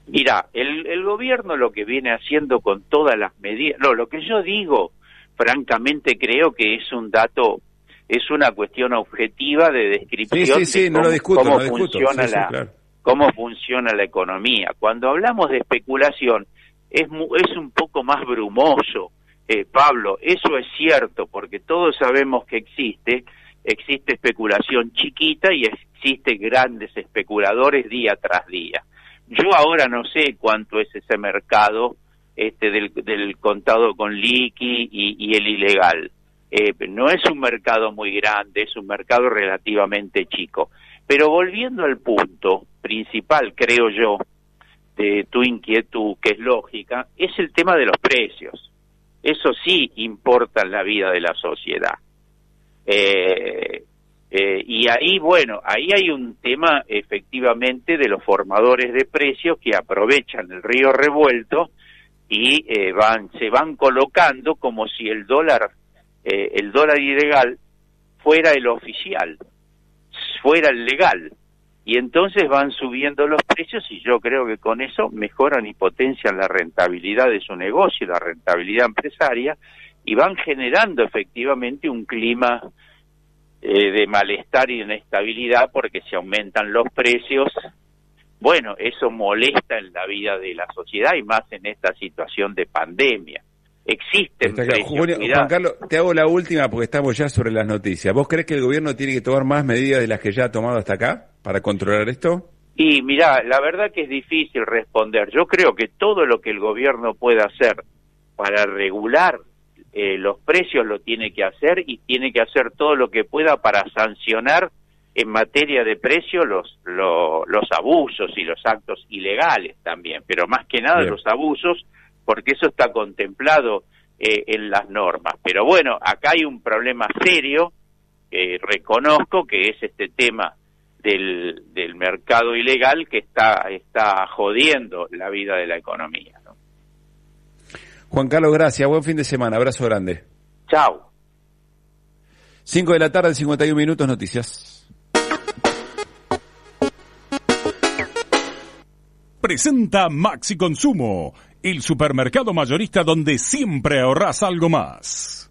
Mira, el gobierno lo que viene haciendo con todas las medidas, lo que yo digo, francamente creo que es un dato, es una cuestión objetiva de descripción de cómo funciona la economía. Cuando hablamos de especulación es un poco más brumoso, Pablo, eso es cierto, porque todos sabemos que existe especulación chiquita y existe grandes especuladores día tras día. Yo ahora no sé cuánto es ese mercado del contado con liqui y el ilegal. No es un mercado muy grande, es un mercado relativamente chico. Pero volviendo al punto principal, creo yo, de tu inquietud, que es lógica, es el tema de los precios. Eso sí importa en la vida de la sociedad. Y ahí, bueno, ahí hay un tema efectivamente de los formadores de precios que aprovechan el río revuelto y se van colocando como si el dólar ilegal fuera el oficial, fuera el legal, y entonces van subiendo los precios y yo creo que con eso mejoran y potencian la rentabilidad de su negocio, la rentabilidad empresaria, y van generando efectivamente un clima de malestar y de inestabilidad, porque si aumentan los precios, bueno, eso molesta en la vida de la sociedad y más en esta situación de pandemia. Existen precios. Juan Carlos, te hago la última porque estamos ya sobre las noticias. ¿Vos crees que el gobierno tiene que tomar más medidas de las que ya ha tomado hasta acá para controlar esto? Y mirá, la verdad que es difícil responder. Yo creo que todo lo que el gobierno pueda hacer para regular los precios lo tiene que hacer, y tiene que hacer todo lo que pueda para sancionar en materia de precios los abusos y los actos ilegales también, pero más que nada los abusos, porque eso está contemplado en las normas. Pero bueno, acá hay un problema serio, reconozco, que es este tema del mercado ilegal que está jodiendo la vida de la economía, ¿no? Juan Carlos, gracias, buen fin de semana, abrazo grande. Chao. 5 de la tarde, 51 minutos, noticias. Presenta Maxi Consumo, el supermercado mayorista donde siempre ahorrás algo más.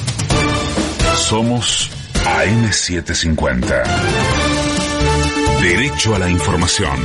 Somos AM750. Derecho a la información.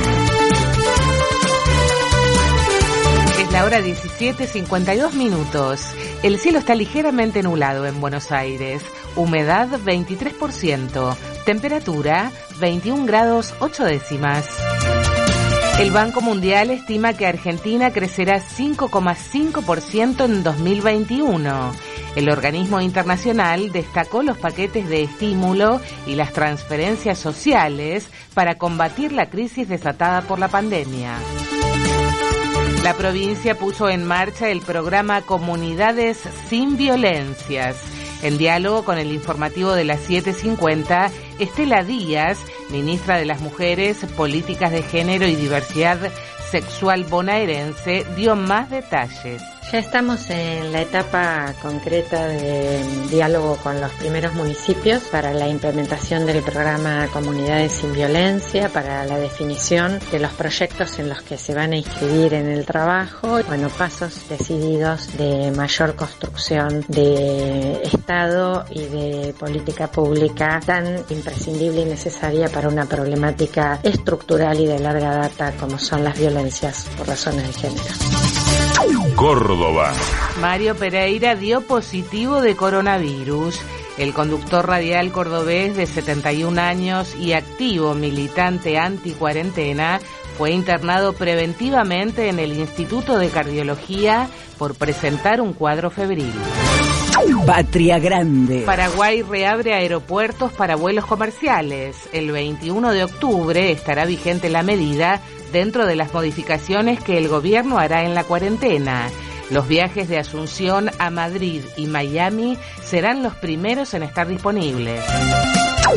Es la hora 17:52 minutos. El cielo está ligeramente nublado en Buenos Aires. Humedad 23%. Temperatura 21 grados 8 décimas. El Banco Mundial estima que Argentina crecerá 5,5% en 2021. El organismo internacional destacó los paquetes de estímulo y las transferencias sociales para combatir la crisis desatada por la pandemia. La provincia puso en marcha el programa Comunidades sin Violencias. En diálogo con el informativo de las 7:50, Estela Díaz, ministra de las Mujeres, Políticas de Género y Diversidad Sexual bonaerense, dio más detalles. Ya estamos en la etapa concreta de diálogo con los primeros municipios para la implementación del programa Comunidades sin Violencia, para la definición de los proyectos en los que se van a inscribir en el trabajo. Bueno, pasos decididos de mayor construcción de Estado y de política pública tan imprescindible y necesaria para una problemática estructural y de larga data como son las violencias por razones de género. Córdoba. Mario Pereira dio positivo de coronavirus. El conductor radial cordobés de 71 años y activo militante anti-cuarentena fue internado preventivamente en el Instituto de Cardiología por presentar un cuadro febril. Patria Grande. Paraguay reabre aeropuertos para vuelos comerciales. El 21 de octubre estará vigente la medida dentro de las modificaciones que el gobierno hará en la cuarentena. Los viajes de Asunción a Madrid y Miami serán los primeros en estar disponibles.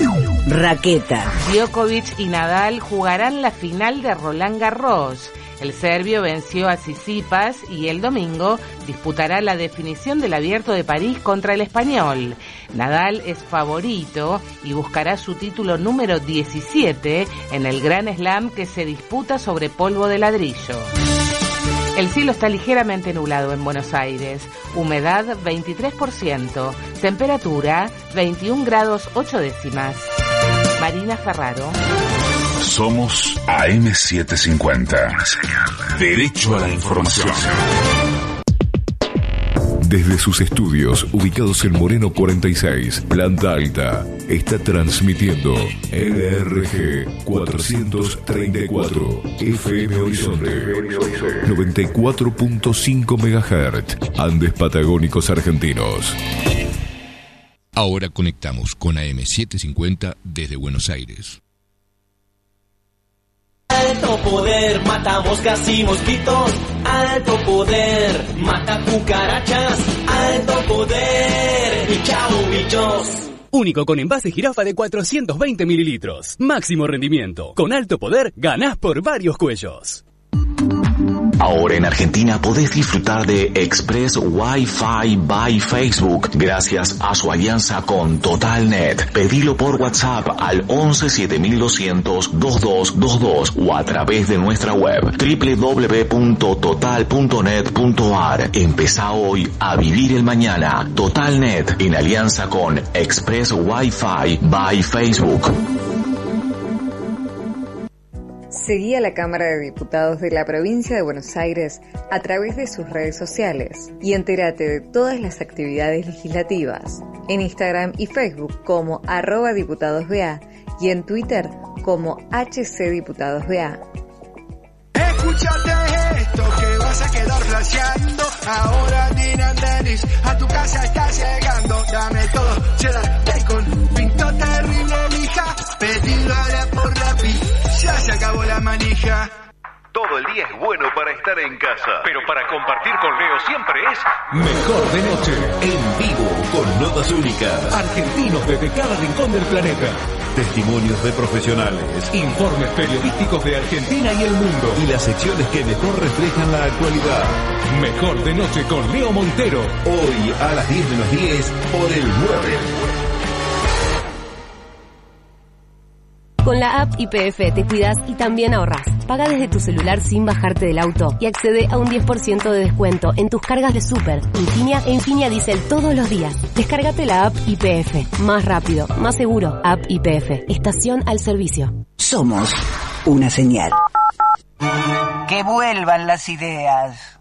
Raqueta. Djokovic y Nadal jugarán la final de Roland Garros. El serbio venció a Tsitsipas y el domingo disputará la definición del Abierto de París contra el español. Nadal es favorito y buscará su título número 17 en el Grand Slam que se disputa sobre polvo de ladrillo. El cielo está ligeramente nublado en Buenos Aires, humedad 23%, temperatura 21 grados 8 décimas. Marina Ferraro. Somos AM750. Derecho a la información. Desde sus estudios, ubicados en Moreno 46, planta alta, está transmitiendo LRG 434, FM Horizonte, 94.5 MHz, Andes Patagónicos Argentinos. Ahora conectamos con AM750 desde Buenos Aires. Alto poder, mata moscas y mosquitos. Alto poder, mata cucarachas. Alto poder, y chao bichos. Único con envase jirafa de 420 mililitros. Máximo rendimiento. Con alto poder, ganás por varios cuellos. Ahora en Argentina podés disfrutar de Express Wi-Fi by Facebook gracias a su alianza con TotalNet. Pedilo por WhatsApp al 11 7200 2222 o a través de nuestra web www.total.net.ar. Empezá hoy a vivir el mañana. TotalNet en alianza con Express Wi-Fi by Facebook. Seguí a la Cámara de Diputados de la Provincia de Buenos Aires a través de sus redes sociales y entérate de todas las actividades legislativas en Instagram y Facebook como @diputadosBA y en Twitter como HCDiputadosBA. Escúchate esto que vas a quedar flasheando. Ahora Dinan Dennis a tu casa está llegando. Dame todo, cheddar, bacon, pinto terrible lija. Pedilo ahora por Rappi, ya se acabó la manija. Todo el día es bueno para estar en casa, pero para compartir con Leo siempre es Mejor de Noche, en vivo, con notas únicas. Argentinos desde cada rincón del planeta. Testimonios de profesionales, informes periodísticos de Argentina y el mundo, y las secciones que mejor reflejan la actualidad. Mejor de Noche con Leo Montero, hoy a las 10 menos 10 por el 9. Con la app YPF te cuidas y también ahorrás. Paga desde tu celular sin bajarte del auto y accede a un 10% de descuento en tus cargas de Super, Infinia e Infinia Diesel todos los días. Descárgate la app YPF. Más rápido, más seguro. App YPF. Estación al servicio. Somos una señal. Que vuelvan las ideas.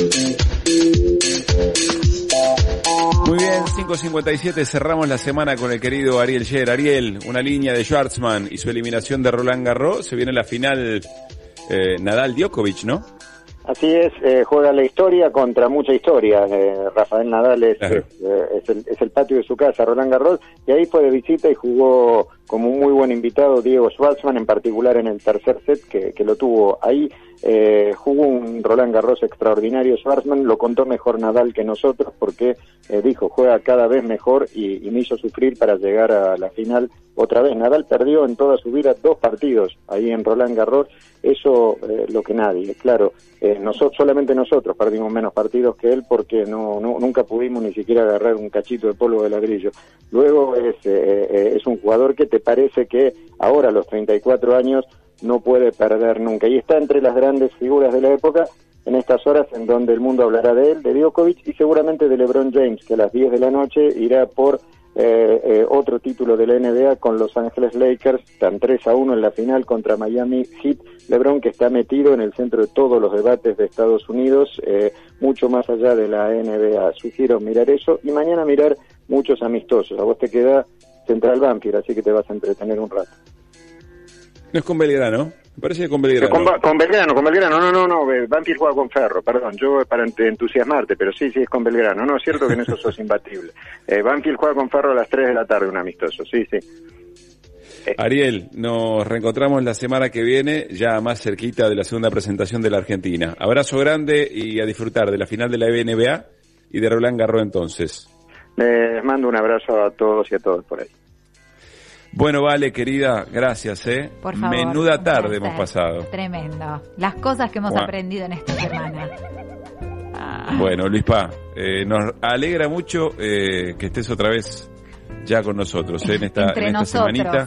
Muy bien, 5:57, cerramos la semana con el querido Ariel Sher. Ariel, una línea de Schwartzman y su eliminación de Roland Garros. Se viene la final Nadal-Djokovic, ¿no? Así es, juega la historia contra mucha historia. Rafael Nadal es el patio de su casa, Roland Garros, y ahí fue de visita y jugó como un muy buen invitado Diego Schwartzman, en particular en el tercer set que lo tuvo ahí. Jugó un Roland Garros extraordinario Schwartzman, lo contó mejor Nadal que nosotros porque dijo, juega cada vez mejor y me hizo sufrir para llegar a la final otra vez. Nadal perdió en toda su vida 2 partidos ahí en Roland Garros, eso lo que nadie, claro, solamente nosotros perdimos menos partidos que él porque nunca pudimos ni siquiera agarrar un cachito de polvo de ladrillo. Luego es un jugador que te parece que ahora a los 34 años no puede perder nunca, y está entre las grandes figuras de la época en estas horas en donde el mundo hablará de él, de Djokovic y seguramente de LeBron James, que a las 10 de la noche irá por otro título de la NBA con Los Ángeles Lakers, están 3-1 en la final contra Miami Heat. LeBron, que está metido en el centro de todos los debates de Estados Unidos, mucho más allá de la NBA. Sugiero mirar eso y mañana mirar muchos amistosos. A vos te queda Central Banfield, así que te vas a entretener un rato. No es con Belgrano, me parece que con Belgrano. Con Belgrano, no, Banfield juega con Ferro, perdón, yo para entusiasmarte, pero sí, es con Belgrano, no, es cierto que en eso sos imbatible. Banfield juega con Ferro a las 3 de la tarde, un amistoso, sí. Ariel, nos reencontramos la semana que viene, ya más cerquita de la segunda presentación de la Argentina. Abrazo grande y a disfrutar de la final de la NBA y de Roland Garros entonces. Les mando un abrazo a todos y a todas por ahí. Bueno, Vale, querida, gracias, Por favor, menuda tarde hemos pasado. Tremendo. Las cosas que hemos aprendido en esta semana. Bueno, Luispa, nos alegra mucho que estés otra vez ya con nosotros en esta semanita.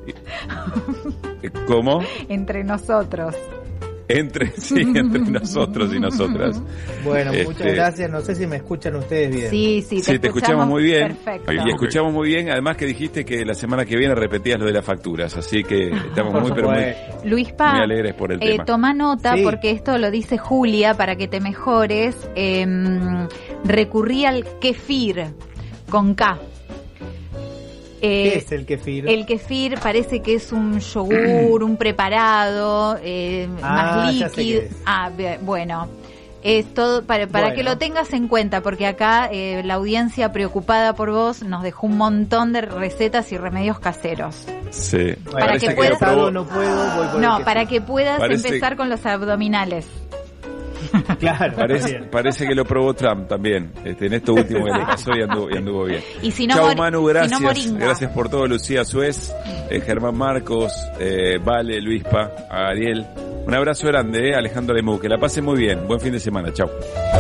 ¿Cómo? Entre nosotros. Entre nosotros y nosotras. Bueno, muchas gracias. No sé si me escuchan ustedes bien. Sí, te escuchamos muy bien. Perfecto. Y escuchamos muy bien. Además que dijiste que la semana que viene repetías lo de las facturas. Así que estamos muy Luispa, muy alegres por el tema. Toma nota porque esto lo dice Julia para que te mejores. Recurrí al kefir con K. ¿Qué es el kefir? El kefir parece que es un yogur, un preparado más líquido. Bueno, es todo para que lo tengas en cuenta, porque acá la audiencia preocupada por vos nos dejó un montón de recetas y remedios caseros. Sí. Para que puedas, para que puedas empezar con los abdominales. Claro, parece que lo probó Trump también, en esto último que le pasó y anduvo bien. Y si no Chau, Manu, gracias. Si no gracias por todo, Lucía Suez, Germán Marcos, Vale, Luispa, Ariel. Un abrazo grande, Alejandro Lemú. Que la pasen muy bien. Buen fin de semana. Chau.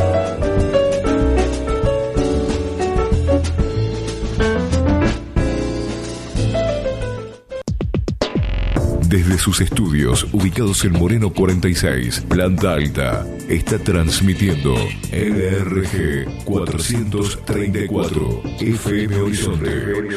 Desde sus estudios, ubicados en Moreno 46, planta alta, está transmitiendo LRG 434, FM Horizonte,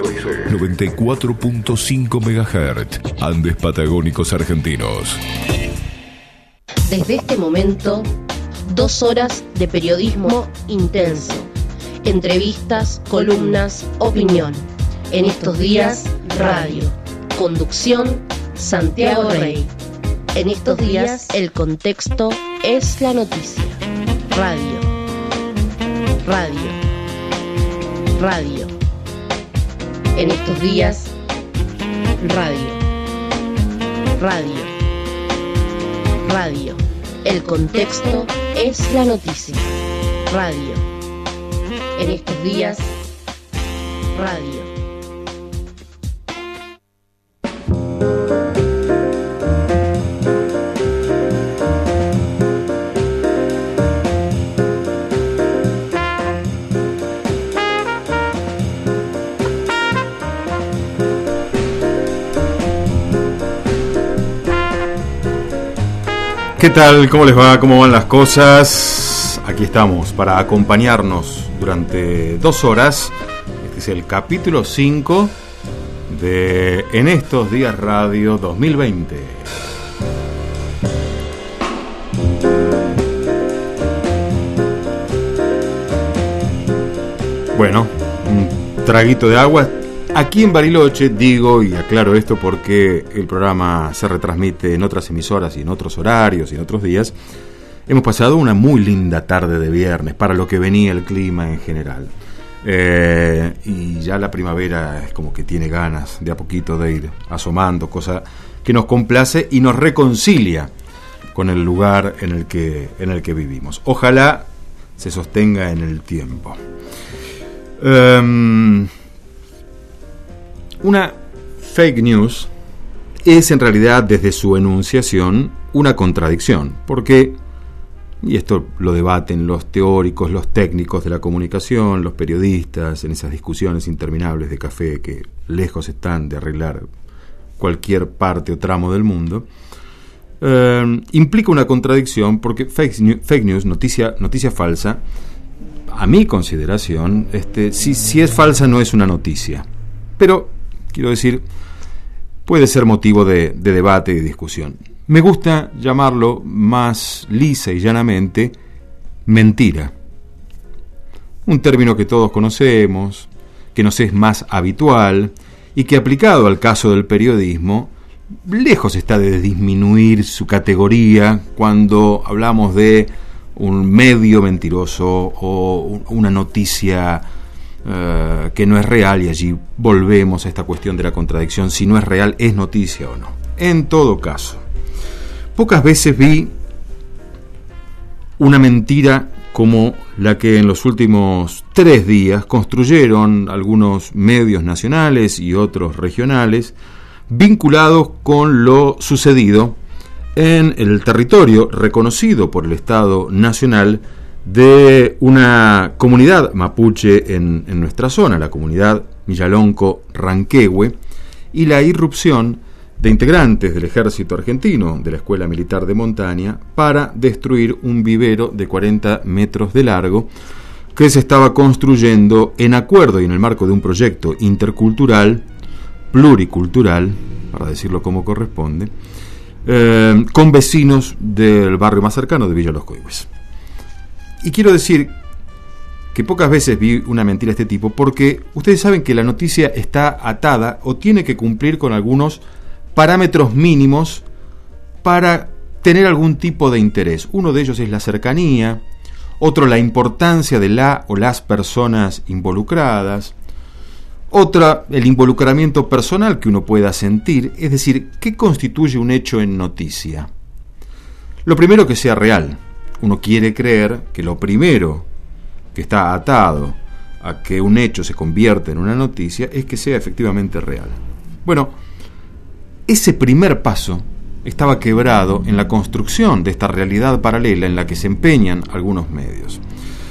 94.5 MHz, Andes Patagónicos Argentinos. Desde este momento, 2 horas de periodismo intenso. Entrevistas, columnas, opinión. En estos días, radio. Conducción, Santiago Rey. En estos días, el contexto es la noticia. Radio. Radio. Radio. En estos días, radio. Radio. Radio. El contexto es la noticia. Radio. En estos días, radio. ¿Qué tal? ¿Cómo les va? ¿Cómo van las cosas? Aquí estamos para acompañarnos durante 2 horas. Este es el capítulo 5 de En estos días radio 2020. Bueno, un traguito de agua. Aquí en Bariloche, digo y aclaro esto porque el programa se retransmite en otras emisoras y en otros horarios y en otros días. Hemos pasado una muy linda tarde de viernes para lo que venía el clima en general. Y ya la primavera es como que tiene ganas de a poquito de ir asomando, cosa que nos complace y nos reconcilia con el lugar en el que vivimos. Ojalá se sostenga en el tiempo. Una fake news es en realidad, desde su enunciación, una contradicción, porque, y esto lo debaten los teóricos, los técnicos de la comunicación, los periodistas, en esas discusiones interminables de café que lejos están de arreglar cualquier parte o tramo del mundo, implica una contradicción porque fake news, noticia falsa, a mi consideración, si es falsa no es una noticia, pero quiero decir, puede ser motivo de debate y discusión. Me gusta llamarlo más lisa y llanamente mentira. Un término que todos conocemos, que nos es más habitual y que aplicado al caso del periodismo, lejos está de disminuir su categoría cuando hablamos de un medio mentiroso o una noticia que no es real, y allí volvemos a esta cuestión de la contradicción: si no es real, ¿es noticia o no? En todo caso, pocas veces vi una mentira como la que en los últimos 3 días construyeron algunos medios nacionales y otros regionales vinculados con lo sucedido en el territorio reconocido por el Estado Nacional de una comunidad mapuche en nuestra zona, la comunidad Millalonco-Ranquehue, y la irrupción de integrantes del ejército argentino de la Escuela Militar de Montaña para destruir un vivero de 40 metros de largo que se estaba construyendo en acuerdo y en el marco de un proyecto intercultural, pluricultural, para decirlo como corresponde, con vecinos del barrio más cercano de Villa Los Coihues. Y quiero decir que pocas veces vi una mentira de este tipo, porque ustedes saben que la noticia está atada o tiene que cumplir con algunos parámetros mínimos para tener algún tipo de interés. Uno de ellos es la cercanía, otro la importancia de la o las personas involucradas, otra el involucramiento personal que uno pueda sentir, es decir, ¿qué constituye un hecho en noticia? Lo primero, que sea real. Uno quiere creer que lo primero que está atado a que un hecho se convierta en una noticia es que sea efectivamente real. Bueno, ese primer paso estaba quebrado en la construcción de esta realidad paralela en la que se empeñan algunos medios.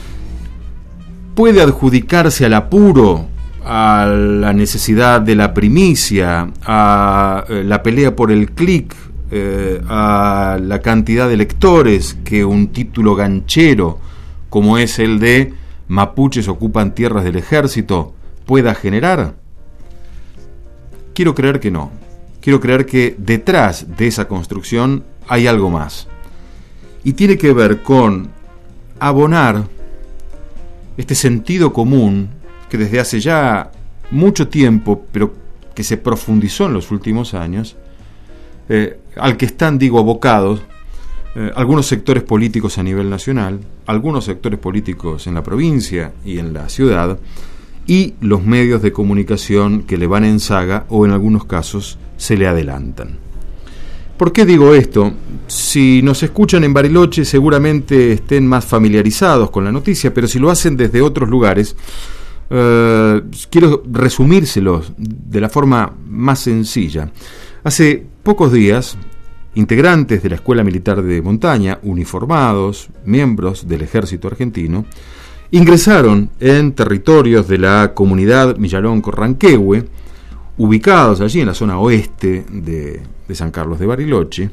Puede adjudicarse al apuro, a la necesidad de la primicia, a la pelea por el clic, a la cantidad de lectores que un título ganchero como es el de "Mapuches ocupan tierras del ejército" pueda generar. Quiero creer que no. Quiero creer que detrás de esa construcción hay algo más. Y tiene que ver con abonar este sentido común que desde hace ya mucho tiempo, pero que se profundizó en los últimos años, al que están, abocados algunos sectores políticos a nivel nacional, algunos sectores políticos en la provincia y en la ciudad, y los medios de comunicación que le van en saga o en algunos casos se le adelantan. ¿Por qué digo esto? Si nos escuchan en Bariloche seguramente estén más familiarizados con la noticia, pero si lo hacen desde otros lugares, quiero resumírselos de la forma más sencilla. Hace pocos días, integrantes de la Escuela Militar de Montaña, uniformados, miembros del ejército argentino, ingresaron en territorios de la comunidad Millalonco-Ranquehue, ubicados allí en la zona oeste de San Carlos de Bariloche,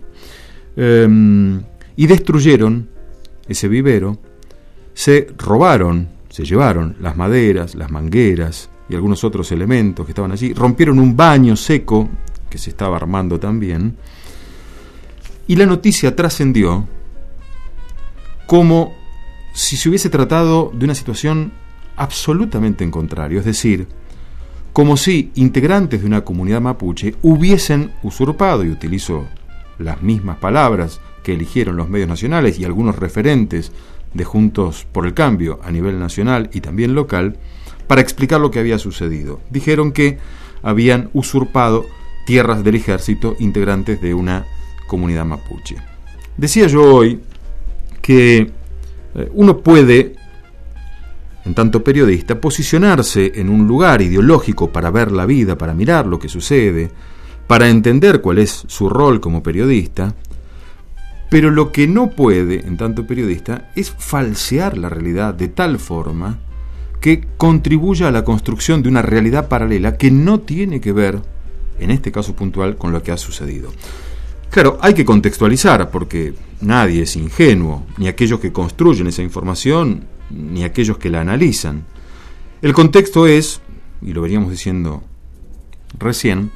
y destruyeron ese vivero, se llevaron las maderas, las mangueras y algunos otros elementos que estaban allí, rompieron un baño seco que se estaba armando también, y la noticia trascendió como si se hubiese tratado de una situación absolutamente en contrario, es decir, como si integrantes de una comunidad mapuche hubiesen usurpado, y utilizo las mismas palabras que eligieron los medios nacionales y algunos referentes de Juntos por el Cambio a nivel nacional y también local, para explicar lo que había sucedido. Dijeron que habían usurpado tierras del ejército integrantes de una comunidad mapuche. Decía yo hoy que uno puede, en tanto periodista, posicionarse en un lugar ideológico para ver la vida, para mirar lo que sucede, para entender cuál es su rol como periodista, pero lo que no puede, en tanto periodista, es falsear la realidad de tal forma que contribuya a la construcción de una realidad paralela que no tiene que ver, en este caso puntual, con lo que ha sucedido. Claro, hay que contextualizar, porque nadie es ingenuo, ni aquellos que construyen esa información, ni aquellos que la analizan. El contexto es, y lo veníamos diciendo recién,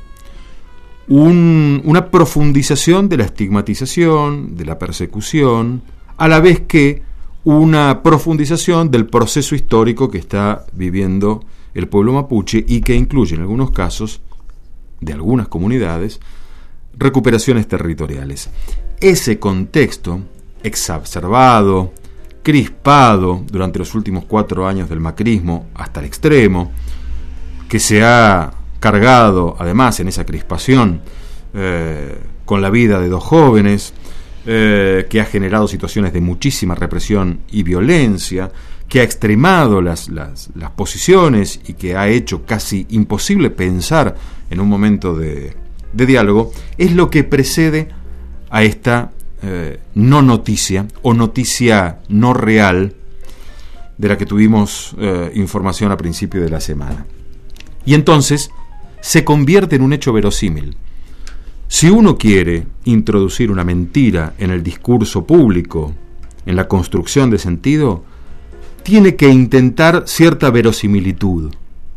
una profundización de la estigmatización, de la persecución, a la vez que una profundización del proceso histórico que está viviendo el pueblo mapuche y que incluye en algunos casos, de algunas comunidades, recuperaciones territoriales. Ese contexto exacerbado, crispado durante los últimos 4 años del macrismo hasta el extremo, que se ha cargado además en esa crispación con la vida de 2 jóvenes, que ha generado situaciones de muchísima represión y violencia, que ha extremado las posiciones y que ha hecho casi imposible pensar en un momento de diálogo, es lo que precede a esta no noticia o noticia no real de la que tuvimos información a principio de la semana. Y entonces se convierte en un hecho verosímil. Si uno quiere introducir una mentira en el discurso público, en la construcción de sentido, tiene que intentar cierta verosimilitud.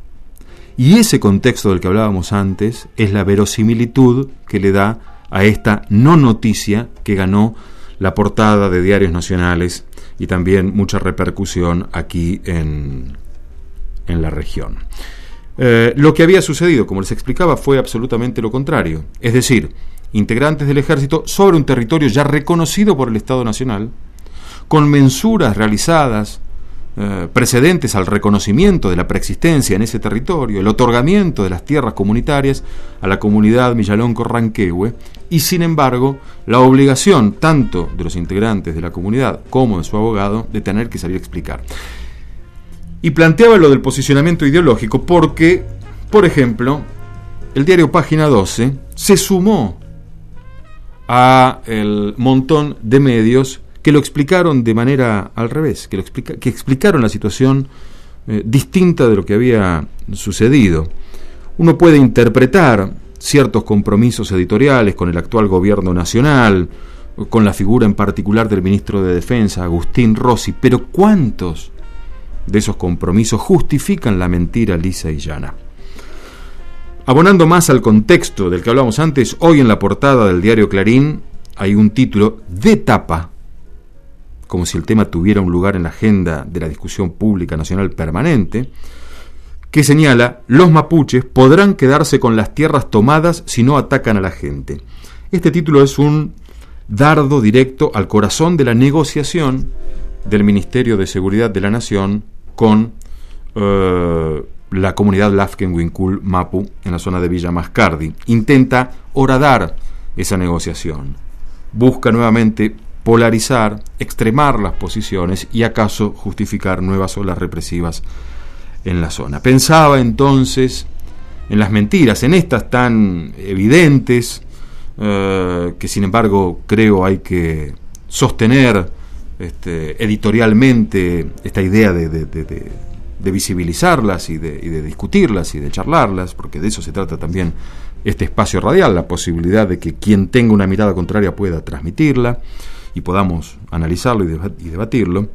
Y ese contexto del que hablábamos antes es la verosimilitud que le da a esta no noticia que ganó la portada de diarios nacionales y también mucha repercusión aquí en la región. Lo que había sucedido, como les explicaba, fue absolutamente lo contrario. Es decir, integrantes del ejército sobre un territorio ya reconocido por el Estado Nacional, con mensuras realizadas precedentes al reconocimiento de la preexistencia en ese territorio, el otorgamiento de las tierras comunitarias a la comunidad Millalonco-Ranquehue, y sin embargo la obligación tanto de los integrantes de la comunidad como de su abogado de tener que salir a explicar. Y planteaba lo del posicionamiento ideológico porque, por ejemplo, el diario Página 12 se sumó a el montón de medios que lo explicaron de manera al revés, que explicaron la situación distinta de lo que había sucedido. Uno puede interpretar ciertos compromisos editoriales con el actual gobierno nacional, con la figura en particular del ministro de Defensa, Agustín Rossi, pero ¿cuántos de esos compromisos justifican la mentira lisa y llana? Abonando más al contexto del que hablamos antes, hoy en la portada del diario Clarín hay un título de tapa, como si el tema tuviera un lugar en la agenda de la discusión pública nacional permanente, que señala: los mapuches podrán quedarse con las tierras tomadas si no atacan a la gente. Este título es un dardo directo al corazón de la negociación del Ministerio de Seguridad de la Nación con la comunidad Lafken-Winkul Mapu en la zona de Villa Mascardi. Intenta horadar esa negociación, busca nuevamente polarizar, extremar las posiciones y acaso justificar nuevas olas represivas en la zona. Pensaba entonces en las mentiras, en estas tan evidentes, que sin embargo creo hay que sostener editorialmente esta idea de visibilizarlas y de discutirlas y de charlarlas, porque de eso se trata también este espacio radial, la posibilidad de que quien tenga una mirada contraria pueda transmitirla y podamos analizarlo y debatirlo,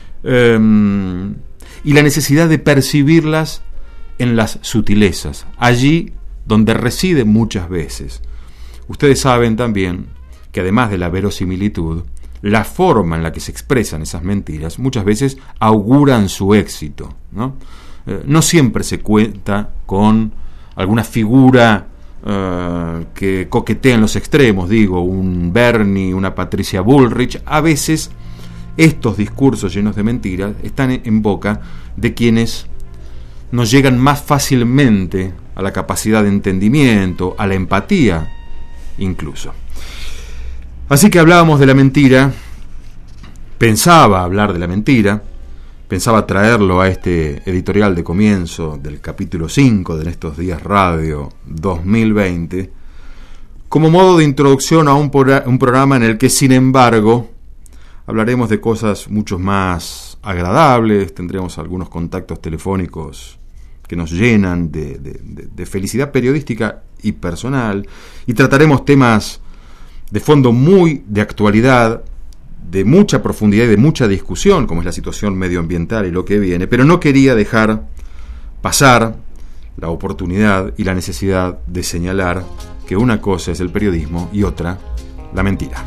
y la necesidad de percibirlas en las sutilezas, allí donde reside muchas veces. Ustedes saben también que además de la verosimilitud, la forma en la que se expresan esas mentiras muchas veces auguran su éxito, ¿no? No siempre se cuenta con alguna figura que coquetea en los extremos, digo, un Bernie, una Patricia Bullrich. A veces estos discursos llenos de mentiras están en boca de quienes nos llegan más fácilmente a la capacidad de entendimiento, a la empatía incluso. Así que hablábamos de la mentira, pensaba hablar de la mentira, pensaba traerlo a este editorial de comienzo del capítulo 5 de Estos Días Radio 2020, como modo de introducción a un programa en el que, sin embargo, hablaremos de cosas mucho más agradables, tendremos algunos contactos telefónicos que nos llenan de felicidad periodística y personal, y trataremos temas de fondo muy de actualidad, de mucha profundidad y de mucha discusión, como es la situación medioambiental y lo que viene, pero no quería dejar pasar la oportunidad y la necesidad de señalar que una cosa es el periodismo y otra la mentira.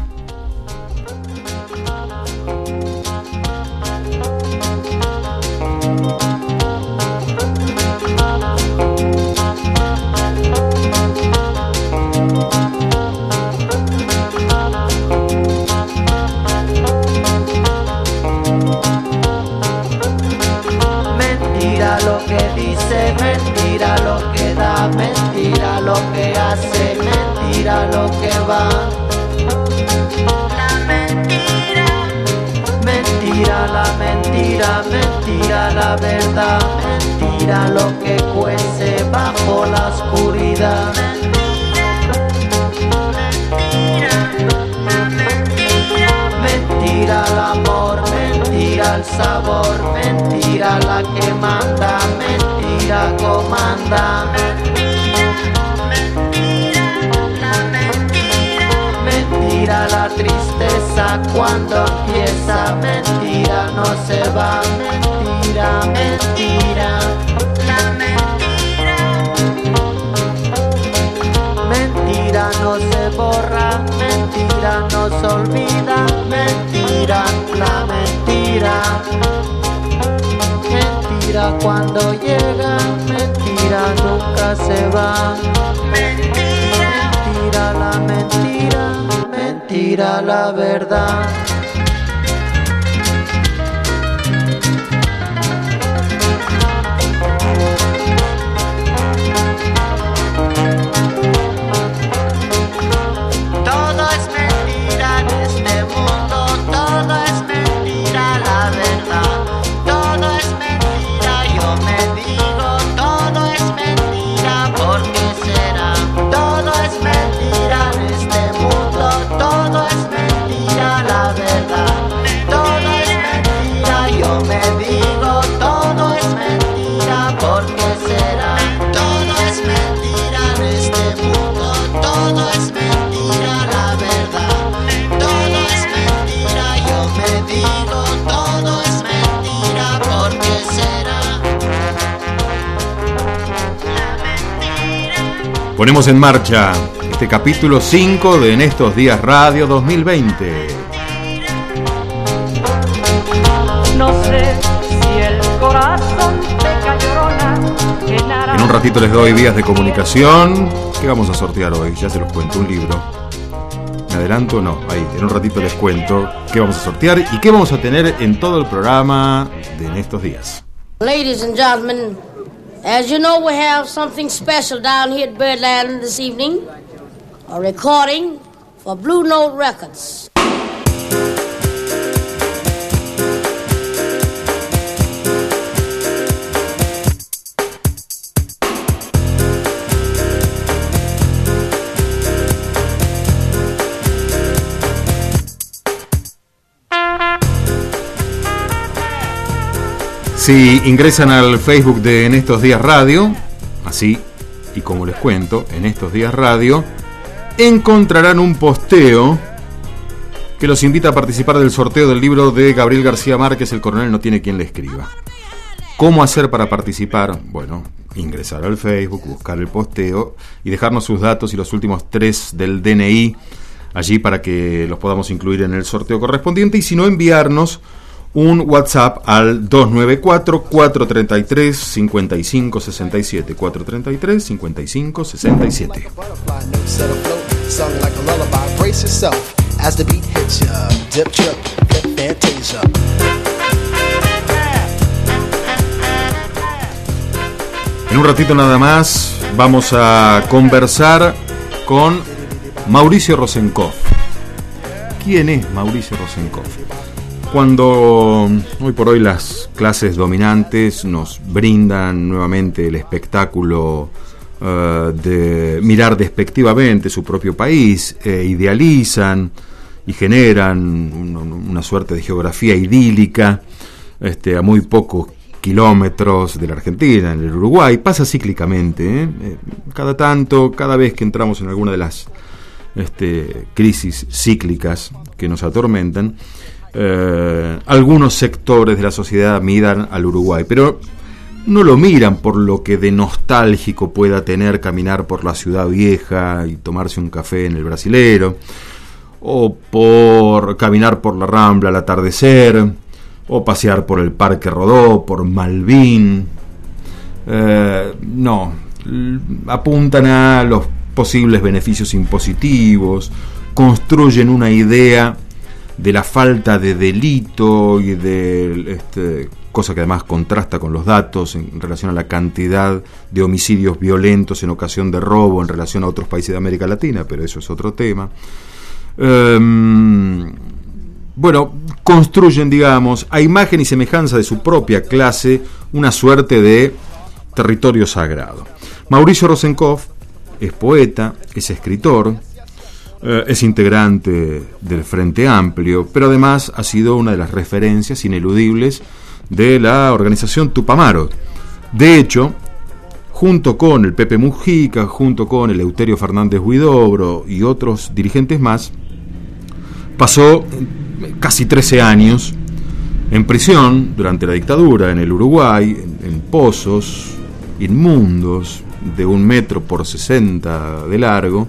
Mentira lo que da, mentira lo que hace, mentira lo que va. mentira, mentira la verdad, mentira lo que cuece bajo la oscuridad. Mentira el amor, mentira el sabor, mentira la que manda, mentira comanda. Mentira la tristeza cuando empieza, mentira no se va, mentira, mentira. Mentira no se borra, mentira no se olvida, mentira, la mentira. Mentira cuando llega, mentira nunca se va. Mentira la mentira, mentira la verdad. Ponemos en marcha este capítulo 5 de En estos días Radio 2020. No sé si el corazón peca llorona. En un ratito les doy vías de comunicación. ¿Qué vamos a sortear hoy? Ya se los cuento, un libro. ¿Me adelanto? No, ahí, en un ratito les cuento qué vamos a sortear y qué vamos a tener en todo el programa de En estos días. Ladies and gentlemen, as you know, we have something special down here at Birdland this evening. A recording for Blue Note Records. Si ingresan al Facebook de En estos días Radio, así y como les cuento, En estos días Radio, encontrarán un posteo que los invita a participar del sorteo del libro de Gabriel García Márquez, El coronel no tiene quien le escriba. ¿Cómo hacer para participar? Bueno, ingresar al Facebook, buscar el posteo y dejarnos sus datos y los últimos 3 del DNI allí para que los podamos incluir en el sorteo correspondiente, y si no, enviarnos un WhatsApp al 294-433-5567. 433-5567. En un ratito nada más vamos a conversar con Mauricio Rosenkopf. ¿Quién es Mauricio Rosenkopf? Cuando hoy por hoy las clases dominantes nos brindan nuevamente el espectáculo de mirar despectivamente su propio país, idealizan y generan una suerte de geografía idílica a muy pocos kilómetros de la Argentina, en el Uruguay, pasa cíclicamente, cada tanto, cada vez que entramos en alguna de las crisis cíclicas que nos atormentan, algunos sectores de la sociedad miran al Uruguay, pero no lo miran por lo que de nostálgico pueda tener caminar por la ciudad vieja y tomarse un café en el Brasilero, o por caminar por la Rambla al atardecer, o pasear por el Parque Rodó, por Malvin. No, apuntan a los posibles beneficios impositivos, construyen una idea de la falta de delito y de cosa que además contrasta con los datos en relación a la cantidad de homicidios violentos en ocasión de robo en relación a otros países de América Latina, pero eso es otro tema. Bueno, construyen, digamos, a imagen y semejanza de su propia clase, una suerte de territorio sagrado. Mauricio Rosenkopf es poeta, es escritor, es integrante del Frente Amplio, pero además ha sido una de las referencias ineludibles de la organización Tupamaro. De hecho, junto con el Pepe Mujica, junto con el Eleuterio Fernández Huidobro y otros dirigentes más, pasó casi 13 años en prisión durante la dictadura en el Uruguay, en pozos inmundos de 1 metro por 60 de largo,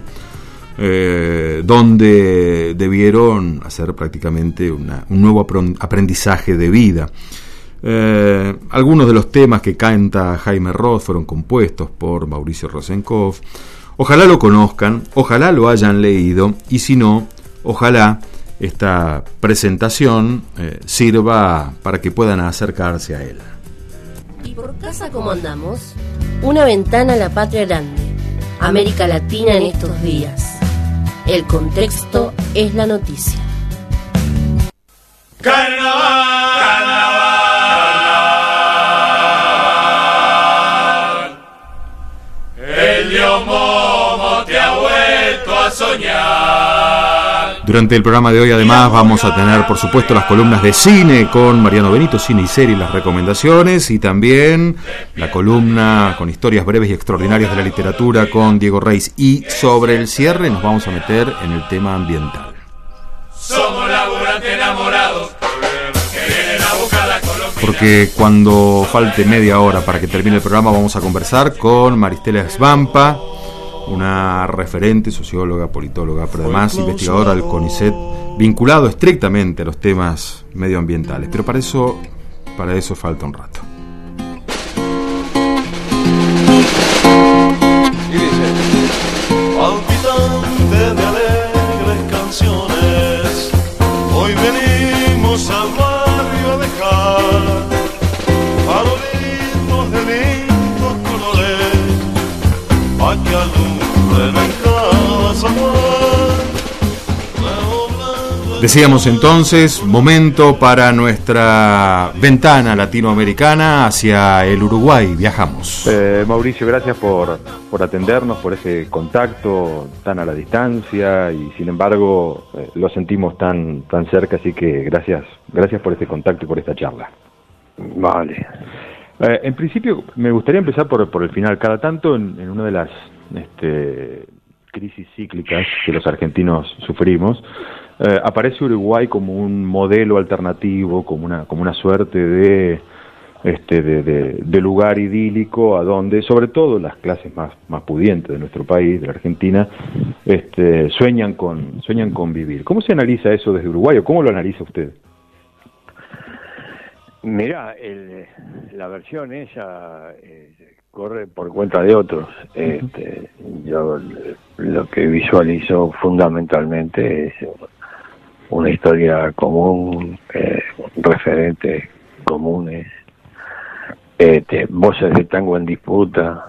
donde debieron hacer prácticamente un nuevo aprendizaje de vida. Algunos de los temas que canta Jaime Ross fueron compuestos por Mauricio Rosenkopf. Ojalá lo conozcan, ojalá lo hayan leído, y si no, ojalá esta presentación sirva para que puedan acercarse a él. ¿Y por casa cómo andamos? Una ventana a la patria grande, América Latina en estos días. El contexto es la noticia. Carnaval, carnaval. El dios Momo te ha vuelto a soñar. Durante el programa de hoy, además, vamos a tener, por supuesto, las columnas de cine con Mariano Benito, cine y serie, las recomendaciones, y también la columna con historias breves y extraordinarias de la literatura con Diego Reis. Y sobre el cierre nos vamos a meter en el tema ambiental. Somos laburantes enamorados que vienen a buscar la Colombia. Porque cuando falte media hora para que termine el programa, vamos a conversar con Maristela Svampa, una referente, socióloga, politóloga, pero además investigadora del CONICET, vinculado estrictamente a los temas medioambientales. Pero para eso falta un rato. Palpitante de alegres canciones, hoy venimos al barrio a dejar farolitos de lindos colores, pa' que alumbren en cada sabor. Decíamos entonces, momento para nuestra ventana latinoamericana hacia el Uruguay. Viajamos. Mauricio, gracias por atendernos, por ese contacto tan a la distancia, y sin embargo lo sentimos tan cerca, así que gracias por este contacto y por esta charla. Vale. En principio me gustaría empezar por el final. Cada tanto en una de las crisis cíclicas que los argentinos sufrimos, aparece Uruguay como un modelo alternativo, como una suerte de lugar idílico a donde, sobre todo las clases más pudientes de nuestro país, de la Argentina, sueñan con vivir. ¿Cómo se analiza eso desde Uruguay, o cómo lo analiza usted? Mirá, la versión esa corre por cuenta de otros. Yo lo que visualizo fundamentalmente es una historia común, referentes comunes, voces de tango en disputa,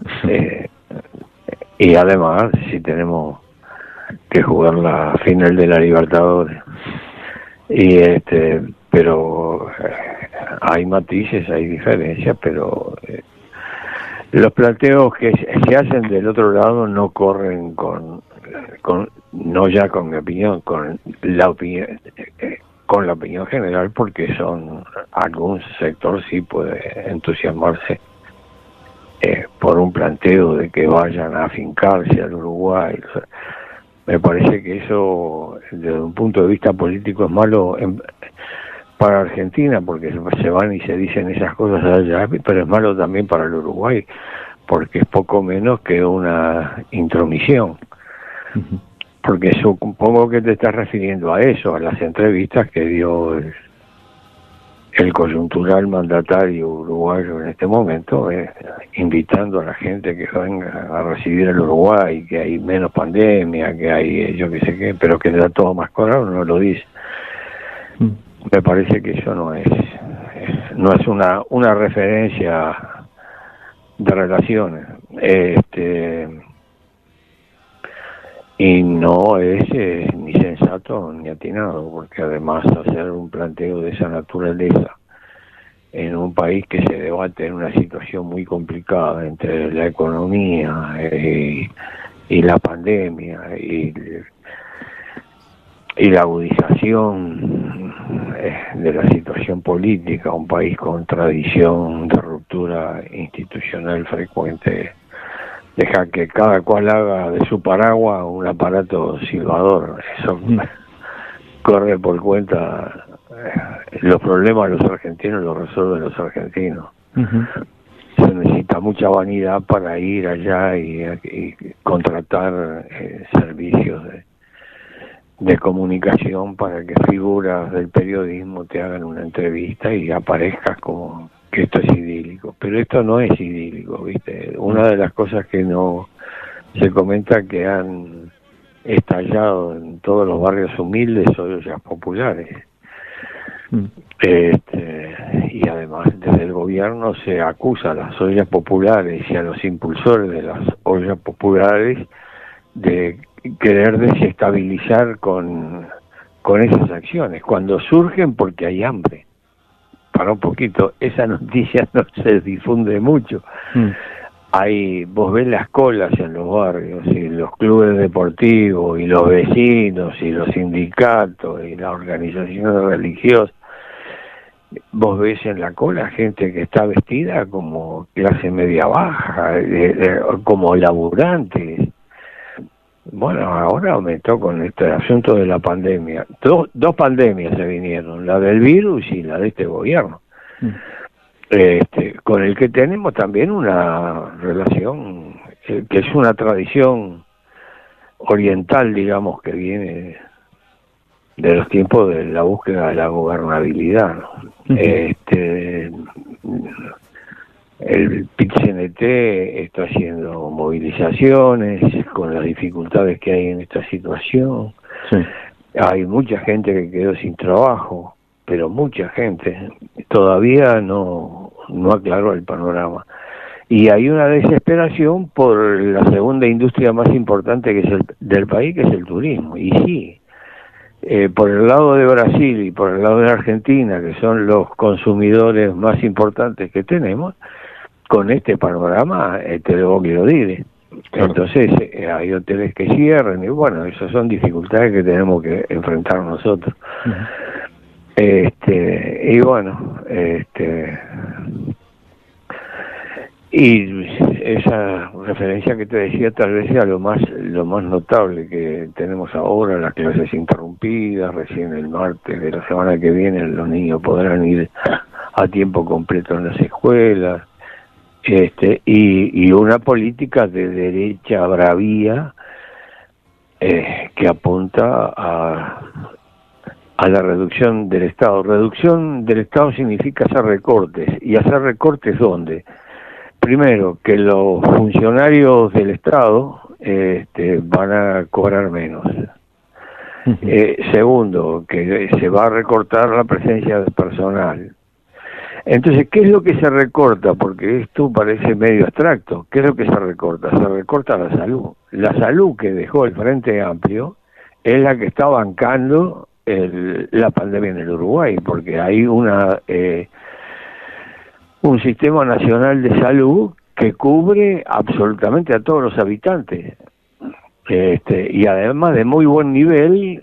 y además si tenemos que jugar la final de la Libertadores, y pero hay matices, hay diferencias, pero los planteos que se hacen del otro lado no corren con no ya con mi opinión, con la opinión general, porque algún sector sí puede entusiasmarse por un planteo de que vayan a afincarse al Uruguay. Me parece que eso, desde un punto de vista político, es malo para Argentina, porque se van y se dicen esas cosas allá, pero es malo también para el Uruguay, porque es poco menos que una intromisión. Porque supongo que te estás refiriendo a eso, a las entrevistas que dio el coyuntural mandatario uruguayo en este momento, invitando a la gente que venga a recibir el Uruguay, que hay menos pandemia, que hay yo qué sé qué, pero que está todo más claro, no lo dice. Me parece que eso no es una referencia de relaciones, y no es ni sensato ni atinado, porque además hacer un planteo de esa naturaleza en un país que se debate en una situación muy complicada entre la economía y la pandemia y la agudización de la situación política, un país con tradición de ruptura institucional frecuente, deja que cada cual haga de su paraguas un aparato silbador. Eso corre por cuenta. Los problemas los argentinos los resuelven los argentinos. Se necesita mucha vanidad para ir allá y contratar servicios de comunicación para que figuras del periodismo te hagan una entrevista y aparezcas como que esto es idílico. Pero esto no es idílico, ¿viste? Una de las cosas que no se comenta que han estallado en todos los barrios humildes son ollas populares. Y además desde el gobierno se acusa a las ollas populares y a los impulsores de las ollas populares de querer desestabilizar con esas acciones, cuando surgen porque hay hambre. Para un poquito, esa noticia no se difunde mucho. Vos ves las colas en los barrios, y los clubes deportivos, y los vecinos, y los sindicatos, y las organizaciones religiosas. Vos ves en la cola gente que está vestida como clase media baja, como laburantes. Bueno, ahora aumentó con este asunto de la pandemia. Dos pandemias se vinieron, la del virus y la de este gobierno. Con el que tenemos también una relación que es una tradición oriental, digamos, que viene de los tiempos de la búsqueda de la gobernabilidad, ¿no? El PIT-CNT está haciendo movilizaciones con las dificultades que hay en esta situación. Hay mucha gente que quedó sin trabajo, pero mucha gente todavía no aclaró el panorama. Y hay una desesperación por la segunda industria más importante que es del país, que es el turismo. Y sí, por el lado de Brasil y por el lado de Argentina, que son los consumidores más importantes que tenemos, con este panorama te lo quiero decir. Entonces hay hoteles que cierran y bueno, esas son dificultades que tenemos que enfrentar nosotros. Y bueno, y esa referencia que te decía tal vez sea lo más notable que tenemos ahora, las clases interrumpidas. Recién el martes de la semana que viene los niños podrán ir a tiempo completo en las escuelas, y una política de derecha bravía que apunta a la reducción del Estado. Reducción del Estado significa hacer recortes. ¿Y hacer recortes dónde? Primero, que los funcionarios del Estado van a cobrar menos. Segundo, que se va a recortar la presencia de personal. Entonces, ¿qué es lo que se recorta? Porque esto parece medio abstracto. ¿Qué es lo que se recorta? Se recorta la salud. La salud que dejó el Frente Amplio es la que está bancando la pandemia en el Uruguay, porque hay un sistema nacional de salud que cubre absolutamente a todos los habitantes, y además de muy buen nivel,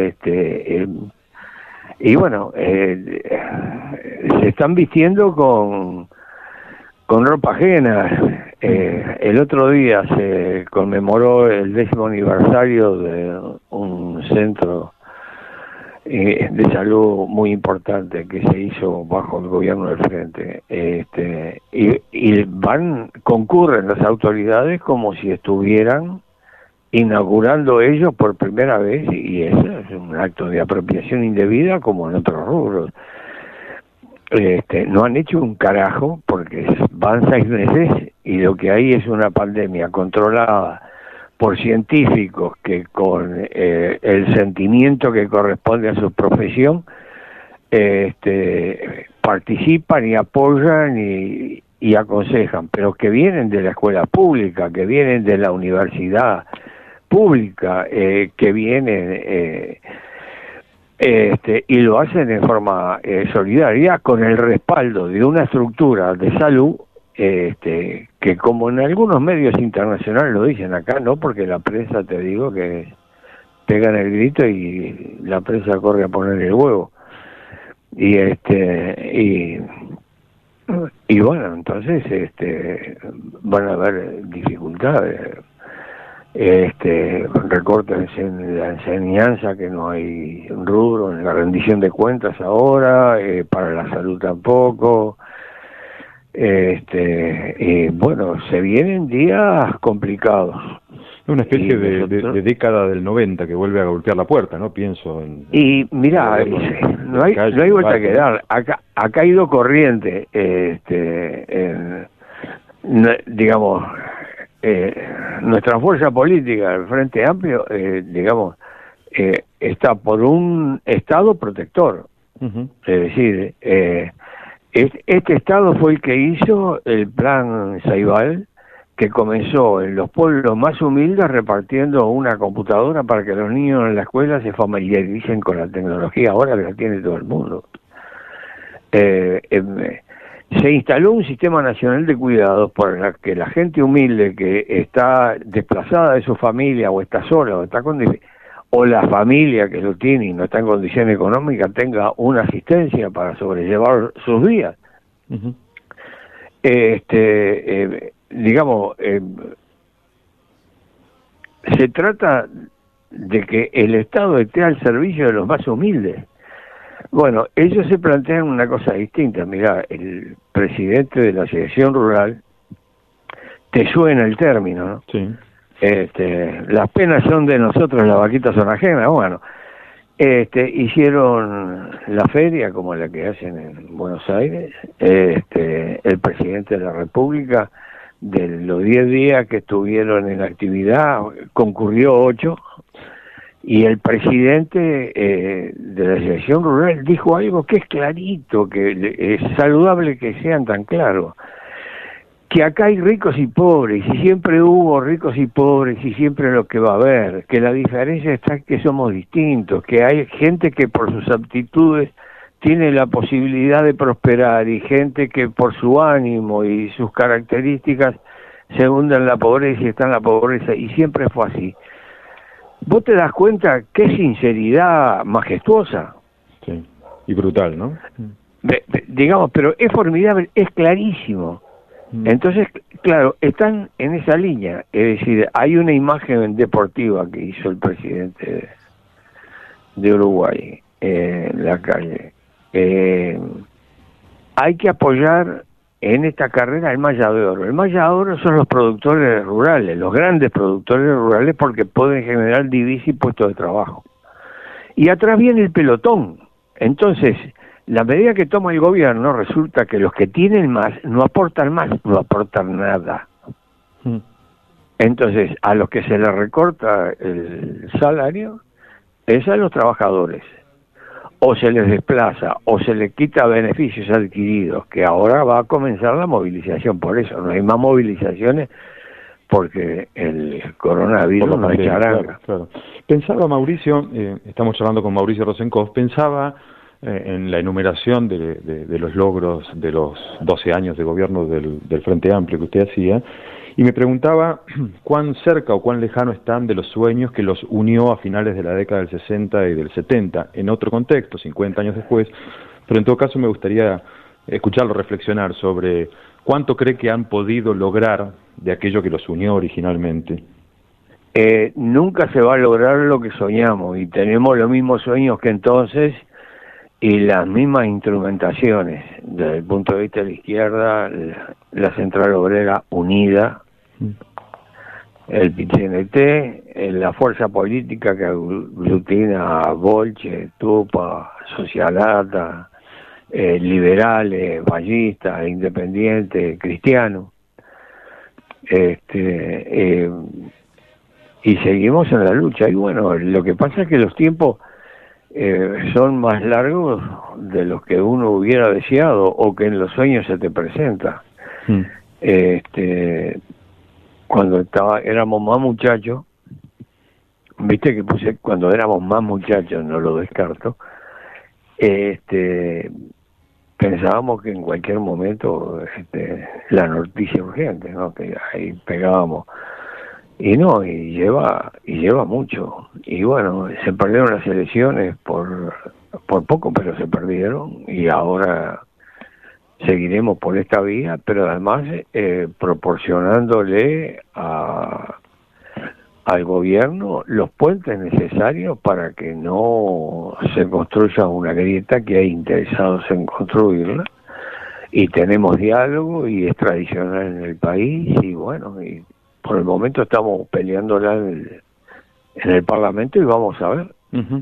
y bueno, se están vistiendo con ropa ajena. El otro día se conmemoró el 10º aniversario de un centro de salud muy importante que se hizo bajo el gobierno del Frente, y concurren las autoridades como si estuvieran inaugurando ellos por primera vez, y eso es un acto de apropiación indebida como en otros rubros. No han hecho un carajo porque van 6 meses y lo que hay es una pandemia controlada por científicos que con el sentimiento que corresponde a su profesión participan y apoyan y aconsejan, pero que vienen de la escuela pública, que vienen de la universidad, pública que vienen y lo hacen en forma solidaria con el respaldo de una estructura de salud que como en algunos medios internacionales lo dicen, acá no, porque la prensa, te digo que pegan el grito y la prensa corre a poner el huevo. Y bueno, entonces van a haber dificultades, recortes en la enseñanza, que no hay rubro, en la rendición de cuentas ahora, para la salud tampoco. Y bueno, se vienen días complicados. Una especie de década del 90 que vuelve a golpear la puerta, ¿no? Pienso en... Y mirá, no hay vuelta que dar. Acá ha ido corriente, digamos, nuestra fuerza política, el Frente Amplio, digamos, está por un Estado protector. Uh-huh. Es decir, este Estado fue el que hizo el plan Ceibal, que comenzó en los pueblos más humildes repartiendo una computadora para que los niños en la escuela se familiaricen con la tecnología, ahora que la tiene todo el mundo. Se instaló un sistema nacional de cuidados por la que la gente humilde que está desplazada de su familia o está sola o está o la familia que lo tiene y no está en condición económica tenga una asistencia para sobrellevar sus días. Uh-huh. Digamos, se trata de que el Estado esté al servicio de los más humildes. Bueno, ellos se plantean una cosa distinta. Mirá, el presidente de la Asociación Rural, te suena el término, ¿no? Sí. Las penas son de nosotros, las vaquitas son ajenas. Bueno, hicieron la feria como la que hacen en Buenos Aires. El presidente de la República, de los 10 días que estuvieron en actividad, concurrió 8, y el presidente de la Asociación Rural dijo algo que es clarito, que es saludable que sean tan claros, que acá hay ricos y pobres, y siempre hubo ricos y pobres, y siempre lo que va a haber, que la diferencia está en que somos distintos, que hay gente que por sus aptitudes tiene la posibilidad de prosperar, y gente que por su ánimo y sus características se hunde en la pobreza y está en la pobreza, y siempre fue así. Vos te das cuenta qué sinceridad majestuosa. Sí, y brutal, ¿no? Digamos, pero es formidable, es clarísimo. Entonces, claro, están en esa línea, es decir, hay una imagen deportiva que hizo el presidente de Uruguay en la calle. Hay que apoyar en esta carrera el Malla de Oro. El Malla de Oro son los productores rurales, los grandes productores rurales, porque pueden generar divisas y puestos de trabajo. Y atrás viene el pelotón. Entonces, la medida que toma el gobierno, resulta que los que tienen más, no aportan nada. Entonces, a los que se les recorta el salario es a los trabajadores. O se les desplaza, o se les quita beneficios adquiridos, que ahora va a comenzar la movilización. Por eso no hay más movilizaciones, porque el coronavirus no es charanga. Claro. Pensaba Mauricio, estamos charlando con Mauricio Rosenkopf, pensaba en la enumeración de los logros de los 12 años de gobierno del Frente Amplio que usted hacía, y me preguntaba cuán cerca o cuán lejano están de los sueños que los unió a finales de la década del 60 y del 70, en otro contexto, 50 años después, pero en todo caso me gustaría escucharlo reflexionar sobre cuánto cree que han podido lograr de aquello que los unió originalmente. Nunca se va a lograr lo que soñamos, y tenemos los mismos sueños que entonces, y las mismas instrumentaciones. Desde el punto de vista de la izquierda, la Central Obrera Unida, el PIT-CNT, la fuerza política que aglutina a Bolche, Tupa, Socialata, liberales, ballistas, independientes, cristianos. Y seguimos en la lucha. Y bueno, lo que pasa es que los tiempos son más largos de los que uno hubiera deseado, o que en los sueños se te presenta. Cuando éramos más muchachos, viste que puse cuando éramos más muchachos, no lo descarto, pensábamos que en cualquier momento la noticia urgente, ¿no? Que ahí pegábamos. Y no, y lleva mucho. Y bueno, se perdieron las elecciones por poco, pero se perdieron, y ahora seguiremos por esta vía, pero además proporcionándole al gobierno los puentes necesarios para que no se construya una grieta, que hay interesados en construirla, y tenemos diálogo y es tradicional en el país, y bueno, y por el momento estamos peleándola en el Parlamento, y vamos a ver. Uh-huh.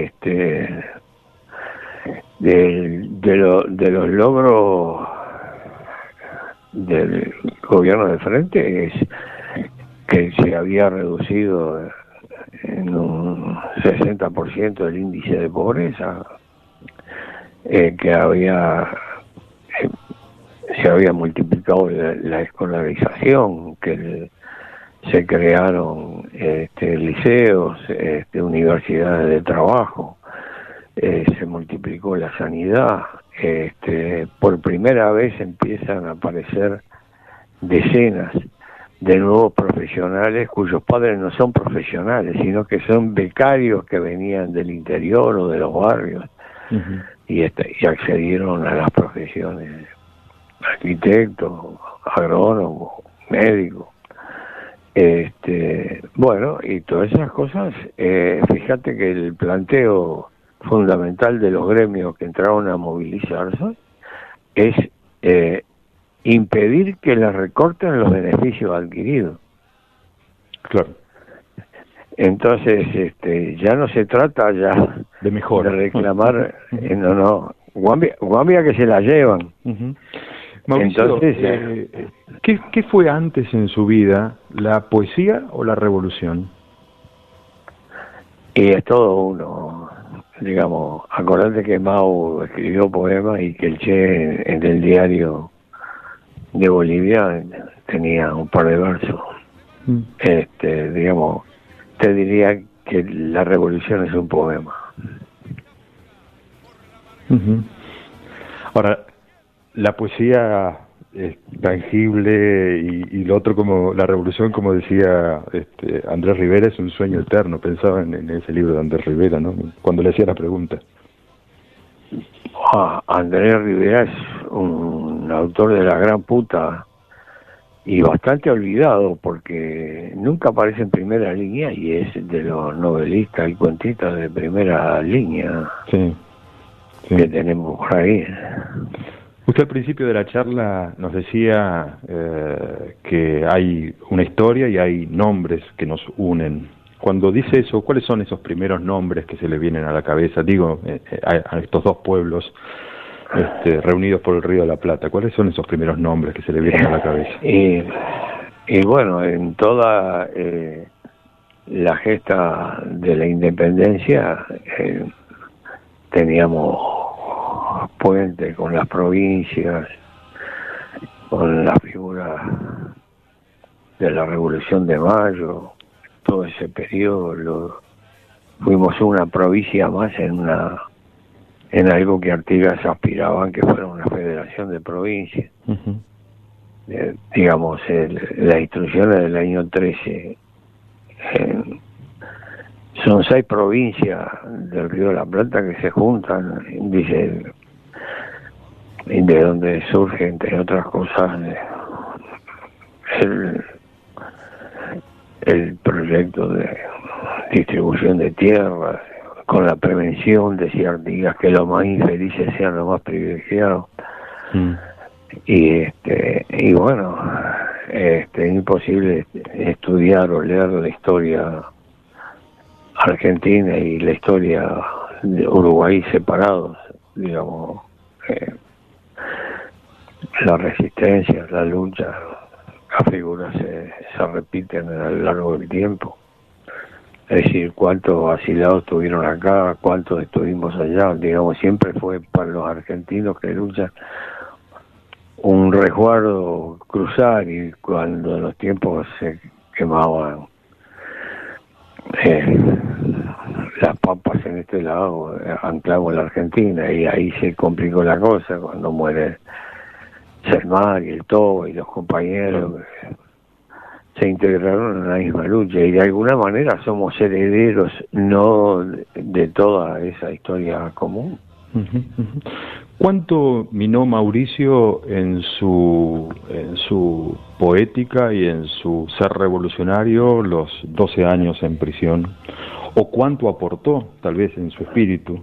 De los logros del gobierno de frente es que se había reducido en un 60% el índice de pobreza, que se había multiplicado la escolarización, que se crearon liceos, universidades de trabajo, se multiplicó la sanidad, por primera vez empiezan a aparecer decenas de nuevos profesionales cuyos padres no son profesionales, sino que son becarios que venían del interior o de los barrios. Uh-huh. y accedieron a las profesiones: arquitecto, agrónomo, médico. Bueno, y todas esas cosas, fíjate que el planteo fundamental de los gremios que entraron a movilizarse es impedir que les recorten los beneficios adquiridos. Claro. Entonces, ya no se trata ya de mejora, de reclamar, no, Guambia que se la llevan. Uh-huh. Mauricio, entonces, ¿qué fue antes en su vida, la poesía o la revolución? Y es todo uno, digamos. Acordate que Mao escribió poemas y que el Che en el diario de Bolivia tenía un par de versos. Digamos, te diría que la revolución es un poema. Uh-huh. Ahora, la poesía es tangible y lo otro, como la revolución, como decía Andrés Rivera, es un sueño eterno. Pensaba en ese libro de Andrés Rivera, ¿no? Cuando le hacía la pregunta. Andrés Rivera es un autor de la gran puta y bastante olvidado, porque nunca aparece en primera línea y es de los novelistas y cuentistas de primera línea. Sí. Que tenemos por ahí. Usted al principio de la charla nos decía que hay una historia y hay nombres que nos unen. Cuando dice eso, ¿cuáles son esos primeros nombres que se le vienen a la cabeza? Digo, a estos dos pueblos reunidos por el Río de la Plata. ¿Cuáles son esos primeros nombres que se le vienen a la cabeza? Y bueno, en toda la gesta de la independencia teníamos puente con las provincias, con la figura de la Revolución de Mayo, todo ese periodo. Fuimos una provincia más en algo que Artigas aspiraban que fuera una federación de provincias. Uh-huh. Digamos, las instrucciones del año 13 son 6 provincias del Río de la Plata que se juntan, dice, de donde surge, entre otras cosas, el proyecto de distribución de tierras, con la prevención, decía Artigas, que los más infelices sean los más privilegiados. Y bueno, es imposible estudiar o leer la historia argentina y la historia de Uruguay separados, digamos. La resistencia, la lucha, las figuras se repiten a lo largo del tiempo. Es decir, cuántos asilados estuvieron acá, cuántos estuvimos allá, digamos, siempre fue para los argentinos que luchan un resguardo cruzar, y cuando en los tiempos se quemaban las papas en este lado, anclamos la Argentina, y ahí se complicó la cosa cuando muere Selmar y el Tobo y los compañeros. Se integraron en la misma lucha, y de alguna manera somos herederos no de toda esa historia común. ¿Cuánto minó Mauricio en su poética y en su ser revolucionario los 12 años en prisión? ¿O cuánto aportó, tal vez, en su espíritu?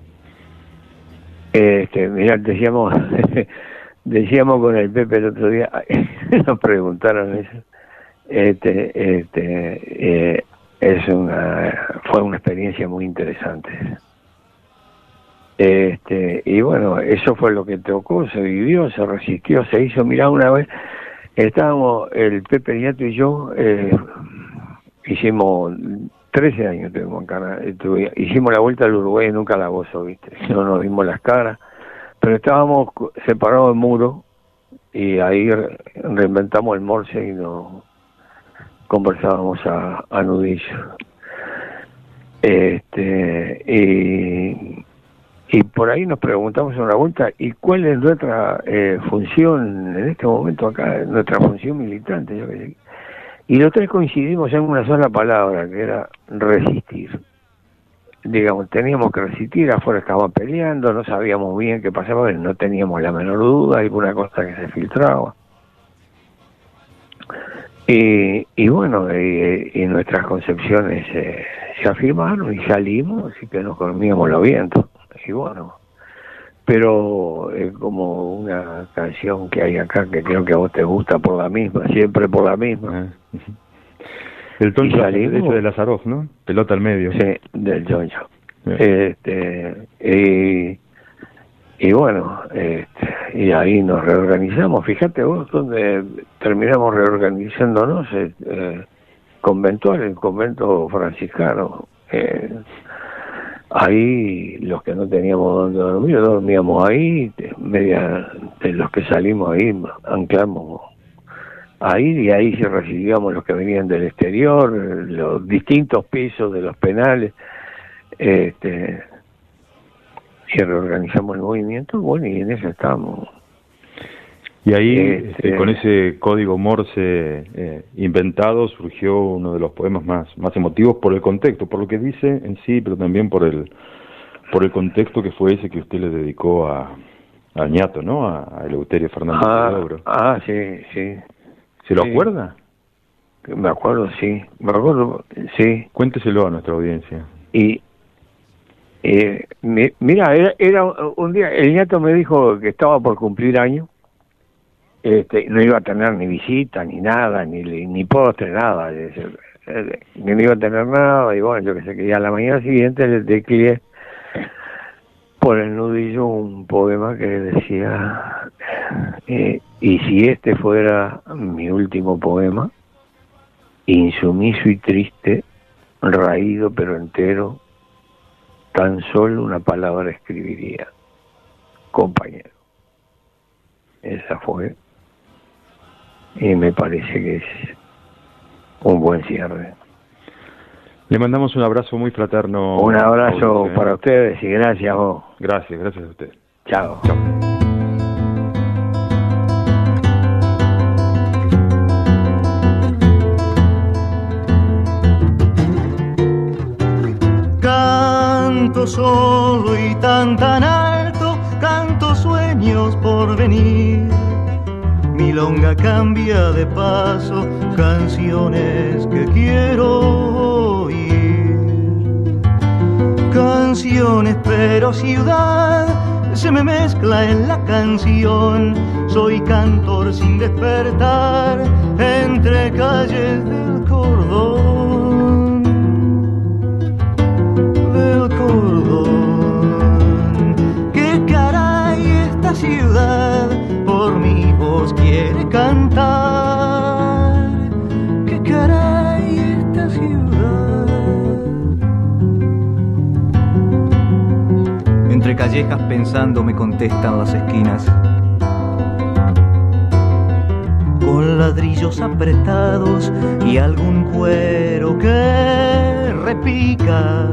Mirá, decíamos con el Pepe el otro día, nos preguntaron eso. Fue una experiencia muy interesante. Y bueno, eso fue lo que tocó, se vivió, se resistió, se hizo. Mirá, una vez estábamos, el Pepe Ñato y yo, hicimos 13 años tuvimos en Cana, hicimos la vuelta al Uruguay y nunca la gozó, ¿viste? No nos vimos las caras, pero estábamos separados en muro, y ahí reinventamos el Morse y nos conversábamos a nudillo. Y por ahí nos preguntamos en una vuelta, ¿y cuál es nuestra función en este momento acá, nuestra función militante? Yo qué sé. Y los tres coincidimos en una sola palabra, que era resistir. Digamos, teníamos que resistir, afuera estaban peleando, no sabíamos bien qué pasaba, no teníamos la menor duda, alguna cosa que se filtraba. Y bueno, y nuestras concepciones se afirmaron y salimos, y que nos comíamos los vientos. Y bueno, pero como una canción que hay acá que creo que a vos te gusta, por la misma, siempre por la misma. El toncho de Lazaroff, ¿no? Pelota al medio. Sí, del Toncho. Y bueno, y ahí nos reorganizamos. Fíjate vos donde terminamos reorganizándonos, conventual, el convento franciscano. Ahí los que no teníamos donde dormir, dormíamos ahí, media de los que salimos ahí, anclamos ahí, y ahí se recibíamos los que venían del exterior, los distintos pisos de los penales, y reorganizamos el movimiento, bueno, y en eso estamos. Y ahí, con ese código Morse inventado, surgió uno de los poemas más emotivos por el contexto, por lo que dice en sí, pero también por el contexto que fue ese que usted le dedicó a Ñato, ¿no? A Eleuterio Fernández de Dobro. Sí. ¿Se lo acuerda? Me acuerdo, sí. Sí. Cuénteselo a nuestra audiencia. Y mira, era un día, el Ñato me dijo que estaba por cumplir año. No iba a tener ni visita, ni nada, ni postre, nada. No iba a tener nada, y bueno, yo que sé, que ya a la mañana siguiente le declié por el nudillo un poema que decía, y si este fuera mi último poema, insumiso y triste, raído pero entero, tan solo una palabra escribiría, compañero. Esa fue, y me parece que es un buen cierre. Le mandamos un abrazo muy fraterno. Un abrazo para ustedes y gracias a vos. Gracias a usted. Chao. Canto solo y tan alto, canto sueños por venir. Milonga cambia de paso, canciones que quiero oír. Canciones pero ciudad se me mezcla en la canción. Soy cantor sin despertar entre calles del cordón. Del cordón. Qué caray esta ciudad por mi voz quiere cantar. Qué caray esta ciudad. Entre callejas pensando me contestan las esquinas. con ladrillos apretados y algún cuero que repica.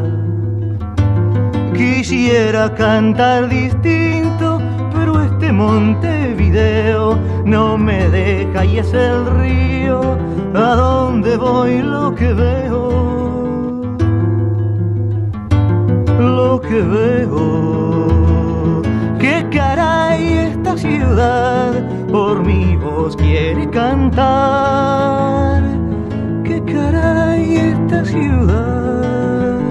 Quisiera cantar distinto, pero este Montevideo no me deja y es el río a donde voy lo que veo, lo que veo. ¡Qué caray esta ciudad! Por mi voz quiere cantar. ¡Qué caray esta ciudad!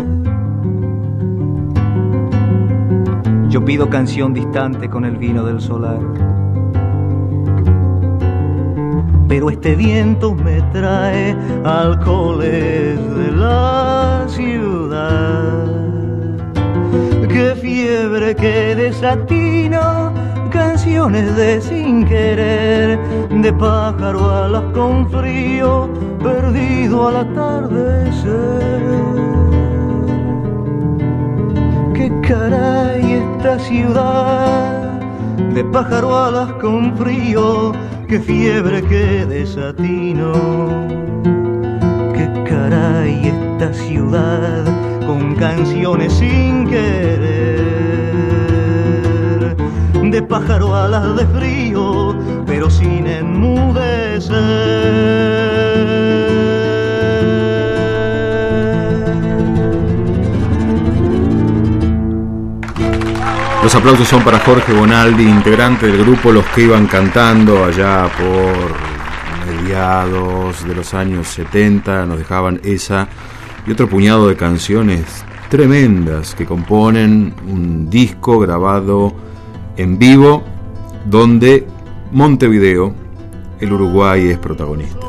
Yo pido canción distante con el vino del solar, pero este viento me trae alcoholes de la ciudad. ¡Qué fiebre, qué desatino! Canciones de sin querer, de pájaro alas con frío, perdido al atardecer. ¡Qué caray esta ciudad! De pájaro alas con frío, qué fiebre, qué desatino. ¡Qué caray esta ciudad! Con canciones sin querer, de pájaro alas de frío, pero sin enmudecer. Los aplausos son para Jorge Bonaldi, integrante del grupo Los que iban cantando allá por mediados de los años 70. Nos dejaban esa y otro puñado de canciones tremendas que componen un disco grabado en vivo donde Montevideo, el Uruguay, es protagonista.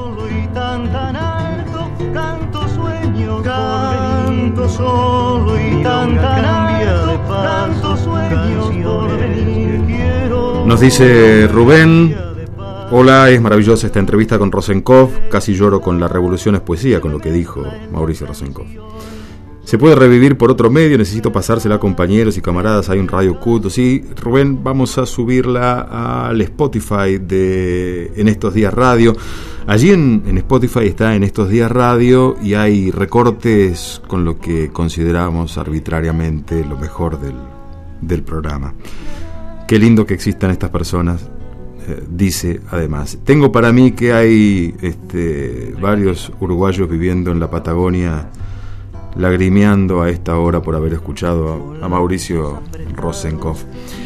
Canto solo y tan alto, canto sueños por venir quiero. Nos dice Rubén: hola, es maravillosa esta entrevista con Rosenkopf, casi lloro con La revolución es poesía, con lo que dijo Mauricio Rosenkopf. ¿Se puede revivir por otro medio? Necesito pasársela a compañeros y camaradas, hay un radio culto. Sí, Rubén, vamos a subirla al Spotify de En Estos Días Radio. Allí en Spotify está En Estos Días Radio y hay recortes con lo que consideramos arbitrariamente lo mejor del programa. Qué lindo que existan estas personas, dice además. Tengo para mí que hay varios uruguayos viviendo en la Patagonia lagrimeando a esta hora por haber escuchado a Mauricio Rosenkopf.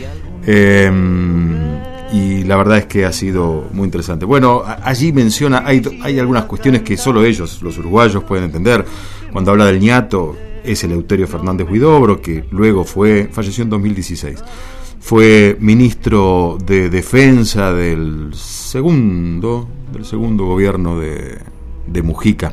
Y la verdad es que ha sido muy interesante. Bueno, allí menciona, hay algunas cuestiones que solo ellos, los uruguayos, pueden entender. Cuando habla del ñato, es Eleuterio Fernández Huidobro, que luego falleció en 2016. Fue ministro de Defensa del segundo gobierno de Mujica.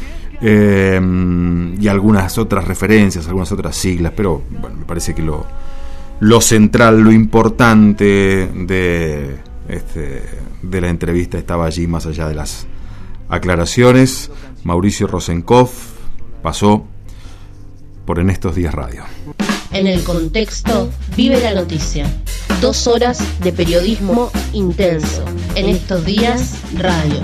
Y algunas otras referencias, algunas otras siglas, pero bueno, me parece que lo central, lo importante de la entrevista estaba allí, más allá de las aclaraciones. Mauricio Rosenkopf pasó por En Estos Días Radio. En el contexto vive la noticia. 2 horas de periodismo intenso. En Estos Días Radio.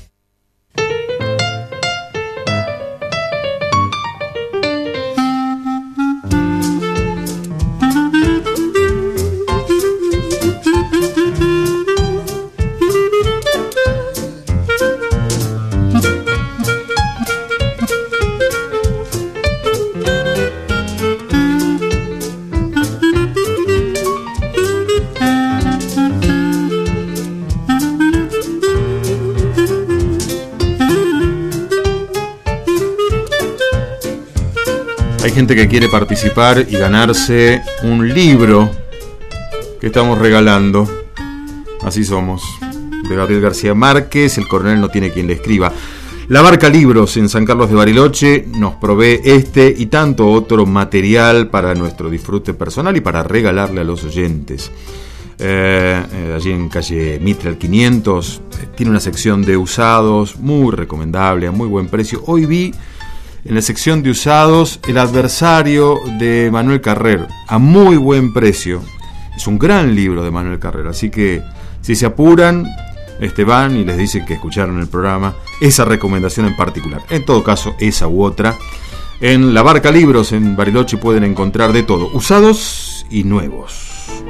Hay gente que quiere participar y ganarse un libro que estamos regalando. Así somos. De Gabriel García Márquez, El coronel no tiene quien le escriba. La Barca Libros en San Carlos de Bariloche nos provee este y tanto otro material para nuestro disfrute personal y para regalarle a los oyentes. Allí en calle Mitre al 500 tiene una sección de usados muy recomendable, a muy buen precio. Hoy vi en la sección de usados El adversario de Manuel Carrer, a muy buen precio. Es un gran libro de Manuel Carrer, así que si se apuran, van y les dicen que escucharon el programa, esa recomendación en particular. En todo caso, esa u otra. En La Barca Libros, en Bariloche, pueden encontrar de todo, usados y nuevos.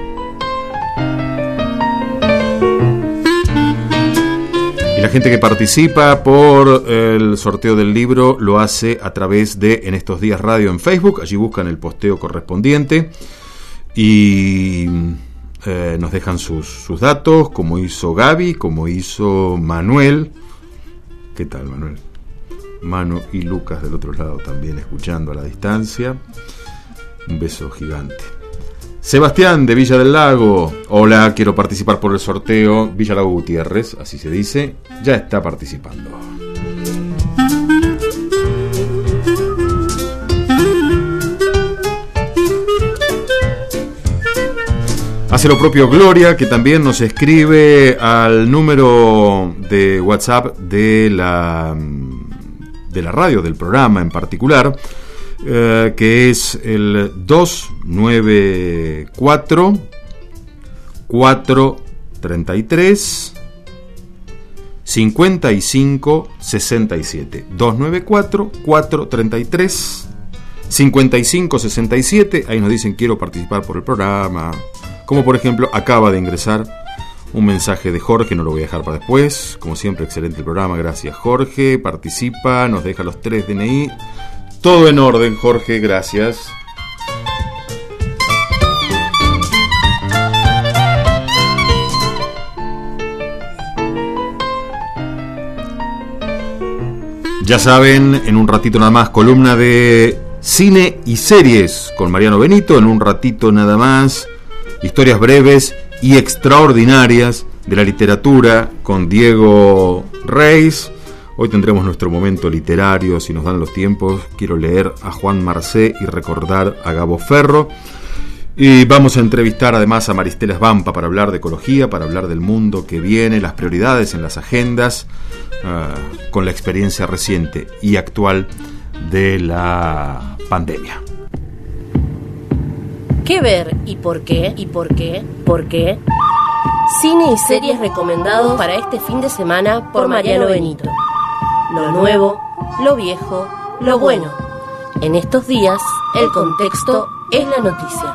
Y la gente que participa por el sorteo del libro lo hace a través de En Estos Días Radio en Facebook. Allí buscan el posteo correspondiente y nos dejan sus datos, como hizo Gaby, como hizo Manuel. ¿Qué tal, Manuel? Manu y Lucas del otro lado también escuchando a la distancia. Un beso gigante. Sebastián de Villa del Lago. Hola, quiero participar por el sorteo. Villa Lago Gutiérrez, así se dice. Ya está participando. Hace lo propio Gloria, que también nos escribe al número de WhatsApp de la radio, del programa en particular, que es el 294 433 55 67. 294 433 55 67. Ahí nos dicen quiero participar por el programa. Como por ejemplo acaba de ingresar un mensaje de Jorge, no lo voy a dejar para después. Como siempre, excelente el programa, gracias Jorge. Participa, nos deja los 3 DNI. Todo en orden, Jorge, gracias. Ya saben, en un ratito nada más, columna de cine y series con Mariano Benito. En un ratito nada más, historias breves y extraordinarias de la literatura con Diego Reis. Hoy tendremos nuestro momento literario, si nos dan los tiempos. Quiero leer a Juan Marcé y recordar a Gabo Ferro. Y vamos a entrevistar además a Maristela Svampa para hablar de ecología, para hablar del mundo que viene, las prioridades en las agendas, con la experiencia reciente y actual de la pandemia. ¿Qué ver y por qué? ¿Y por qué? ¿Por qué? Cine y series recomendados para este fin de semana por Mariano Benito. Lo nuevo, lo viejo, lo bueno. En estos días, el contexto es la noticia.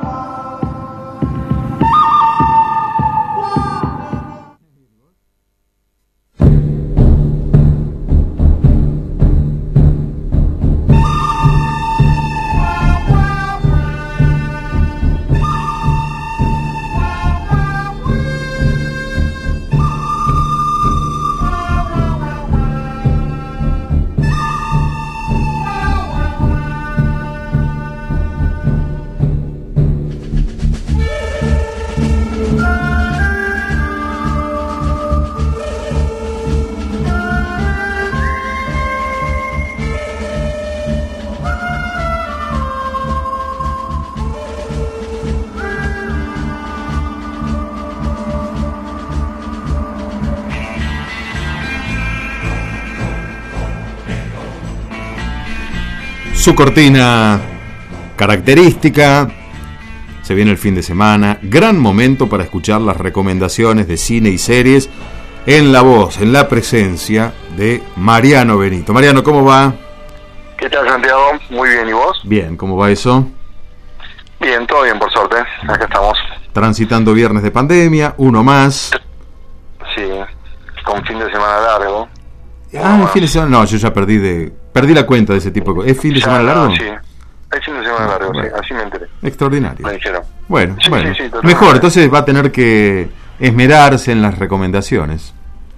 Su cortina característica. Se viene el fin de semana. Gran momento para escuchar las recomendaciones de cine y series en la voz, en la presencia de Mariano Benito. Mariano, ¿cómo va? ¿Qué tal, Santiago? Muy bien, ¿y vos? Bien, ¿cómo va eso? Bien, todo bien, por suerte. Acá estamos. Transitando viernes de pandemia, uno más. Sí, con fin de semana largo. El fin de semana. No, yo ya perdí la cuenta de ese tipo de cosas. ¿Es fin de semana largo? Sí, es fin de semana largo, bueno. Sí, así me enteré. Extraordinario. Me dijeron. Bueno, Sí, bueno. sí, totalmente. Mejor, entonces va a tener que esmerarse en las recomendaciones.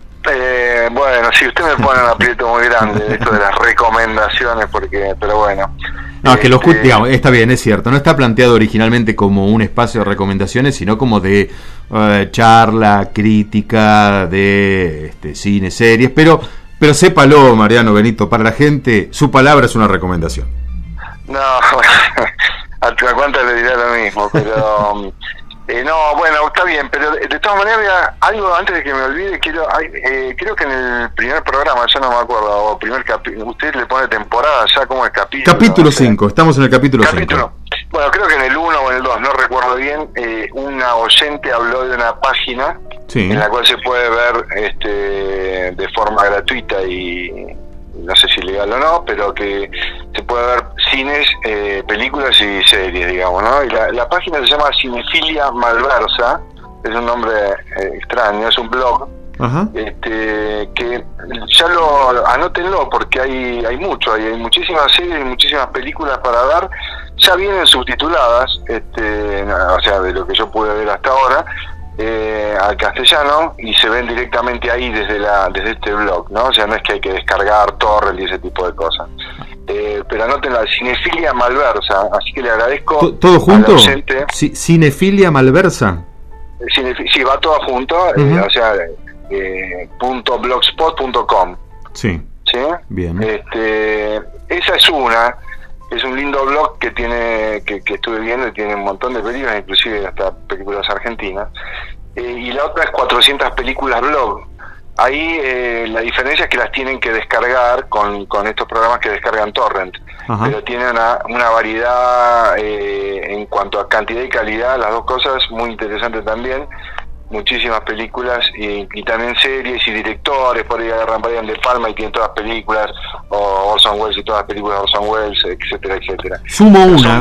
Bueno, si usted me pone un aprieto muy grande esto de las recomendaciones, pero bueno. No, es que digamos, está bien, es cierto. No está planteado originalmente como un espacio de recomendaciones, sino como de charla, crítica de cine, series. Pero sépalo, Mariano Benito, para la gente, su palabra es una recomendación. No, a cuánto le diré lo mismo, pero no, bueno, está bien, pero de todas maneras, algo antes de que me olvide, creo que en el primer programa, ya no me acuerdo, o primer capítulo, usted le pone temporada, ya como el capítulo. Capítulo 5, estamos en el capítulo 5. Bueno, creo que en el 1 o en el 2, no recuerdo bien, una oyente habló de una página en la cual se puede ver de forma gratuita y no sé si legal o no, pero que se puede ver cines, películas y series, digamos, ¿no? Y la página se llama Cinefilia Malversa, es un nombre extraño, es un blog. Ajá. Que ya anótenlo porque hay muchísimas series y muchísimas películas para ver, ya vienen subtituladas, o sea, de lo que yo pude ver hasta ahora, al castellano, y se ven directamente ahí desde este blog, ¿no? O sea, no es que hay que descargar torrent y ese tipo de cosas. Pero anoten la Cinefilia Malversa, así que le agradezco. ¿Todo junto? Cinefilia Malversa. Sí, va todo junto, o sea, .blogspot.com. Sí. ¿Sí? Bien. Esa es un lindo blog que tiene, que estuve viendo, y tiene un montón de películas, inclusive hasta películas argentinas. Y la otra es 400 películas blog. Ahí la diferencia es que las tienen que descargar con estos programas que descargan torrent. Ajá. Pero tienen una variedad en cuanto a cantidad y calidad, las dos cosas, muy interesantes también. Muchísimas películas y también series y directores, por ahí agarran Brian De Palma y tienen todas las películas, o Orson Welles y todas las películas de Orson Welles, etcétera, etcétera. Sumo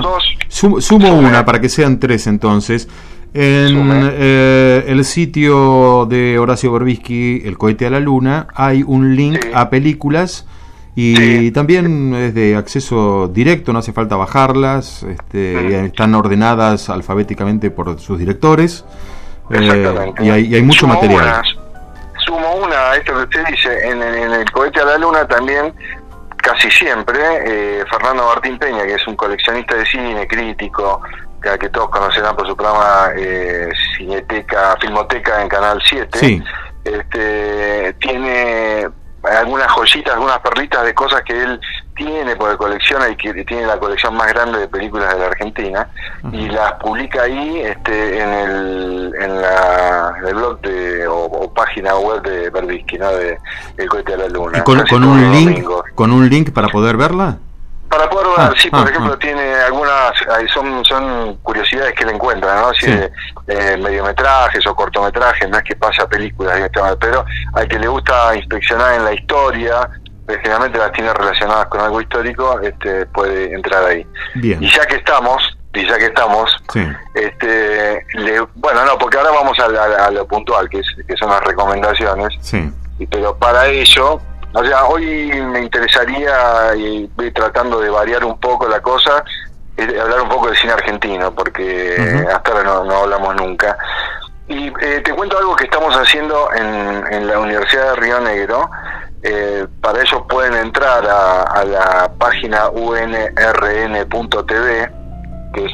una para que sean tres entonces. En el sitio de Horacio Berbisky, El cohete a la luna, hay un link a películas y también es de acceso directo, no hace falta bajarlas, están ordenadas alfabéticamente por sus directores. Exactamente. Y hay mucho material. Sumo una a esto que usted dice, en el cohete a la luna también, casi siempre, Fernando Martín Peña, que es un coleccionista de cine, crítico, que todos conocerán por su programa Filmoteca en Canal 7, sí. Tiene algunas joyitas, algunas perlitas de cosas que él tiene, porque colecciona y que tiene la colección más grande de películas de la Argentina, y las publica ahí en el blog o página web de Berbisky, ¿no? De El cohete a la luna. ¿Con un link para poder verla? Para poder ver, sí, por ejemplo, tiene algunas, son curiosidades que él encuentra, ¿no? Si mediometrajes o cortometrajes, no es que pasa películas, pero al que le gusta inspeccionar en la historia, generalmente las tiene relacionadas con algo histórico, puede entrar ahí. Bien. Y ya que estamos, sí. Bueno, no, porque ahora vamos a lo puntual, que son las recomendaciones. Sí. Pero para ello, o sea, hoy me interesaría, y voy tratando de variar un poco la cosa, hablar un poco del cine argentino, porque hasta ahora no hablamos nunca. Y te cuento algo que estamos haciendo en la Universidad de Río Negro. Para ello pueden entrar a la página unrn.tv, que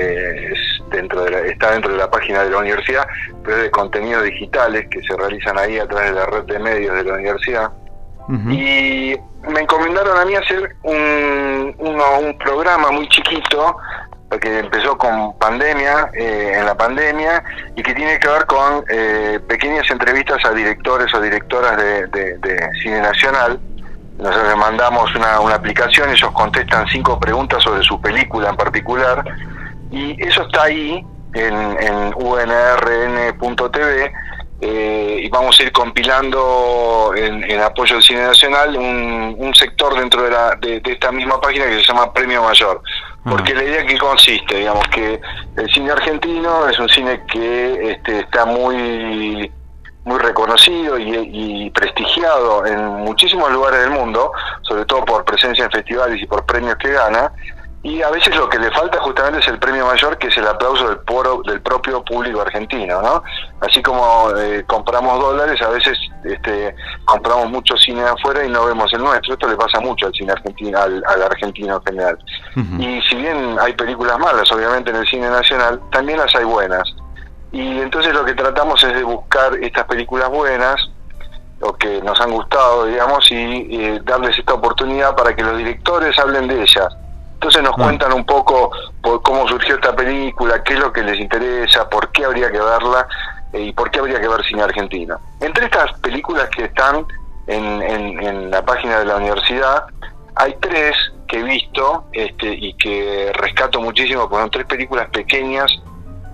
está dentro de la página de la universidad, pero es de contenidos digitales que se realizan ahí a través de la red de medios de la universidad. Y me encomendaron a mí hacer un programa muy chiquito, que empezó con pandemia, en la pandemia, y que tiene que ver con pequeñas entrevistas a directores o directoras de cine nacional. Nosotros les mandamos una aplicación, ellos contestan 5 preguntas sobre su película en particular, y eso está ahí en unrn.tv. Y vamos a ir compilando en apoyo del cine nacional un sector dentro de esta misma página que se llama Premio Mayor, porque la idea que consiste, digamos, que el cine argentino es un cine que está muy reconocido y prestigiado en muchísimos lugares del mundo, sobre todo por presencia en festivales y por premios que gana. Y a veces lo que le falta justamente es el premio mayor, que es el aplauso del propio público argentino, ¿no? Así como compramos dólares, a veces compramos mucho cine de afuera y no vemos el nuestro. Esto le pasa mucho al cine argentino, al argentino en general. Y si bien hay películas malas, obviamente, en el cine nacional, también las hay buenas. Y entonces lo que tratamos es de buscar estas películas buenas, o que nos han gustado, digamos, y darles esta oportunidad para que los directores hablen de ellas. Entonces nos cuentan un poco por cómo surgió esta película, qué es lo que les interesa, por qué habría que verla y por qué habría que ver cine argentino. Entre estas películas que están en la página de la universidad, hay 3 que he visto y que rescato muchísimo, porque son 3 películas pequeñas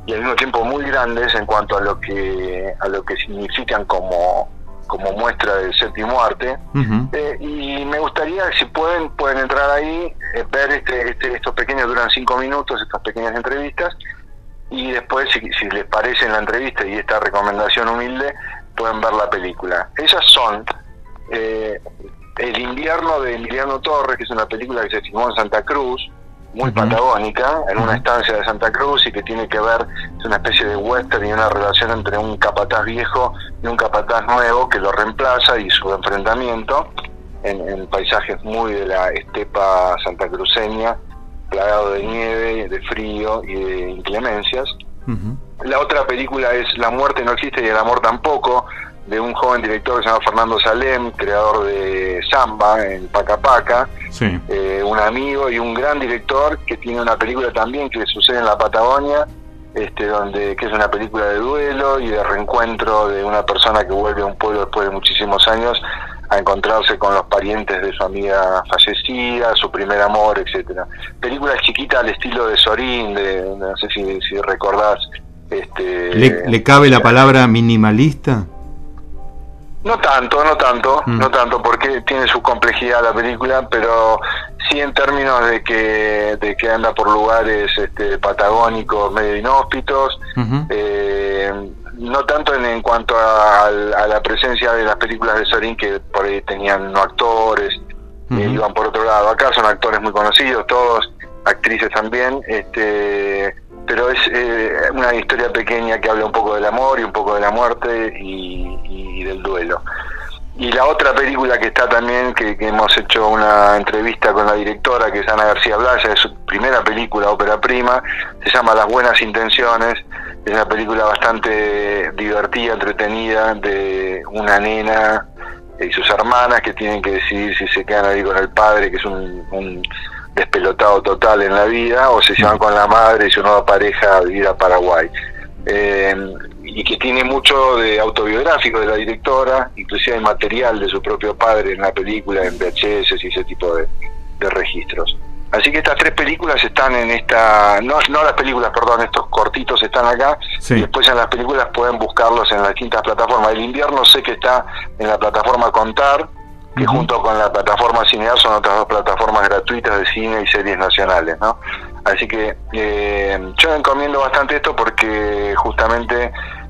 y al mismo tiempo muy grandes en cuanto a lo que significan como muestra del séptimo arte. Y me gustaría, si pueden entrar ahí, ver estos pequeños, duran 5 minutos, estas pequeñas entrevistas, y después, si les parece en la entrevista y esta recomendación humilde, pueden ver la película. Esas son El invierno de Emiliano Torres, que es una película que se filmó en Santa Cruz, muy patagónica, en una estancia de Santa Cruz, y que tiene que ver, es una especie de western y una relación entre un capataz viejo y un capataz nuevo que lo reemplaza, y su enfrentamiento en paisajes muy de la estepa santacruceña, plagado de nieve, de frío y de inclemencias. La otra película es La muerte no existe y el amor tampoco, de un joven director que se llama Fernando Salem, creador de Samba en Paca Paca, un amigo y un gran director que tiene una película también que sucede en la Patagonia, que es una película de duelo y de reencuentro de una persona que vuelve a un pueblo después de muchísimos años a encontrarse con los parientes de su amiga fallecida, su primer amor, etcétera. Películas chiquitas al estilo de Sorín, no sé si recordás. ¿Le cabe la palabra minimalista? No tanto, porque tiene su complejidad la película, pero sí en términos de que anda por lugares patagónicos medio inhóspitos, no tanto en cuanto a la presencia de las películas de Sorín, que por ahí tenían no actores, iban por otro lado. Acá son actores muy conocidos, todos, actrices también, pero es una historia pequeña que habla un poco del amor y un poco de la muerte y del duelo. Y la otra película que está también, que hemos hecho una entrevista con la directora, que es Ana García Blaya, es su primera película, ópera prima, se llama Las buenas intenciones. Es una película bastante divertida, entretenida, de una nena y sus hermanas que tienen que decidir si se quedan ahí con el padre, que es un despelotado total en la vida, o se llevan con la madre y su nueva pareja a vivir a Paraguay. Y que tiene mucho de autobiográfico de la directora, inclusive hay material de su propio padre en la película, en VHS y ese tipo de registros. Así que estas 3 películas están en esta, no las películas, perdón, estos cortitos están acá, y después en las películas pueden buscarlos en las distintas plataformas. El invierno sé que está en la plataforma Contar, que junto con la plataforma Cinear son otras 2 plataformas gratuitas de cine y series nacionales, ¿no? Así que yo encomiendo bastante esto porque justamente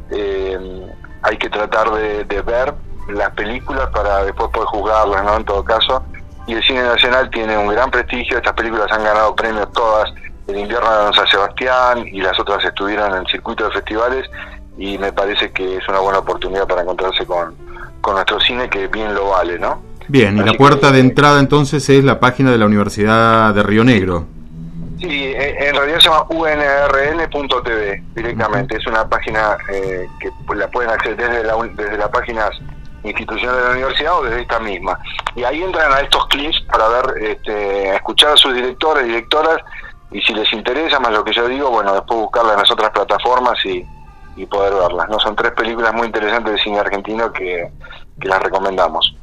hay que tratar de ver las películas para después poder juzgarlas, ¿no? En todo caso. Y el cine nacional tiene un gran prestigio, estas películas han ganado premios todas, El invierno de Don San Sebastián, y las otras estuvieron en el circuito de festivales, y me parece que es una buena oportunidad para encontrarse con nuestro cine, que bien lo vale, ¿no? Bien, y la puerta de entrada entonces es la página de la Universidad de Río Negro. Sí, en realidad se llama unrn.tv directamente. Es una página que la pueden acceder desde las páginas institucionales de la universidad o desde esta misma. Y ahí entran a estos clips para ver, escuchar a sus directores, directoras, y si les interesa más lo que yo digo, bueno, después buscarlas en las otras plataformas y poder verlas, ¿no? Son 3 películas muy interesantes de cine argentino que las recomendamos.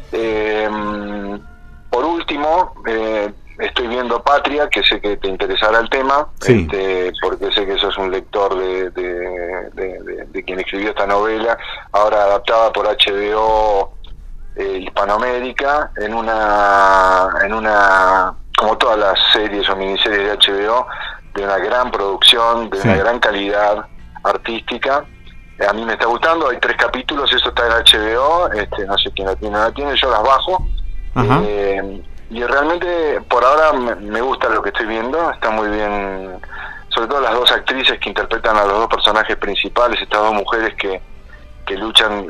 Por último, estoy viendo Patria, que sé que te interesará el tema, porque sé que sos un lector de quien escribió esta novela, ahora adaptada por HBO Hispanoamérica, en una como todas las series o miniseries de HBO, de una gran producción, de una gran calidad artística. A mí me está gustando, hay 3 capítulos, eso está en HBO, no sé quién la tiene, yo las bajo. Y realmente por ahora me gusta lo que estoy viendo, está muy bien, sobre todo las 2 actrices que interpretan a los 2 personajes principales, estas 2 mujeres que luchan,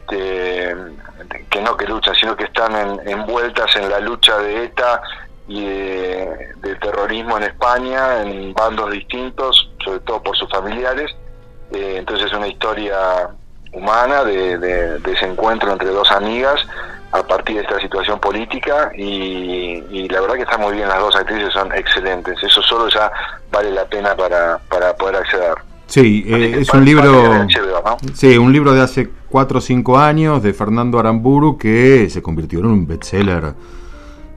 sino que están envueltas en la lucha de ETA y de terrorismo en España, en bandos distintos, sobre todo por sus familiares. Entonces es una historia humana de ese encuentro entre 2 amigas a partir de esta situación política, y la verdad que están muy bien, las 2 actrices son excelentes, eso solo ya vale la pena para poder acceder. Sí, es un libro, HBO, ¿no? Sí, un libro de hace 4 o 5 años de Fernando Aramburu que se convirtió en un bestseller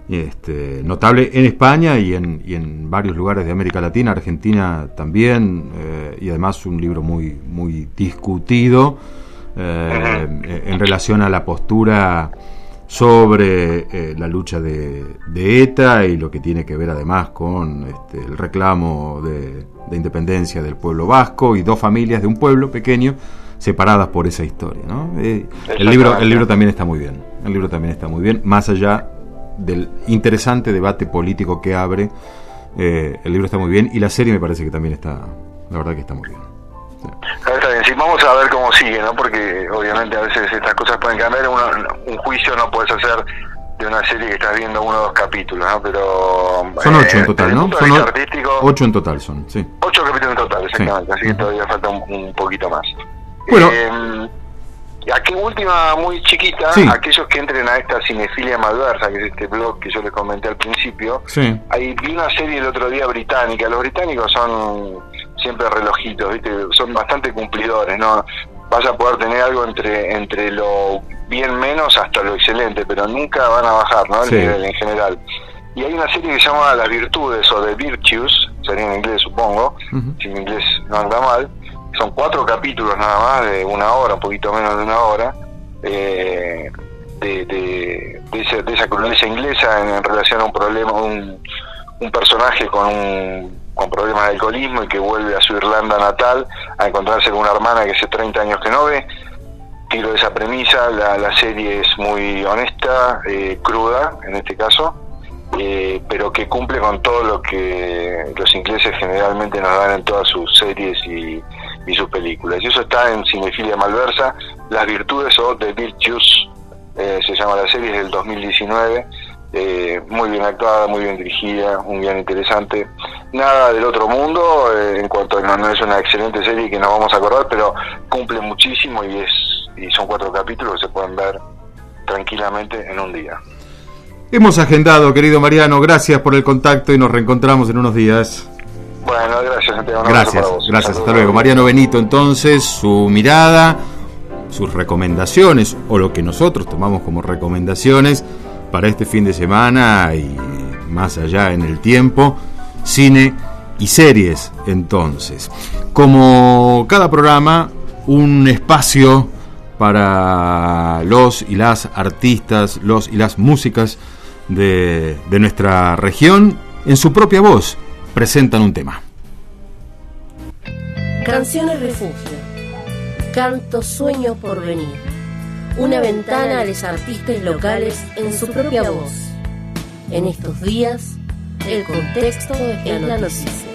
notable en España y en varios lugares de América Latina, Argentina también, y además un libro muy, muy discutido en relación a la postura sobre la lucha de ETA y lo que tiene que ver además con el reclamo de independencia del pueblo vasco y dos familias de un pueblo pequeño separadas por esa historia, ¿no? El libro también está muy bien. El libro también está muy bien, más allá del interesante debate político que abre. El libro está muy bien y la serie me parece que también está, la verdad que está muy bien. Sí. Está bien, sí, vamos a ver cómo sigue, ¿no? Porque obviamente a veces estas cosas pueden cambiar. Un juicio no puedes hacer de una serie que estás viendo 1 o 2 capítulos, ¿no? Pero son 8 en total, ¿no? Son 8 en total, son, sí. 8 capítulos en total, exactamente. Sí. Así que todavía falta un poquito más. Bueno. Aquí última, muy chiquita, sí. Aquellos que entren a esta Cinefilia Malversa, que es este blog que yo les comenté al principio, sí. Ahí vi una serie el otro día británica. Los británicos son siempre relojitos, ¿viste? Son bastante cumplidores, ¿no? Vas a poder tener algo entre lo bien menos hasta lo excelente, pero nunca van a bajar, ¿no? El nivel en general. Y hay una serie que se llama Las Virtudes o The Virtues, sería en inglés supongo, si mi inglés no anda mal. Son 4 capítulos nada más, de 1 hora, un poquito menos de 1 hora, de esa crudeza inglesa en relación a un problema, un personaje con problemas de alcoholismo y que vuelve a su Irlanda natal a encontrarse con una hermana que hace 30 años que no ve. Tiro de esa premisa, la serie es muy honesta, cruda en este caso, pero que cumple con todo lo que los ingleses generalmente nos dan en todas sus series y sus películas. Y eso está en Cinefilia Malversa. Las Virtudes o The Virtues se llama la serie, es del 2019. Muy bien actuada, muy bien dirigida, un guion interesante. Nada del otro mundo, en cuanto a no es una excelente serie que nos vamos a acordar, pero cumple muchísimo y son 4 capítulos que se pueden ver tranquilamente en un día. Hemos agendado, querido Mariano, gracias por el contacto y nos reencontramos en unos días. Bueno, gracias, Santiago. Gracias, hasta luego. Mariano Benito, entonces, su mirada, sus recomendaciones, o lo que nosotros tomamos como recomendaciones para este fin de semana y más allá en el tiempo, cine y series, entonces. Como cada programa, un espacio para los y las artistas, los y las músicas de nuestra región, en su propia voz, presentan un tema. Canciones Refugio, Canto Sueño por Venir, una ventana a los artistas locales en su propia voz. En estos días, el contexto es la noticia.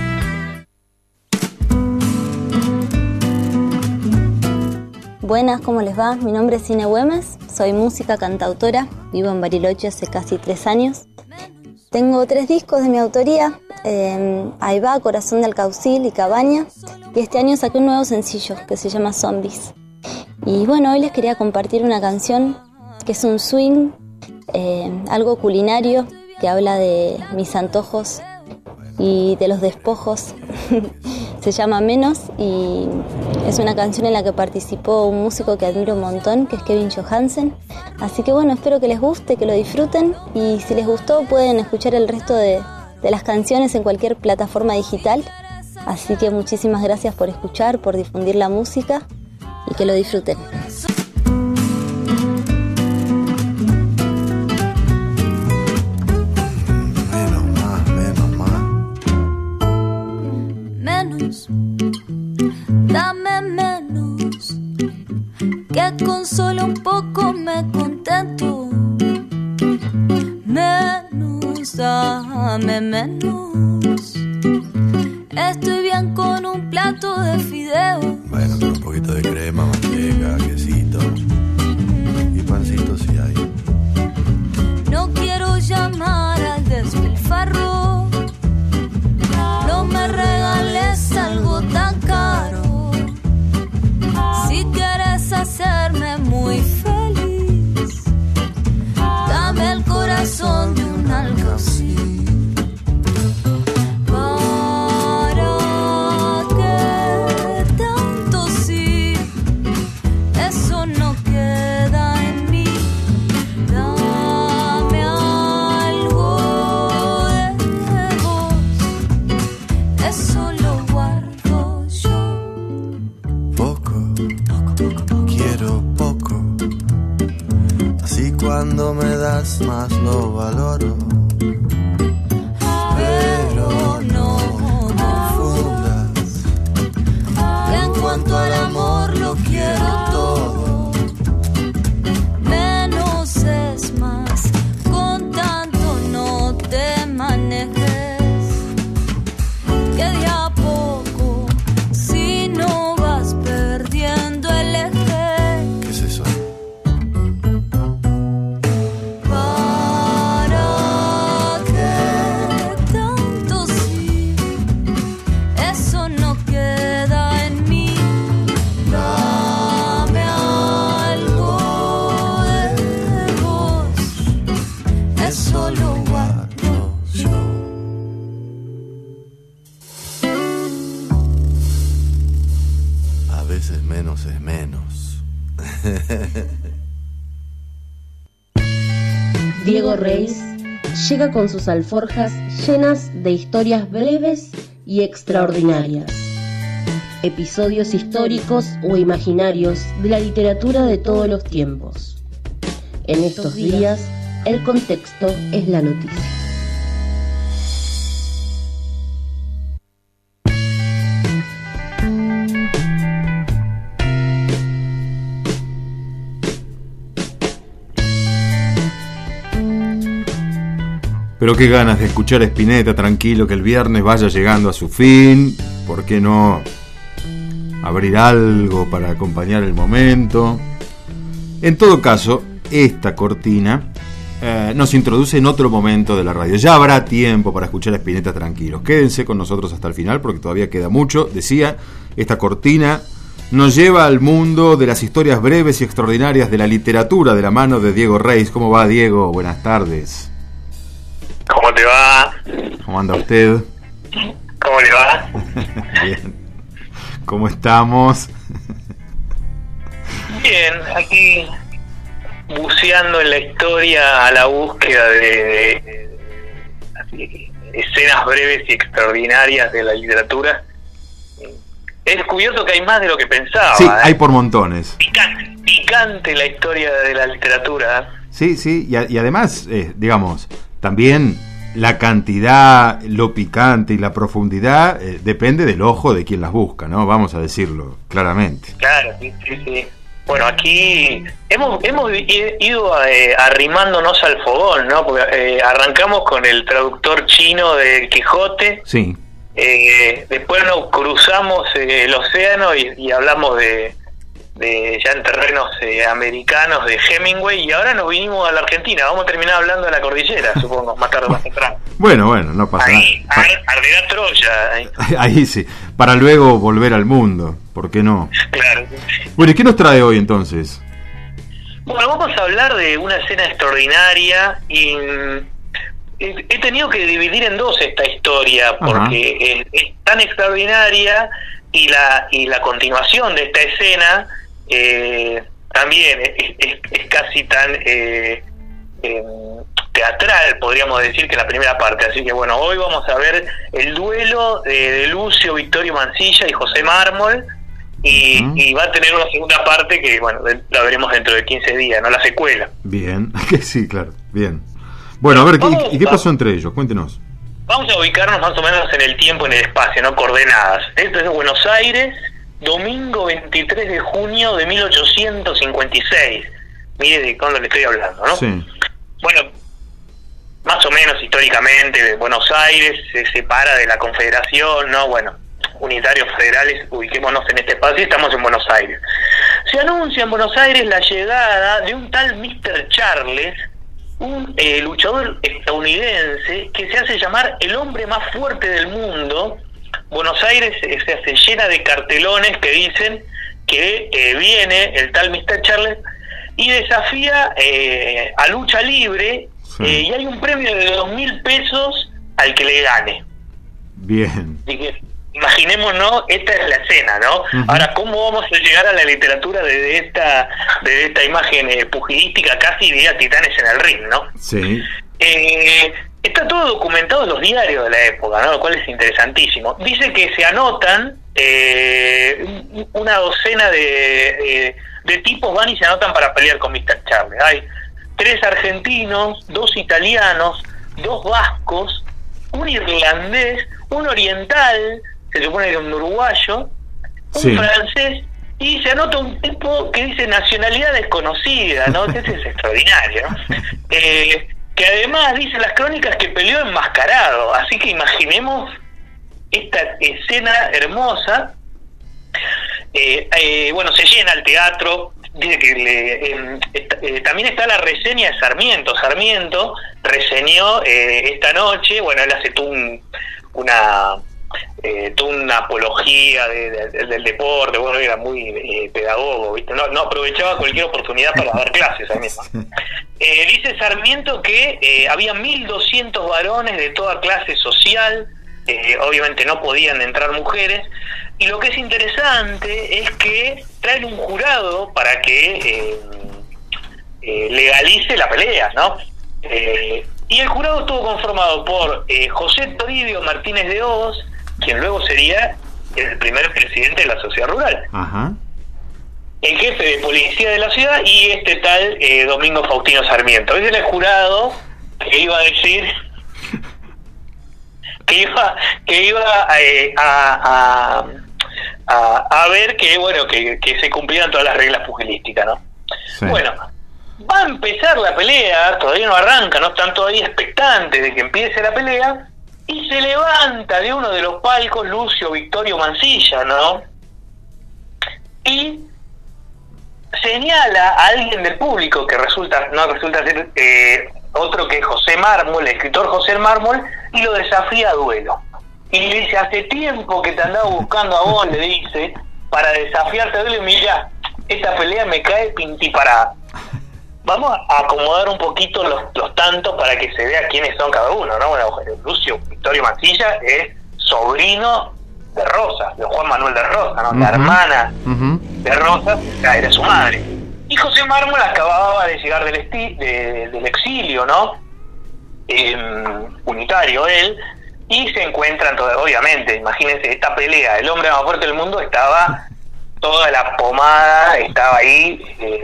Buenas, ¿cómo les va? Mi nombre es Cine Güemes, soy música cantautora, vivo en Bariloche hace casi 3 años. Tengo 3 discos de mi autoría, Ahí va, Corazón de Alcaucil y Cabaña, y este año saqué un nuevo sencillo que se llama Zombies. Y bueno, hoy les quería compartir una canción que es un swing, algo culinario, que habla de mis antojos y de los despojos. Se llama Menos y es una canción en la que participó un músico que admiro un montón, que es Kevin Johansen. Así que bueno, espero que les guste, que lo disfruten, y si les gustó pueden escuchar el resto de las canciones en cualquier plataforma digital. Así que muchísimas gracias por escuchar, por difundir la música y que lo disfruten. Dame menos, que con solo un poco me contento. Menos, dame menos. Estoy bien con un plato de fideos. Bueno, con un poquito de crema, manteca, quesito y pancito si hay. No quiero llamar al despilfarro. No me regales algo tan caro. Si quieres hacerme muy feliz, dame el corazón de un alcaucil. Para que te quiero poco. Así cuando me das más lo valoro. Pero no confundas, en cuanto al amor lo quiero todo. Menos es más, con tanto no te manejes. Que de a poco, si no vas perdiendo el eje. ¿Qué es eso? ¿Para qué tanto sí? Eso no queda en mí. Dame algo de vos. Eso lo guardo yo. A veces menos es menos. Diego Reis llega con sus alforjas llenas de historias breves y extraordinarias, episodios históricos o imaginarios de la literatura de todos los tiempos. En estos días, el contexto es la noticia. Pero qué ganas de escuchar a Spinetta tranquilo, que el viernes vaya llegando a su fin. ¿Por qué no abrir algo para acompañar el momento? En todo caso, esta cortina nos introduce en otro momento de la radio. Ya habrá tiempo para escuchar a Spinetta tranquilos. Quédense con nosotros hasta el final porque todavía queda mucho. Decía, esta cortina nos lleva al mundo de las historias breves y extraordinarias de la literatura de la mano de Diego Reis. ¿Cómo va, Diego? Buenas tardes. ¿Cómo te va? ¿Cómo anda usted? ¿Cómo le va? Bien. ¿Cómo estamos? Bien, aquí buceando en la historia a la búsqueda de escenas breves y extraordinarias de la literatura. He descubierto que hay más de lo que pensaba. Sí, hay por montones. Picante la historia de la literatura. Sí, sí, y además, digamos, también la cantidad, lo picante y la profundidad depende del ojo de quien las busca, ¿no? Vamos a decirlo claramente. Claro, sí, sí, sí. Bueno, aquí hemos ido arrimándonos al fogón, ¿no? Porque arrancamos con el traductor chino de Quijote. Sí. Después nos cruzamos el océano y hablamos de ya en terrenos americanos de Hemingway, y ahora nos vinimos a la Argentina. Vamos a terminar hablando de la cordillera, supongo, más tarde o más temprano. Bueno, no pasa nada. Arderá Troya. Ahí sí, para luego volver al mundo, ¿por qué no? Claro. Bueno, ¿y qué nos trae hoy entonces? Bueno, vamos a hablar de una escena extraordinaria y he tenido que dividir en dos esta historia porque es tan extraordinaria y la continuación de esta escena también es casi tan teatral, podríamos decir, que la primera parte. Así que bueno, hoy vamos a ver el duelo de Lucio Victorio Mansilla y José Mármol, y va a tener una segunda parte que bueno, la veremos dentro de 15 días, ¿no? La secuela. Bien, sí, claro, bien. Bueno, a ver, ¿y qué pasó entre ellos? Cuéntenos. Vamos a ubicarnos más o menos en el tiempo, en el espacio, ¿no? Coordenadas. Esto es Buenos Aires, domingo 23 de junio de 1856. Mire de cuándo le estoy hablando, ¿no? Sí. Bueno, más o menos históricamente, Buenos Aires se separa de la Confederación, ¿no? Bueno, unitarios federales, ubiquémonos en este espacio, estamos en Buenos Aires. Se anuncia en Buenos Aires la llegada de un tal Mr. Charles, un luchador estadounidense que se hace llamar el hombre más fuerte del mundo. Buenos Aires se hace llena de cartelones que dicen que viene el tal Mr. Charles y desafía a lucha libre, y hay un premio de 2.000 pesos al que le gane. Bien. Así que imaginémonos, esta es la escena, ¿no? Ahora, ¿cómo vamos a llegar a la literatura de esta imagen pugilística, casi diría Titanes en el ring, ¿no? Sí. está todo documentado en los diarios de la época, ¿no? Lo cual es interesantísimo. Dice que se anotan una docena de tipos, van y se anotan para pelear con Mr. Charles. Hay 3 argentinos, 2 italianos, 2 vascos, un irlandés, un oriental, se supone que un uruguayo, un francés, y se anota un tipo que dice nacionalidad desconocida, ¿no? Ese es extraordinario, ¿no? Que además dice las crónicas que peleó enmascarado, así que imaginemos esta escena hermosa. Bueno, se llena el teatro. Dice que también está la reseña de Sarmiento. Sarmiento reseñó esta noche, bueno, él hace toda una apología del deporte, bueno, era muy pedagogo, ¿viste? No aprovechaba cualquier oportunidad para dar clases ahí mismo. Dice Sarmiento que había 1.200 varones de toda clase social, obviamente no podían entrar mujeres, y lo que es interesante es que traen un jurado para que legalice la pelea, ¿no? Y el jurado estuvo conformado por José Toribio Martínez de Hoz, quien luego sería el primer presidente de la sociedad rural, el jefe de policía de la ciudad, y este tal Domingo Faustino Sarmiento. Ese era el jurado que iba a decir que iba a ver que, bueno, que se cumplieran todas las reglas pugilísticas, ¿no? Sí. Bueno, va a empezar la pelea, todavía no arranca, no están todavía expectantes de que empiece la pelea, y se levanta de uno de los palcos Lucio Victorio Mansilla, ¿no? Y señala a alguien del público que resulta ser otro que José Mármol, el escritor José Mármol, y lo desafía a duelo. Y le dice, hace tiempo que te andaba buscando a vos, le dice, para desafiarte a duelo, y mira, esta pelea me cae pintiparada. Vamos a acomodar un poquito los tantos para que se vea quiénes son cada uno, ¿no? Bueno, Lucio Victorio Mansilla es sobrino de Rosas, de Juan Manuel de Rosas, ¿no? La hermana de Rosas era su madre. Y José Mármol acababa de llegar del exilio, ¿no? Unitario él, y se encuentran obviamente, imagínense, esta pelea, el hombre más fuerte del mundo, estaba toda la pomada, estaba ahí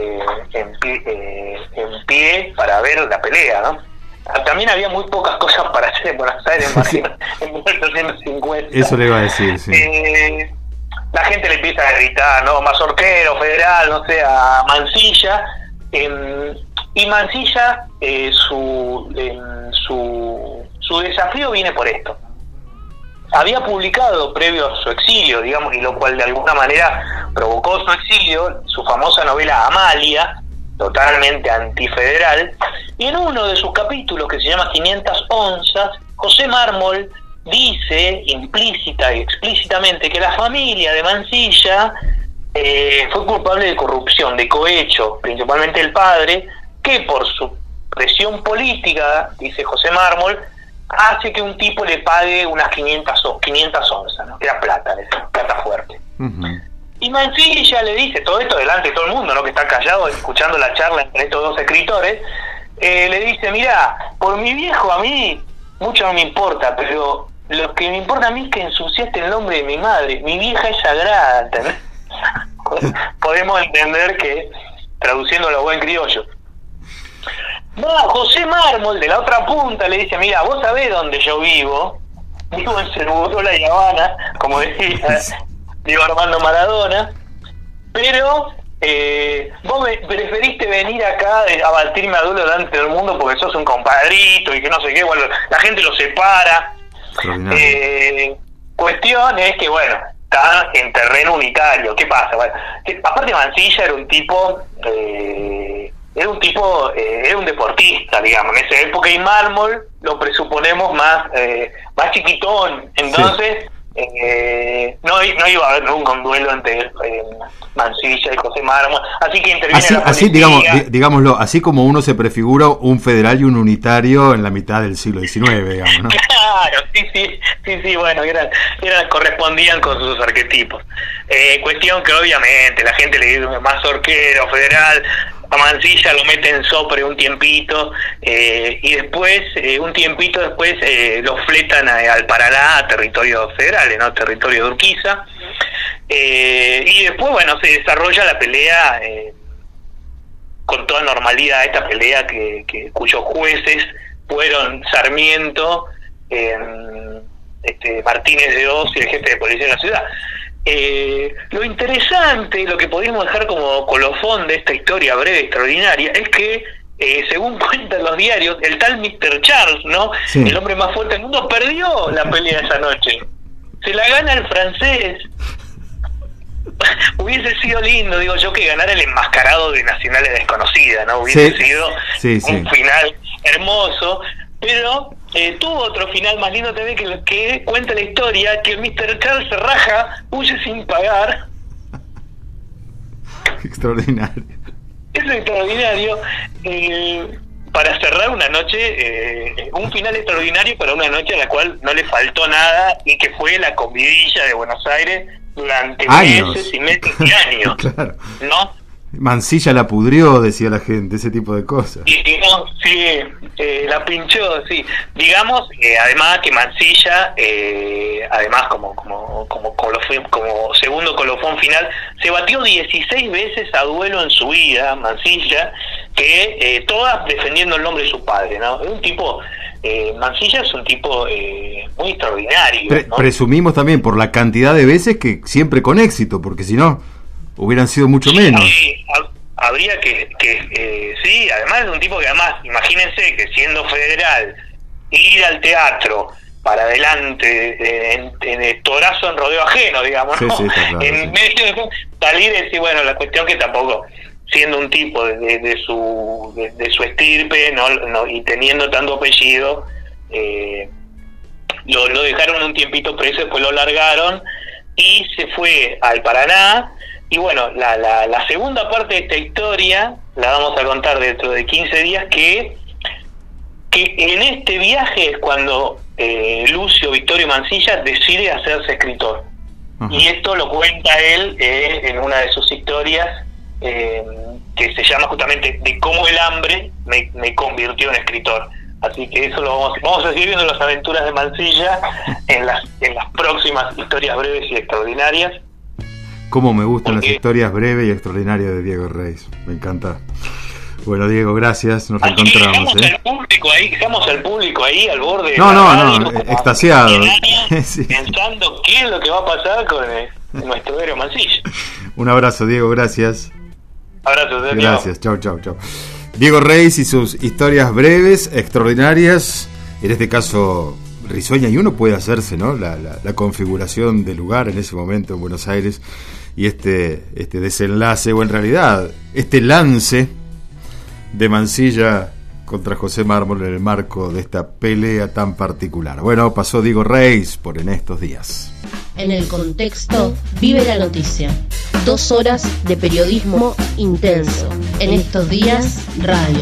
en pie para ver la pelea, ¿no? También había muy pocas cosas para hacer en Buenos Aires, en 1850. Eso le iba a decir, sí. La gente le empieza a gritar, ¿no? Mazorquero, Federal, no sé, a Mansilla. Y Mansilla, su desafío viene por esto. Había publicado previo a su exilio, digamos, y lo cual de alguna manera provocó su exilio, su famosa novela Amalia, totalmente antifederal, y en uno de sus capítulos, que se llama 500 onzas, José Mármol dice implícita y explícitamente que la familia de Mansilla fue culpable de corrupción, de cohecho, principalmente el padre, que por su presión política, dice José Mármol, hace que un tipo le pague unas 500 onzas, ¿no? Era plata fuerte. Y Mansilla le dice, todo esto delante de todo el mundo, ¿no? Que está callado escuchando la charla entre estos dos escritores, le dice, mirá, por mi viejo a mí mucho no me importa, pero lo que me importa a mí es que ensuciaste el nombre de mi madre, mi vieja es sagrada, ¿entendés? Podemos entender que, traduciéndolo a buen criollo, no, José Mármol de la otra punta le dice, mira, vos sabés dónde yo vivo en Cerúbola y Habana, como decía Diego Armando Maradona, pero vos preferiste venir acá a batirme a duelo delante del mundo porque sos un compadrito y que no sé qué, bueno, la gente lo separa. Cuestión es que, bueno, está en terreno unitario. ¿Qué pasa? Bueno, aparte Mansilla era un tipo... era un deportista, digamos, en esa época, y Mármol lo presuponemos más chiquitón, entonces no iba a haber nunca un duelo entre Mansilla y José Mármol, así que interviene la policía. Así, digámoslo, así como uno se prefigura un federal y un unitario en la mitad del siglo XIX, digamos, ¿no? Claro, sí, bueno, correspondían con sus arquetipos. Cuestión que obviamente la gente le dice mazorquero, Federal. a Mansilla lo mete en Sopre un tiempito, y después, un tiempito después, lo fletan al Paraná, a territorios federales, ¿no? Territorio de Urquiza. Y después, bueno, se desarrolla la pelea con toda normalidad, esta pelea cuyos jueces fueron Sarmiento, Martínez de Oz y el jefe de policía de la ciudad. Lo interesante, lo que podríamos dejar como colofón de esta historia breve extraordinaria, es que según cuentan los diarios, el tal Mr. Charles, ¿no? Sí. El hombre más fuerte del mundo, perdió la pelea esa noche. Se la gana el francés. Hubiese sido lindo, digo yo, que ganara el enmascarado de Nacionales Desconocidas, ¿no? Hubiese sido un final hermoso, pero tuvo otro final más lindo también, que cuenta la historia que el Mr. Charles se raja, huye sin pagar. Extraordinario. Es extraordinario. Para cerrar una noche, un final extraordinario para una noche a la cual no le faltó nada y que fue la comidilla de Buenos Aires durante meses y meses y años. Claro. ¿No? Mansilla la pudrió, decía la gente, ese tipo de cosas. Y digamos, sí, la pinchó, sí. Digamos, además que Mansilla, además como segundo colofón final, se batió 16 veces a duelo en su vida, Mansilla, que todas defendiendo el nombre de su padre, ¿no? Es un tipo, Mansilla es un tipo muy extraordinario, ¿no? Presumimos también por la cantidad de veces que siempre con éxito, porque si no hubieran sido mucho menos. Sí, habría que sí, además es un tipo que además, imagínense que siendo federal, ir al teatro para adelante, en torazo en rodeo ajeno, digamos, ¿no? Sí, claro, en medio de salir y decir, bueno, la cuestión que tampoco, siendo un tipo de su estirpe, no y teniendo tanto apellido, lo dejaron un tiempito preso, después lo largaron y se fue al Paraná. Y bueno, la segunda parte de esta historia la vamos a contar dentro de 15 días, que en este viaje es cuando Lucio Victorio Mansilla decide hacerse escritor. Ajá. Y esto lo cuenta él en una de sus historias, que se llama justamente de cómo el hambre me convirtió en escritor. Así que eso lo vamos a seguir viendo, las aventuras de Mansilla en las próximas historias breves y extraordinarias. Cómo me gustan las historias breves y extraordinarias de Diego Reis. Me encanta. Bueno, Diego, gracias. Nos reencontramos. Dejamos al público ahí al borde. No, extasiado. Sí. Pensando qué es lo que va a pasar con nuestro héroe Mansilla. Un abrazo, Diego, gracias. Abrazo, Diego. Gracias, chau. Diego Reis y sus historias breves, extraordinarias, en este caso risueña, y uno puede hacerse, ¿no? La configuración del lugar en ese momento en Buenos Aires, y este desenlace, o en realidad este lance de Mansilla contra José Mármol en el marco de esta pelea tan particular. Bueno, pasó Diego Reis por En Estos Días. En el contexto vive la noticia. 2 horas de periodismo intenso. En Estos Días, radio.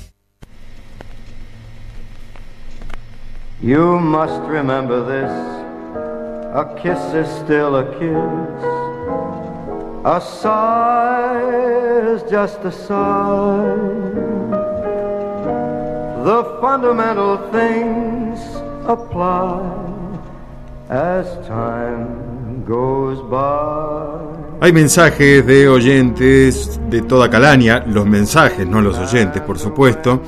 You must remember this. A kiss is still a kiss. A sigh is just a sigh. The fundamental things apply as time goes by. Hay mensajes de oyentes de toda calaña, los mensajes, no los oyentes, por supuesto,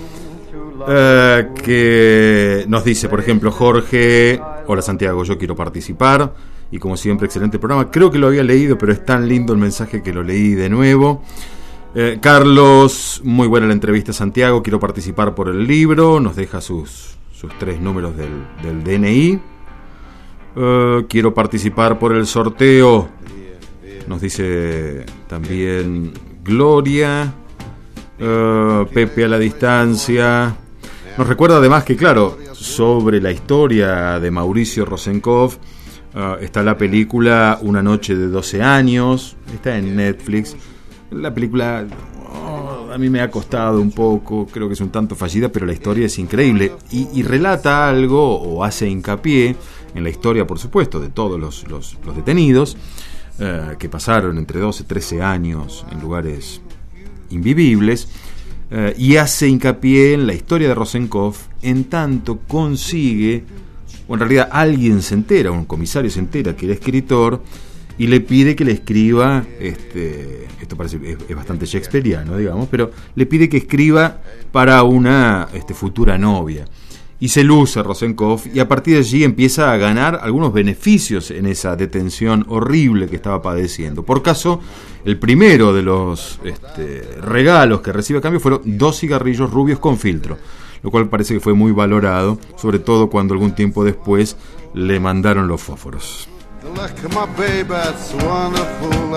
que nos dice, por ejemplo, Jorge: hola Santiago, yo quiero participar, y como siempre, excelente programa. Creo que lo había leído, pero es tan lindo el mensaje que lo leí de nuevo. Carlos: muy buena la entrevista, Santiago, quiero participar por el libro. Nos deja sus 3 números del DNI. Quiero participar por el sorteo, nos dice también Gloria. Pepe a la distancia. Nos recuerda además que, claro, sobre la historia de Mauricio Rosenkopf está la película Una noche de 12 años, está en Netflix. La película a mí me ha costado un poco, creo que es un tanto fallida, pero la historia es increíble y relata algo, o hace hincapié en la historia, por supuesto, de todos los detenidos que pasaron entre 12 y 13 años en lugares invivibles, y hace hincapié en la historia de Rosenkopf, en tanto consigue, o en realidad alguien se entera, un comisario se entera que era escritor, y le pide que le escriba, esto parece es bastante shakespeariano, digamos, pero le pide que escriba para una futura novia. Y se luce Rosenkopf, y a partir de allí empieza a ganar algunos beneficios en esa detención horrible que estaba padeciendo. Por caso, el primero de los regalos que recibe a cambio fueron 2 cigarrillos rubios con filtro, lo cual parece que fue muy valorado, sobre todo cuando algún tiempo después le mandaron los fósforos. Look at my baby, it's wonderful,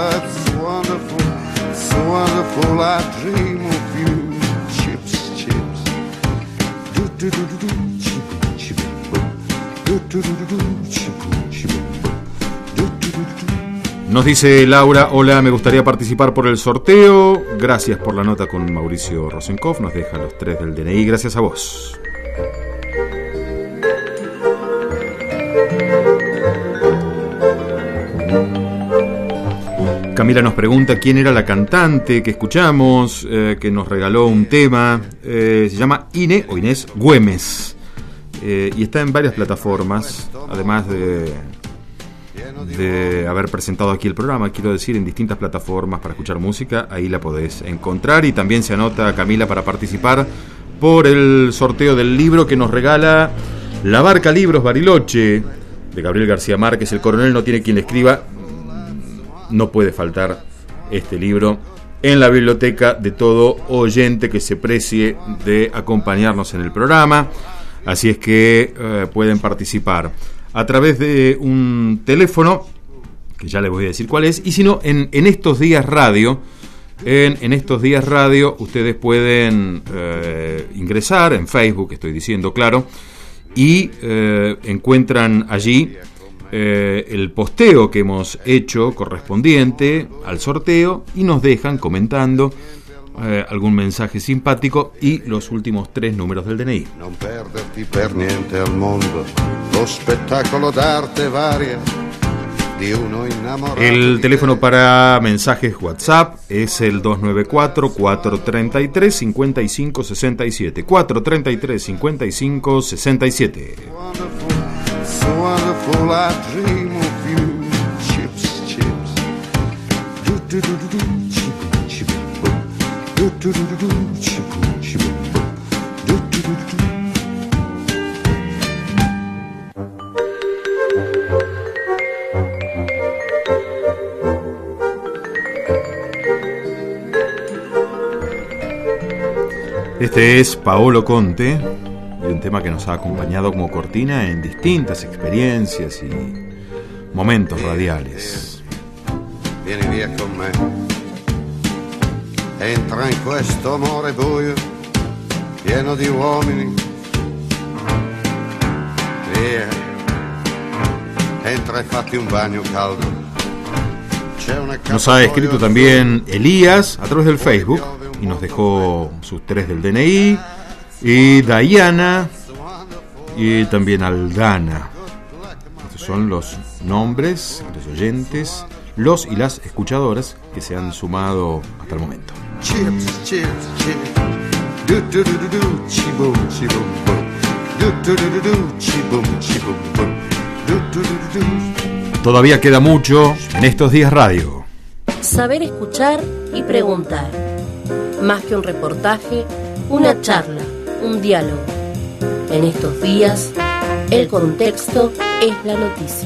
so wonderful, I dream of you. Chips, chips. Do do do do do, chip, chip, do do do do do, chip, chip, do do do do. Nos dice Laura: hola, me gustaría participar por el sorteo. Gracias por la nota con Mauricio Rosenkopf. Nos deja los 3 del DNI. Gracias a vos. Camila nos pregunta quién era la cantante que escuchamos, que nos regaló un tema. Se llama Ine o Inés Güemes, y está en varias plataformas, además de haber presentado aquí el programa, quiero decir, en distintas plataformas para escuchar música. Ahí la podés encontrar, y también se anota Camila para participar por el sorteo del libro que nos regala La Barca Libros Bariloche, de Gabriel García Márquez. El coronel no tiene quien le escriba. No puede faltar este libro en la biblioteca de todo oyente que se precie de acompañarnos en el programa. Así es que pueden participar a través de un teléfono, que ya les voy a decir cuál es, y si no, en Estos Días Radio. En Estos Días Radio ustedes pueden ingresar en Facebook, estoy diciendo, claro, y encuentran allí el posteo que hemos hecho correspondiente al sorteo, y nos dejan comentando algún mensaje simpático y los últimos 3 números del DNI. Non perderti per niente al mondo lo spettacolo d'arte varia di uno innamorato. El teléfono para mensajes WhatsApp es el 294-433-5567. 433-5567. So wonderful, I dream of you. Chips, chips. Do do do do do. Chip, chip. Do do do do do. Chip, chip. Do do do do. Este es Paolo Conte, y un tema que nos ha acompañado como cortina en distintas experiencias y momentos radiales. Vieni via con me, entra in questo amore buio, pieno di uomini. Via, entra e fatti un bagno caldo. Nos ha escrito también Elías a través del Facebook y nos dejó sus 3 del DNI. Y Diana y también Aldana. Estos son los nombres, los oyentes, los y las escuchadoras que se han sumado hasta el momento. Chips, chips, chips. Do do do do do. Chibum, chibum, bum. Do do do do do. Chibum, chibum, bum. Do do do do do. Todavía queda mucho en Estos Días Radio. Saber escuchar y preguntar. Más que un reportaje, una charla, un diálogo. En Estos Días, el contexto es la noticia.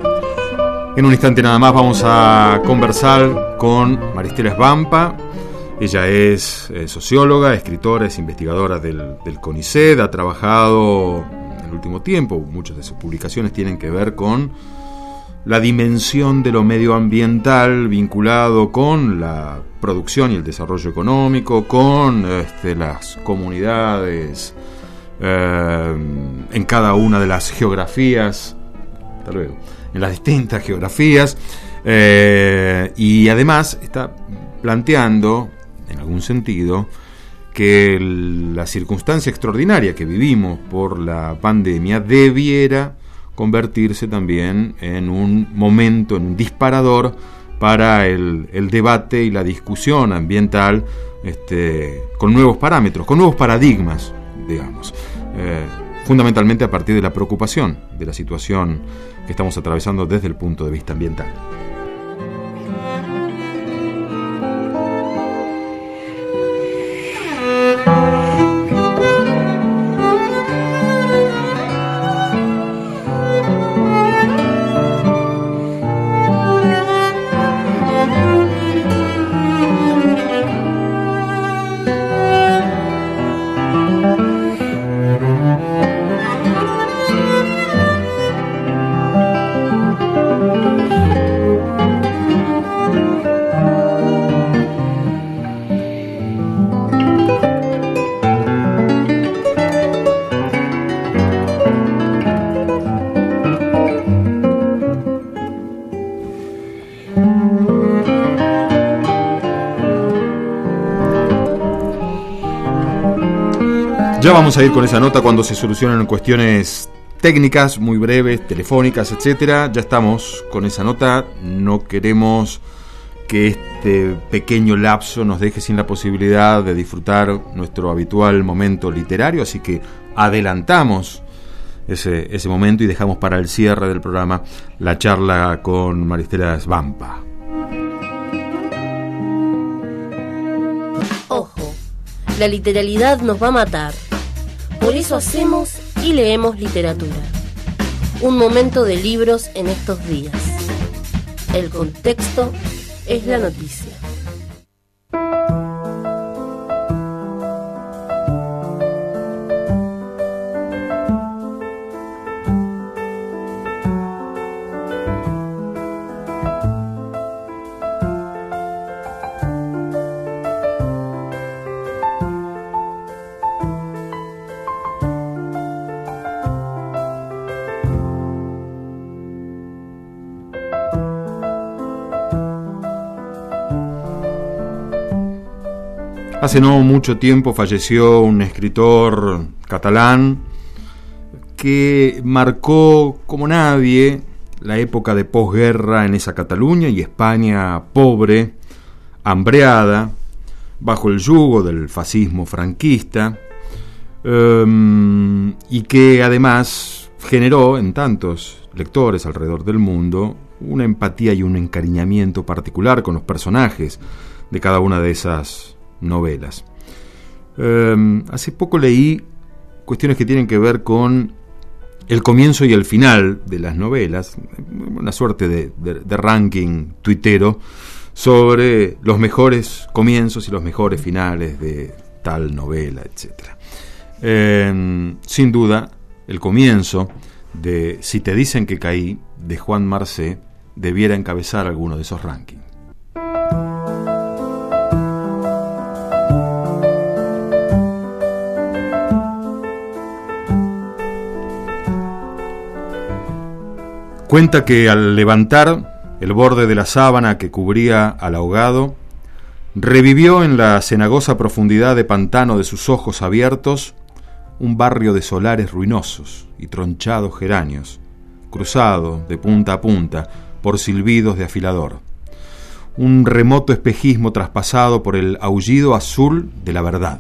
En un instante nada más vamos a conversar con Maristela Svampa, Ella es socióloga, escritora, es investigadora del CONICET, ha trabajado en el último tiempo, muchas de sus publicaciones tienen que ver con la dimensión de lo medioambiental vinculado con la producción y el desarrollo económico, con las comunidades en cada una de las geografías, hasta luego, en las distintas geografías, y además está planteando, en algún sentido, que la circunstancia extraordinaria que vivimos por la pandemia debiera convertirse también en un momento, en un disparador para el debate y la discusión ambiental, con nuevos parámetros, con nuevos paradigmas, digamos, fundamentalmente a partir de la preocupación de la situación que estamos atravesando desde el punto de vista ambiental. Ya vamos a ir con esa nota cuando se solucionen cuestiones técnicas muy breves, telefónicas, etcétera. Ya estamos con esa nota. No queremos que este pequeño lapso nos deje sin la posibilidad de disfrutar nuestro habitual momento literario, así que adelantamos ese momento y dejamos para el cierre del programa la charla con Maristela Svampa. Ojo, la literalidad nos va a matar. Por eso hacemos y leemos literatura. Un momento de libros en estos días. El contexto es la noticia. Hace no mucho tiempo falleció un escritor catalán que marcó como nadie la época de posguerra en esa Cataluña y España pobre, hambreada, bajo el yugo del fascismo franquista, y que además generó en tantos lectores alrededor del mundo una empatía y un encariñamiento particular con los personajes de cada una de esas novelas. Hace poco leí cuestiones que tienen que ver con el comienzo y el final de las novelas, una suerte de ranking tuitero sobre los mejores comienzos y los mejores finales de tal novela, etc. Sin duda, el comienzo de Si te dicen que caí, de Juan Marcé, debiera encabezar alguno de esos rankings. Cuenta que al levantar el borde de la sábana que cubría al ahogado, revivió en la cenagosa profundidad de pantano de sus ojos abiertos un barrio de solares ruinosos y tronchados geranios, cruzado de punta a punta por silbidos de afilador. Un remoto espejismo traspasado por el aullido azul de la verdad.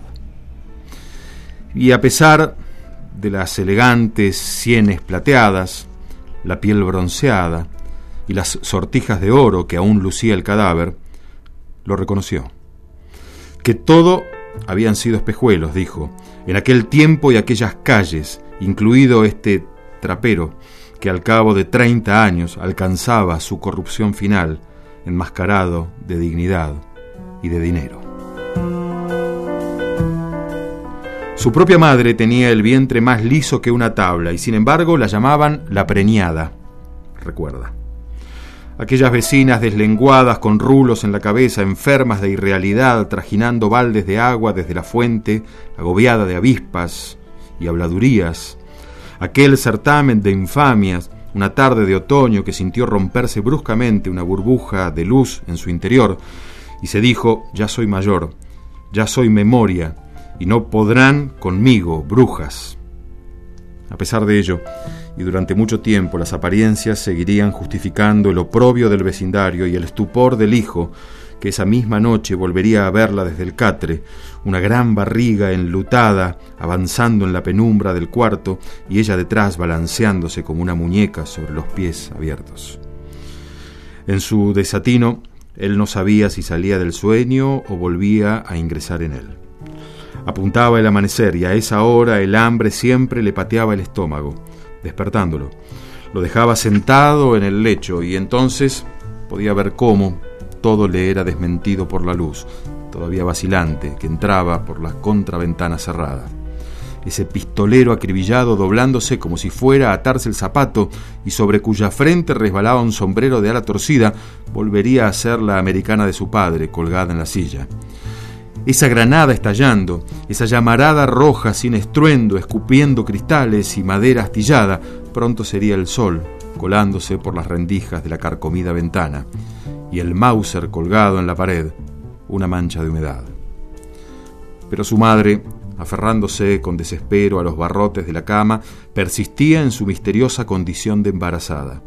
Y a pesar de las elegantes sienes plateadas, la piel bronceada y las sortijas de oro que aún lucía el cadáver, lo reconoció. Que todo habían sido espejuelos, dijo, en aquel tiempo y aquellas calles, incluido este trapero que al cabo de 30 años alcanzaba su corrupción final, enmascarado de dignidad y de dinero. Su propia madre tenía el vientre más liso que una tabla y sin embargo la llamaban la preñada, recuerda. Aquellas vecinas deslenguadas con rulos en la cabeza, enfermas de irrealidad, trajinando baldes de agua desde la fuente, agobiada de avispas y habladurías. Aquel certamen de infamias, una tarde de otoño que sintió romperse bruscamente una burbuja de luz en su interior y se dijo: ya soy mayor, ya soy memoria, y no podrán conmigo, brujas. A pesar de ello, y durante mucho tiempo, las apariencias seguirían justificando el oprobio del vecindario y el estupor del hijo, que esa misma noche volvería a verla desde el catre, una gran barriga enlutada avanzando en la penumbra del cuarto y ella detrás balanceándose como una muñeca sobre los pies abiertos. En su desatino, él no sabía si salía del sueño o volvía a ingresar en él. Apuntaba el amanecer y a esa hora el hambre siempre le pateaba el estómago, despertándolo. Lo dejaba sentado en el lecho y entonces podía ver cómo todo le era desmentido por la luz, todavía vacilante, que entraba por la contraventana cerrada. Ese pistolero acribillado doblándose como si fuera a atarse el zapato y sobre cuya frente resbalaba un sombrero de ala torcida, volvería a ser la americana de su padre, colgada en la silla. Esa granada estallando, esa llamarada roja sin estruendo, escupiendo cristales y madera astillada, pronto sería el sol, colándose por las rendijas de la carcomida ventana, y el Mauser colgado en la pared, una mancha de humedad. Pero su madre, aferrándose con desespero a los barrotes de la cama, persistía en su misteriosa condición de embarazada.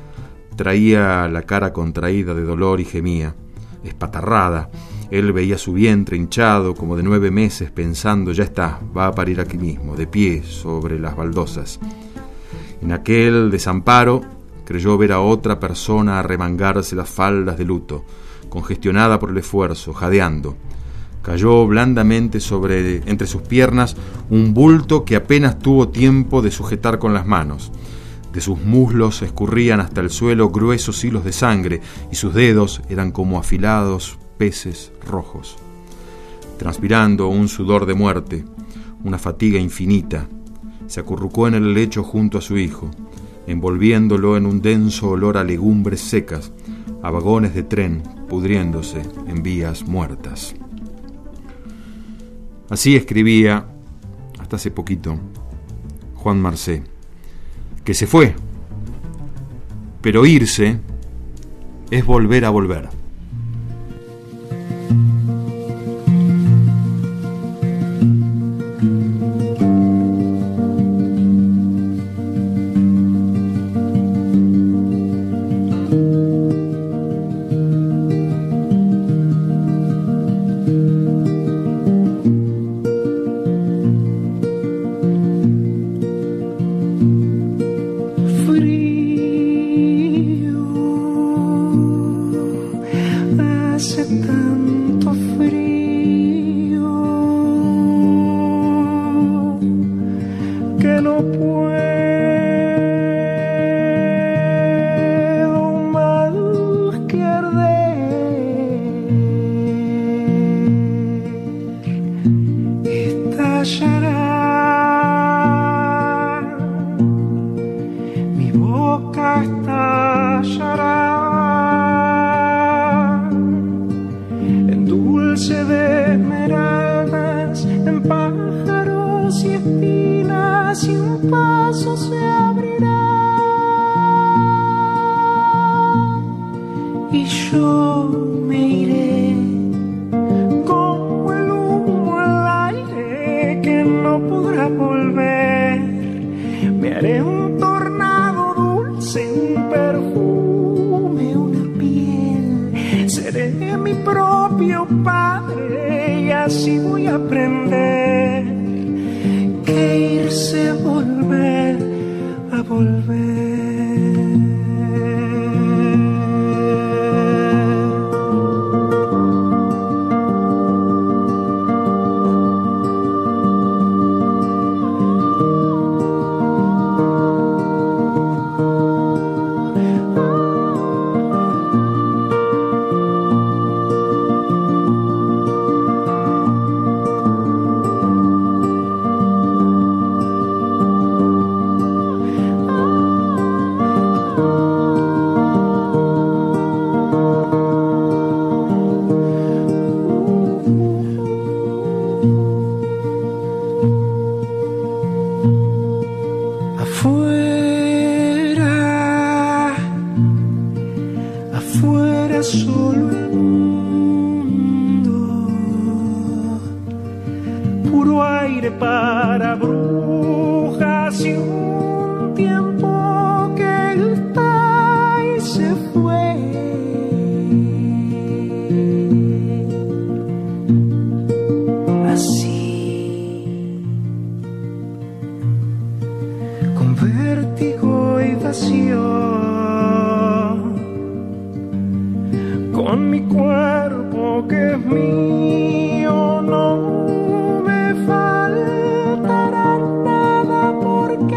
Traía la cara contraída de dolor y gemía, espatarrada. Él veía su vientre hinchado como de 9 meses pensando: ya está, va a parir aquí mismo, de pie sobre las baldosas. En aquel desamparo creyó ver a otra persona arremangarse las faldas de luto, congestionada por el esfuerzo, jadeando. Cayó blandamente entre sus piernas un bulto que apenas tuvo tiempo de sujetar con las manos. De sus muslos escurrían hasta el suelo gruesos hilos de sangre y sus dedos eran como afilados peces rojos. Transpirando un sudor de muerte, una fatiga infinita, se acurrucó en el lecho junto a su hijo, envolviéndolo en un denso olor a legumbres secas, a vagones de tren pudriéndose en vías muertas. Así escribía, hasta hace poquito, Juan Marcé, que se fue, pero irse es volver a volver. para brujas y un tiempo que está y se fue. Así, con vértigo y vacío, con mi cuerpo que es mío, no me faltará nada porque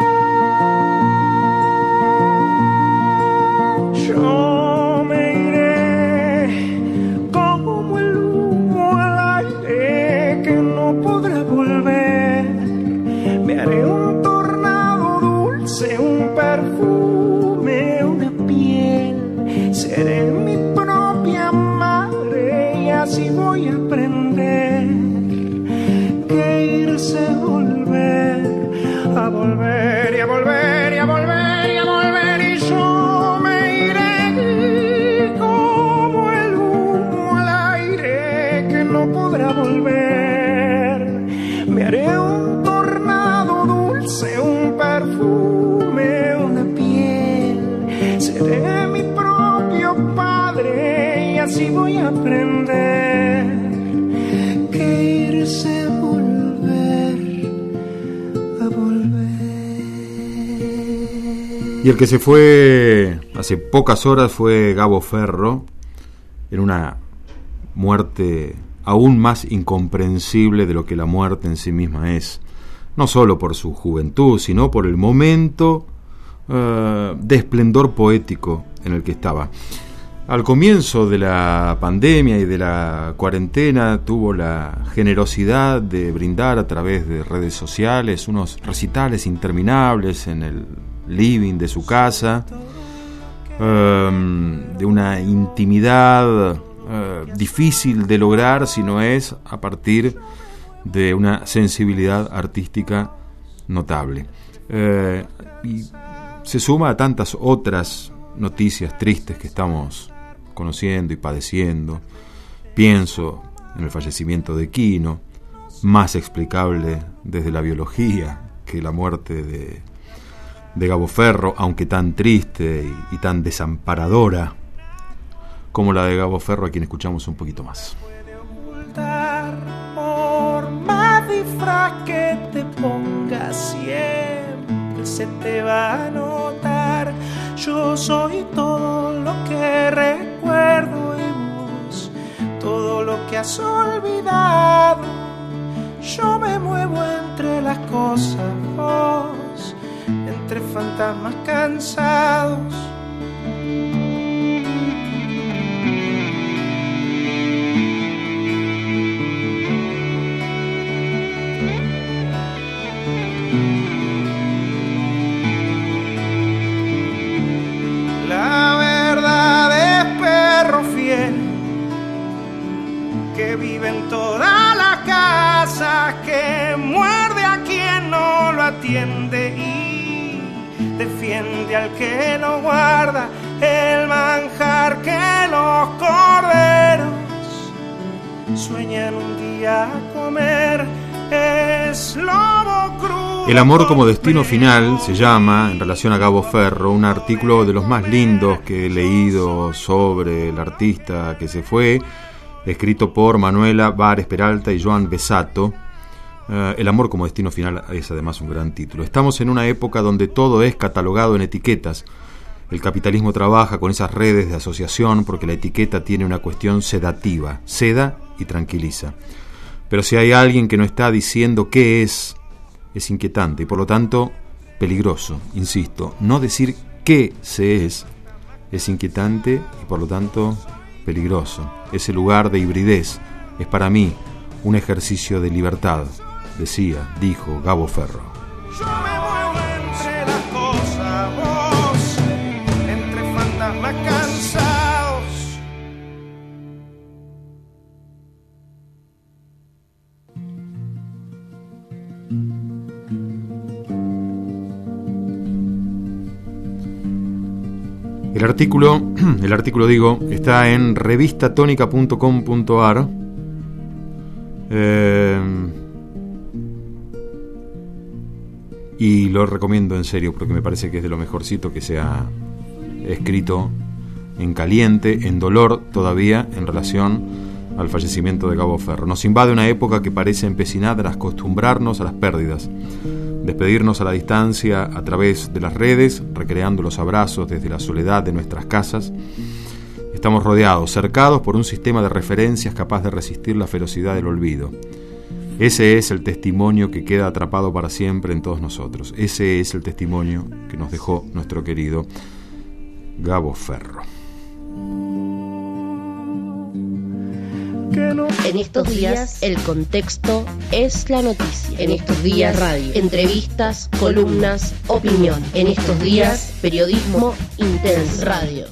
yo me iré como el humo al aire que no podrá volver. Me haré un tornado dulce, un perfume, una piel. Seré mi propia madre y así voy a aprender que irse a volver, a volver y a volver y a volver y a volver, y yo me iré como el humo al aire que no podrá volver. Me haré un tornado dulce, un perfume, una piel. Seré mi propio padre y así voy a aprender que irse a volver, a volver. Y el que se fue hace pocas horas fue Gabo Ferro, en una muerte aún más incomprensible de lo que la muerte en sí misma es, no solo por su juventud, sino por el momento de esplendor poético en el que estaba. Al comienzo de la pandemia y de la cuarentena tuvo la generosidad de brindar a través de redes sociales unos recitales interminables en el living de su casa, de una intimidad difícil de lograr si no es a partir de una sensibilidad artística notable. Y se suma a tantas otras noticias tristes que estamos conociendo y padeciendo. Pienso en el fallecimiento de Quino, más explicable desde la biología que la muerte de Gabo Ferro, aunque tan triste y tan desamparadora como la de Gabo Ferro, a quien escuchamos un poquito más. Por más disfraz que te pongas, siempre se te va a notar. Yo soy todo lo que recuerdo y vos todo lo que has olvidado. Yo me muevo entre las cosas, vos entre fantasmas cansados. La verdad es perro fiel que vive en toda la casa, que muerde a quien no lo atiende y defiende al que lo guarda, el manjar que los corderos sueñan un día comer. Es lobo crudo. El amor como destino final se llama, en relación a Gabo Ferro, un artículo de los más lindos que he leído sobre el artista que se fue, escrito por Manuela Vares Peralta y Joan Besato. El amor como destino final es además un gran título. Estamos en una época donde todo es catalogado en etiquetas. El capitalismo trabaja con esas redes de asociación porque la etiqueta tiene una cuestión sedativa, seda y tranquiliza. Pero si hay alguien que no está diciendo qué es inquietante y por lo tanto peligroso. Insisto, no decir qué se es inquietante y por lo tanto peligroso. Ese lugar de hibridez es para mí un ejercicio de libertad, dijo Gabo Ferro. Yo me muevo entre las cosas, vos entre fantasmas cansados. El artículo digo, está en revistatonica.com.ar. y lo recomiendo en serio porque me parece que es de lo mejorcito que se ha escrito en caliente, en dolor todavía, en relación al fallecimiento de Gabo Ferro. Nos invade una época que parece empecinada en acostumbrarnos a las pérdidas, despedirnos a la distancia a través de las redes, recreando los abrazos desde la soledad de nuestras casas. Estamos rodeados, cercados por un sistema de referencias capaz de resistir la ferocidad del olvido. Ese es el testimonio que queda atrapado para siempre en todos nosotros. Ese es el testimonio que nos dejó nuestro querido Gabo Ferro. En estos días, el contexto es la noticia. En estos días, radio, entrevistas, columnas, opinión. En estos días, periodismo intenso, radio.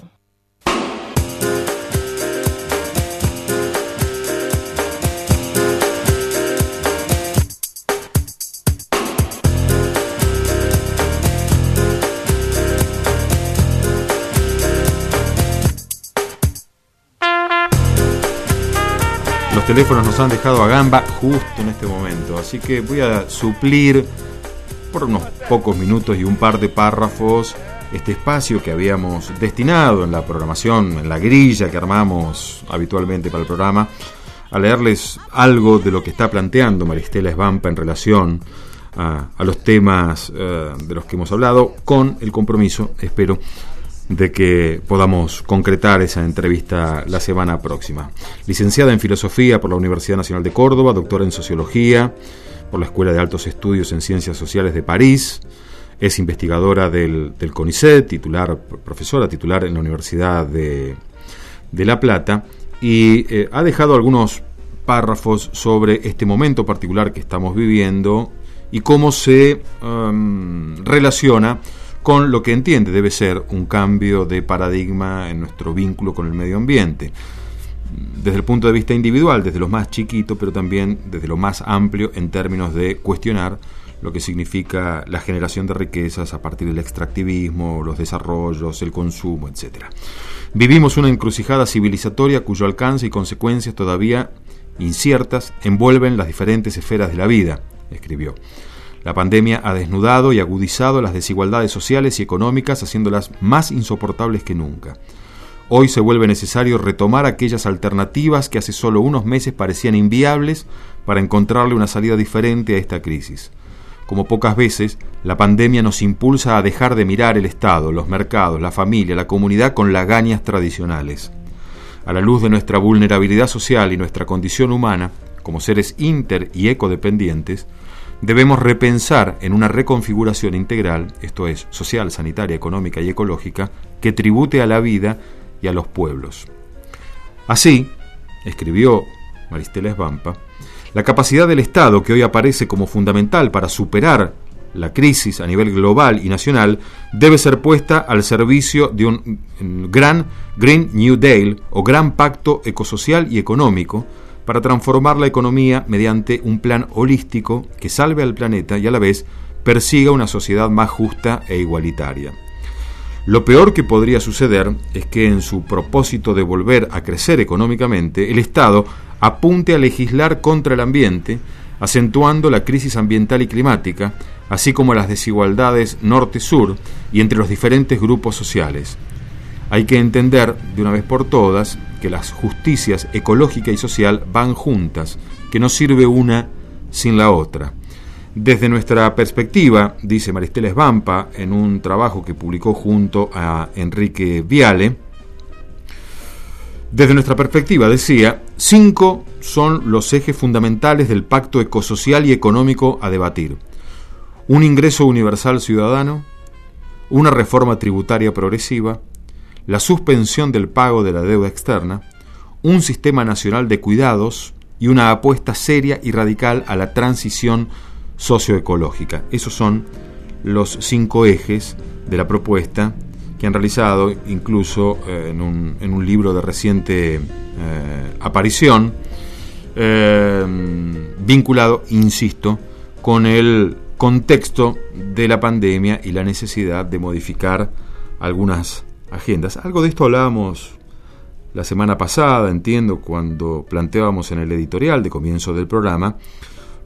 Los teléfonos nos han dejado a gamba justo en este momento, así que voy a suplir por unos pocos minutos y un par de párrafos este espacio que habíamos destinado en la programación, en la grilla que armamos habitualmente para el programa, a leerles algo de lo que está planteando Maristela Svampa en relación a los temas de los que hemos hablado, con el compromiso, espero, de que podamos concretar esa entrevista la semana próxima. Licenciada en Filosofía por la Universidad Nacional de Córdoba, doctora en Sociología por la Escuela de Altos Estudios en Ciencias Sociales de París, es investigadora del CONICET, profesora titular en la Universidad de La Plata, y ha dejado algunos párrafos sobre este momento particular que estamos viviendo y cómo se relaciona con lo que entiende debe ser un cambio de paradigma en nuestro vínculo con el medio ambiente, desde el punto de vista individual, desde lo más chiquito, pero también desde lo más amplio en términos de cuestionar lo que significa la generación de riquezas a partir del extractivismo, los desarrollos, el consumo, etc. Vivimos una encrucijada civilizatoria cuyo alcance y consecuencias todavía inciertas envuelven las diferentes esferas de la vida, escribió. La pandemia ha desnudado y agudizado las desigualdades sociales y económicas, haciéndolas más insoportables que nunca. Hoy se vuelve necesario retomar aquellas alternativas que hace solo unos meses parecían inviables para encontrarle una salida diferente a esta crisis. Como pocas veces, la pandemia nos impulsa a dejar de mirar el Estado, los mercados, la familia, la comunidad con lagañas tradicionales. A la luz de nuestra vulnerabilidad social y nuestra condición humana, como seres inter- y ecodependientes, debemos repensar en una reconfiguración integral, esto es, social, sanitaria, económica y ecológica, que tribute a la vida y a los pueblos. Así, escribió Maristela Svampa, la capacidad del Estado, que hoy aparece como fundamental para superar la crisis a nivel global y nacional, debe ser puesta al servicio de un gran Green New Deal o gran pacto ecosocial y económico, para transformar la economía mediante un plan holístico que salve al planeta y a la vez persiga una sociedad más justa e igualitaria. Lo peor que podría suceder es que en su propósito de volver a crecer económicamente, el Estado apunte a legislar contra el ambiente, acentuando la crisis ambiental y climática, así como las desigualdades norte-sur y entre los diferentes grupos sociales. Hay que entender de una vez por todas que las justicias ecológica y social van juntas, que no sirve una sin la otra. Desde nuestra perspectiva, dice Maristela Svampa en un trabajo que publicó junto a Enrique Viale, desde nuestra perspectiva, decía, 5 son los ejes fundamentales del pacto ecosocial y económico a debatir. Un ingreso universal ciudadano, una reforma tributaria progresiva, la suspensión del pago de la deuda externa, un sistema nacional de cuidados y una apuesta seria y radical a la transición socioecológica. Esos son los 5 ejes de la propuesta que han realizado incluso en un libro de reciente aparición, vinculado, insisto, con el contexto de la pandemia y la necesidad de modificar algunas agendas. Algo de esto hablábamos la semana pasada, entiendo, cuando planteábamos en el editorial de comienzo del programa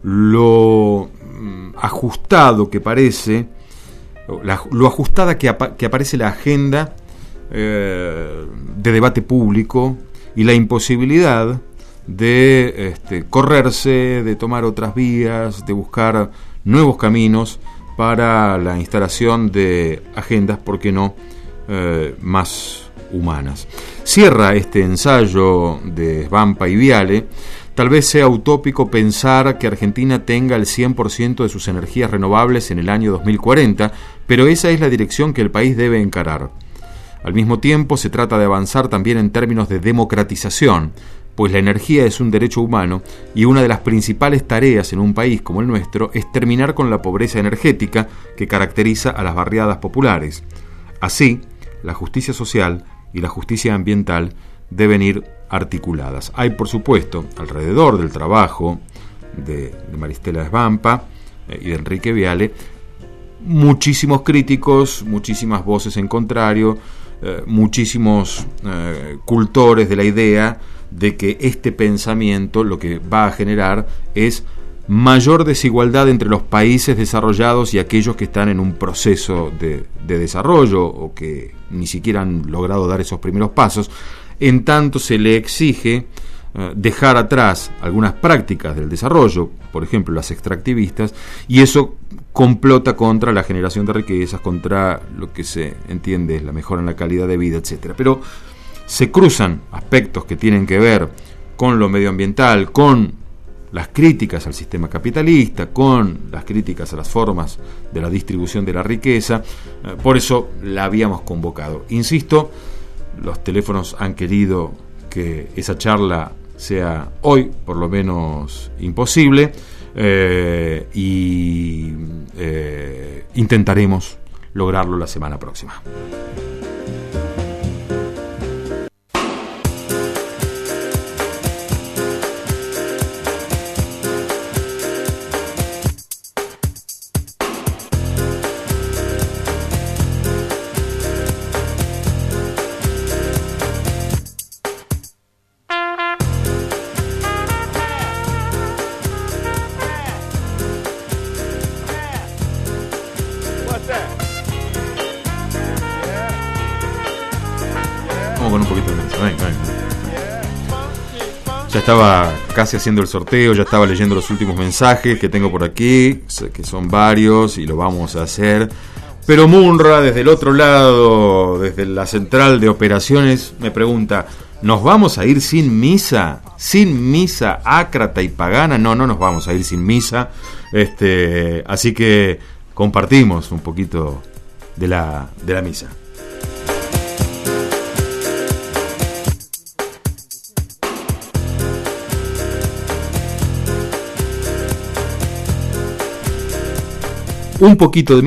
lo ajustado que parece, lo ajustada que aparece la agenda de debate público y la imposibilidad de correrse, de tomar otras vías, de buscar nuevos caminos para la instalación de agendas, ¿por qué no?, más humanas. Cierra este ensayo de Svampa y Viale. Tal vez sea utópico pensar que Argentina tenga el 100% de sus energías renovables en el año 2040, pero esa es la dirección que el país debe encarar. Al mismo tiempo, se trata de avanzar también en términos de democratización, pues la energía es un derecho humano y una de las principales tareas en un país como el nuestro es terminar con la pobreza energética que caracteriza a las barriadas populares. Así, la justicia social y la justicia ambiental deben ir articuladas. Hay, por supuesto, alrededor del trabajo de Maristela Svampa y de Enrique Viale, muchísimos críticos, muchísimas voces en contrario, muchísimos cultores de la idea de que este pensamiento lo que va a generar es mayor desigualdad entre los países desarrollados y aquellos que están en un proceso de desarrollo o que ni siquiera han logrado dar esos primeros pasos, en tanto se le exige dejar atrás algunas prácticas del desarrollo, por ejemplo las extractivistas, y eso complota contra la generación de riquezas, contra lo que se entiende es la mejora en la calidad de vida, etcétera. Pero se cruzan aspectos que tienen que ver con lo medioambiental, con las críticas al sistema capitalista, con las críticas a las formas de la distribución de la riqueza. Por eso la habíamos convocado. Insisto, los teléfonos han querido que esa charla sea hoy, por lo menos, imposible, y intentaremos lograrlo la semana próxima. Ya estaba casi haciendo el sorteo, ya estaba leyendo los últimos mensajes que tengo por aquí, que son varios y lo vamos a hacer. Pero Munra, desde el otro lado, desde la central de operaciones, me pregunta: ¿nos vamos a ir sin misa? ¿Sin misa ácrata y pagana? No, no nos vamos a ir sin misa. Así que compartimos un poquito de la misa. Un poquito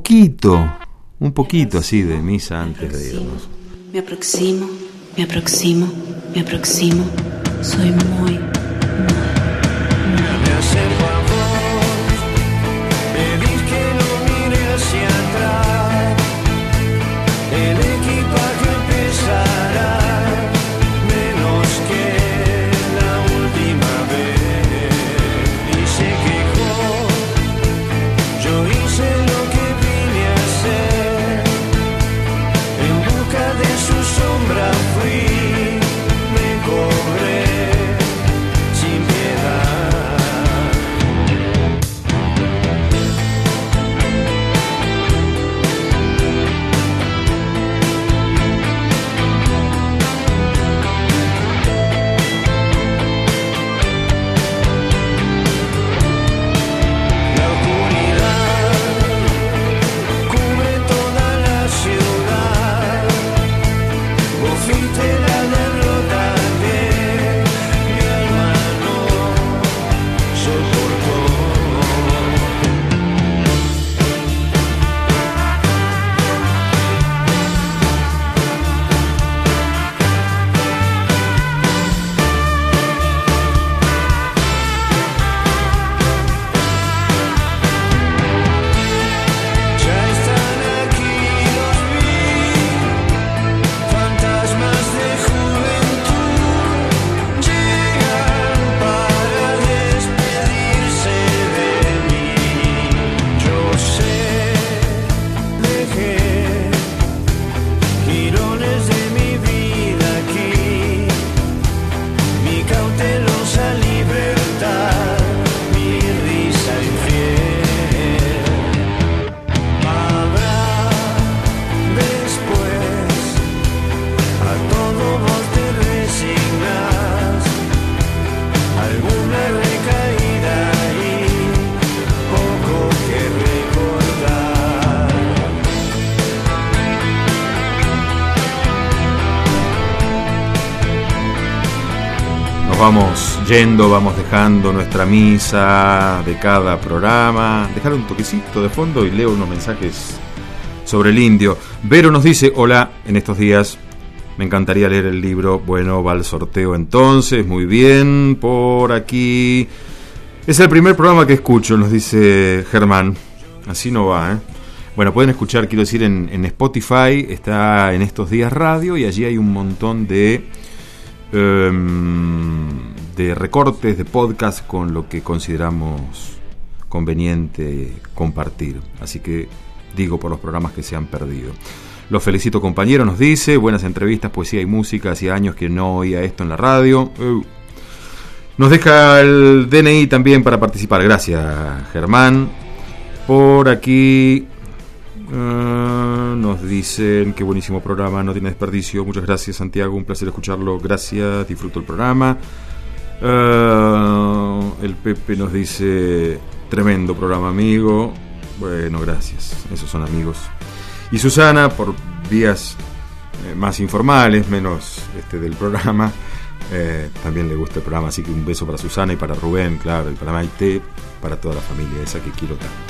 así de misa antes de irnos. Me aproximo, me aproximo, me aproximo. Soy muy. Me acerco a vos, pedís que no mire hacia atrás. El equipaje pesará menos que la última vez. Y se quejó, yo hice lo que vine a hacer. En busca de su sombra fui, me cobré. vamos yendo, vamos dejando nuestra misa de cada programa. Dejar un toquecito de fondo y leo unos mensajes sobre el indio. Vero nos dice: hola, en estos días me encantaría leer el libro. Bueno, va al sorteo entonces, muy bien. Por aquí es el primer programa que escucho, nos dice Germán. Así no va, ¿eh? Bueno, pueden escuchar, quiero decir, en Spotify, está En Estos Días Radio, y allí hay un montón de recortes de podcast con lo que consideramos conveniente compartir. Así que digo por los programas que se han perdido. Los felicito, compañero, nos dice. Buenas entrevistas, poesía y música. Hacía años que no oía esto en la radio. Nos deja el DNI también para participar. Gracias, Germán. Por aquí nos dicen: qué buenísimo programa, no tiene desperdicio. Muchas gracias, Santiago, un placer escucharlo. Gracias, disfruto el programa. El Pepe nos dice: tremendo programa, amigo. Bueno, gracias, esos son amigos. Y Susana, por vías más informales, menos del programa, también le gusta el programa, así que un beso para Susana y para Rubén, claro, y para Maite, para toda la familia esa que quiero tanto.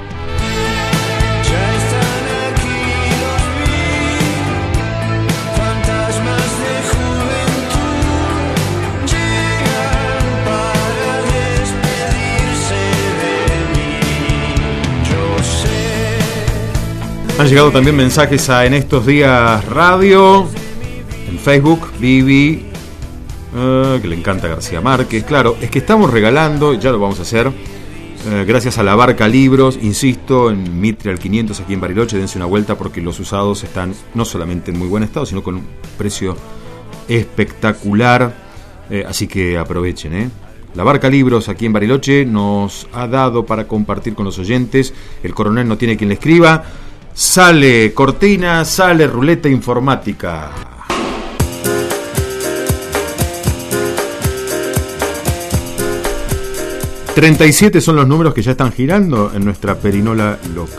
Han llegado también mensajes a En Estos Días Radio, en Facebook, Vivi, que le encanta García Márquez. Claro, es que estamos regalando, ya lo vamos a hacer, gracias a La Barca Libros, insisto, en Mitre al 500 aquí en Bariloche. Dense una vuelta porque los usados están no solamente en muy buen estado, sino con un precio espectacular, así que aprovechen, La Barca Libros aquí en Bariloche nos ha dado para compartir con los oyentes. El coronel no tiene quien le escriba. Sale cortina, sale ruleta informática. $37 son los números que ya están girando en nuestra perinola loca.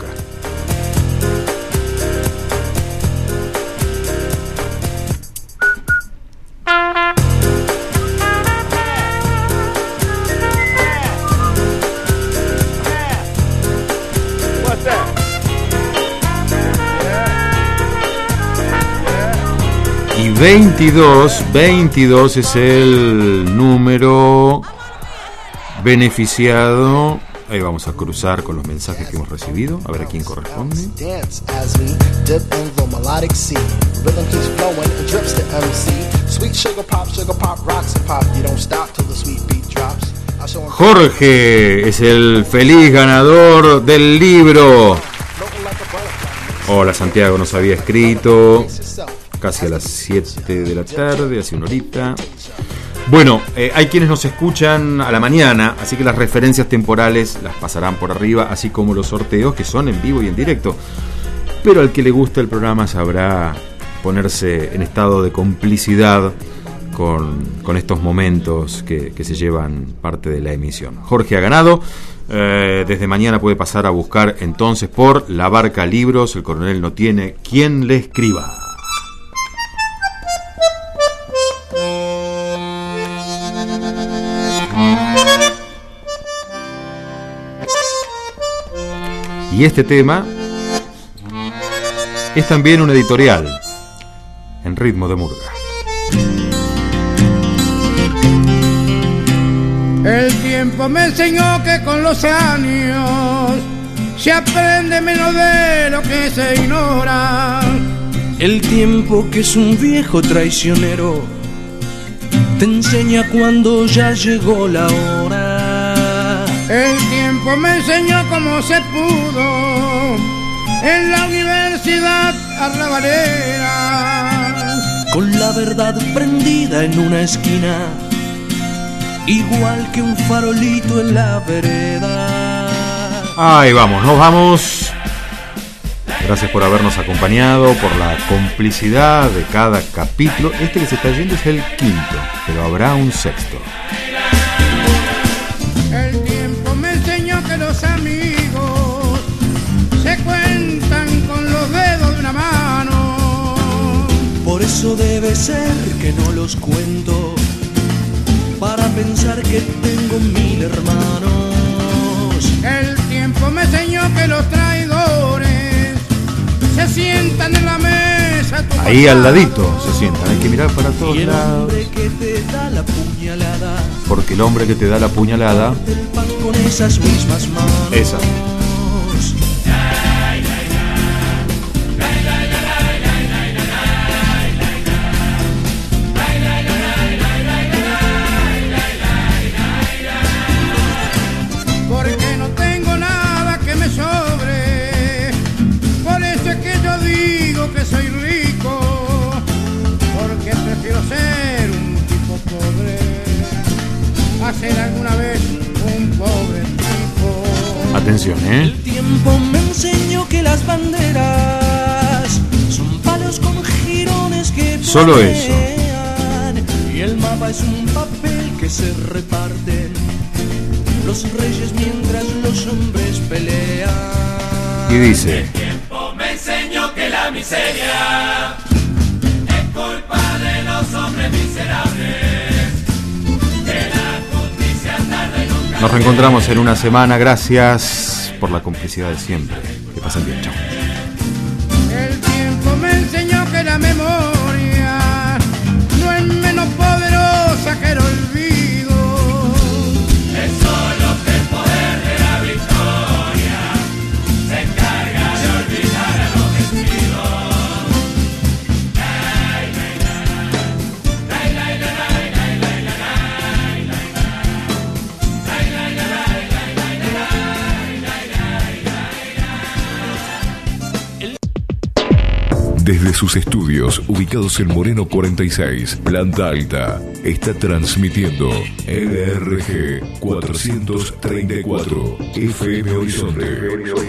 Y 22 es el número beneficiado. Ahí vamos a cruzar con los mensajes que hemos recibido, a ver a quién corresponde. Jorge es el feliz ganador del libro. Hola, Santiago, nos había escrito casi a las 7 de la tarde, hace una horita. Bueno, hay quienes nos escuchan a la mañana, así que las referencias temporales las pasarán por arriba, así como los sorteos que son en vivo y en directo. Pero al que le gusta el programa sabrá ponerse en estado de complicidad con estos momentos que se llevan parte de la emisión. Jorge ha ganado. Desde mañana puede pasar a buscar entonces por La Barca Libros. El coronel no tiene quien le escriba. Y este tema es también un editorial en ritmo de murga. El tiempo me enseñó que con los años se aprende menos de lo que se ignora. El tiempo, que es un viejo traicionero, te enseña cuando ya llegó la hora. El tiempo me enseñó cómo se pudo en la universidad arrabalera, con la verdad prendida en una esquina, igual que un farolito en la vereda. Ahí vamos, nos vamos. Gracias por habernos acompañado, por la complicidad de cada capítulo. Este que se está yendo es el quinto, pero habrá un sexto. El tiempo me enseñó que los amigos se cuentan con los dedos de una mano. Por eso debe ser que no los cuento, pensar que tengo 1000 hermanos. El tiempo me enseñó que los traidores se sientan en la mesa. Ahí al ladito se sientan, hay que mirar para todos Y el lados. hombre que te da la puñalada, Porque el hombre que te da la puñalada, el pan con esas mismas manos. esa. Porque no tengo nada que me sobre. Por eso es que yo digo que soy rico. Porque prefiero ser un tipo pobre a ser alguna vez un pobre tipo. Atención, El tiempo me enseñó que las banderas son palos con jirones que Solo eso. planean, y el mapa es un papel que se reparten los reyes mientras los hombres pelean. Y dice: tiempo me enseñó que la miseria es culpa de los hombres miserables, que la justicia tarde nunca. nos reencontramos en una semana. Gracias por la complicidad de siempre. Que pasen bien, chao. El tiempo me enseñó que la memoria no es menos poderosa que el olvido. Es solo que el poder de la victoria se encarga de olvidar a los vencidos. Desde sus estudios, ubicados en Moreno 46, planta alta, está transmitiendo LRG 434, FM Horizonte,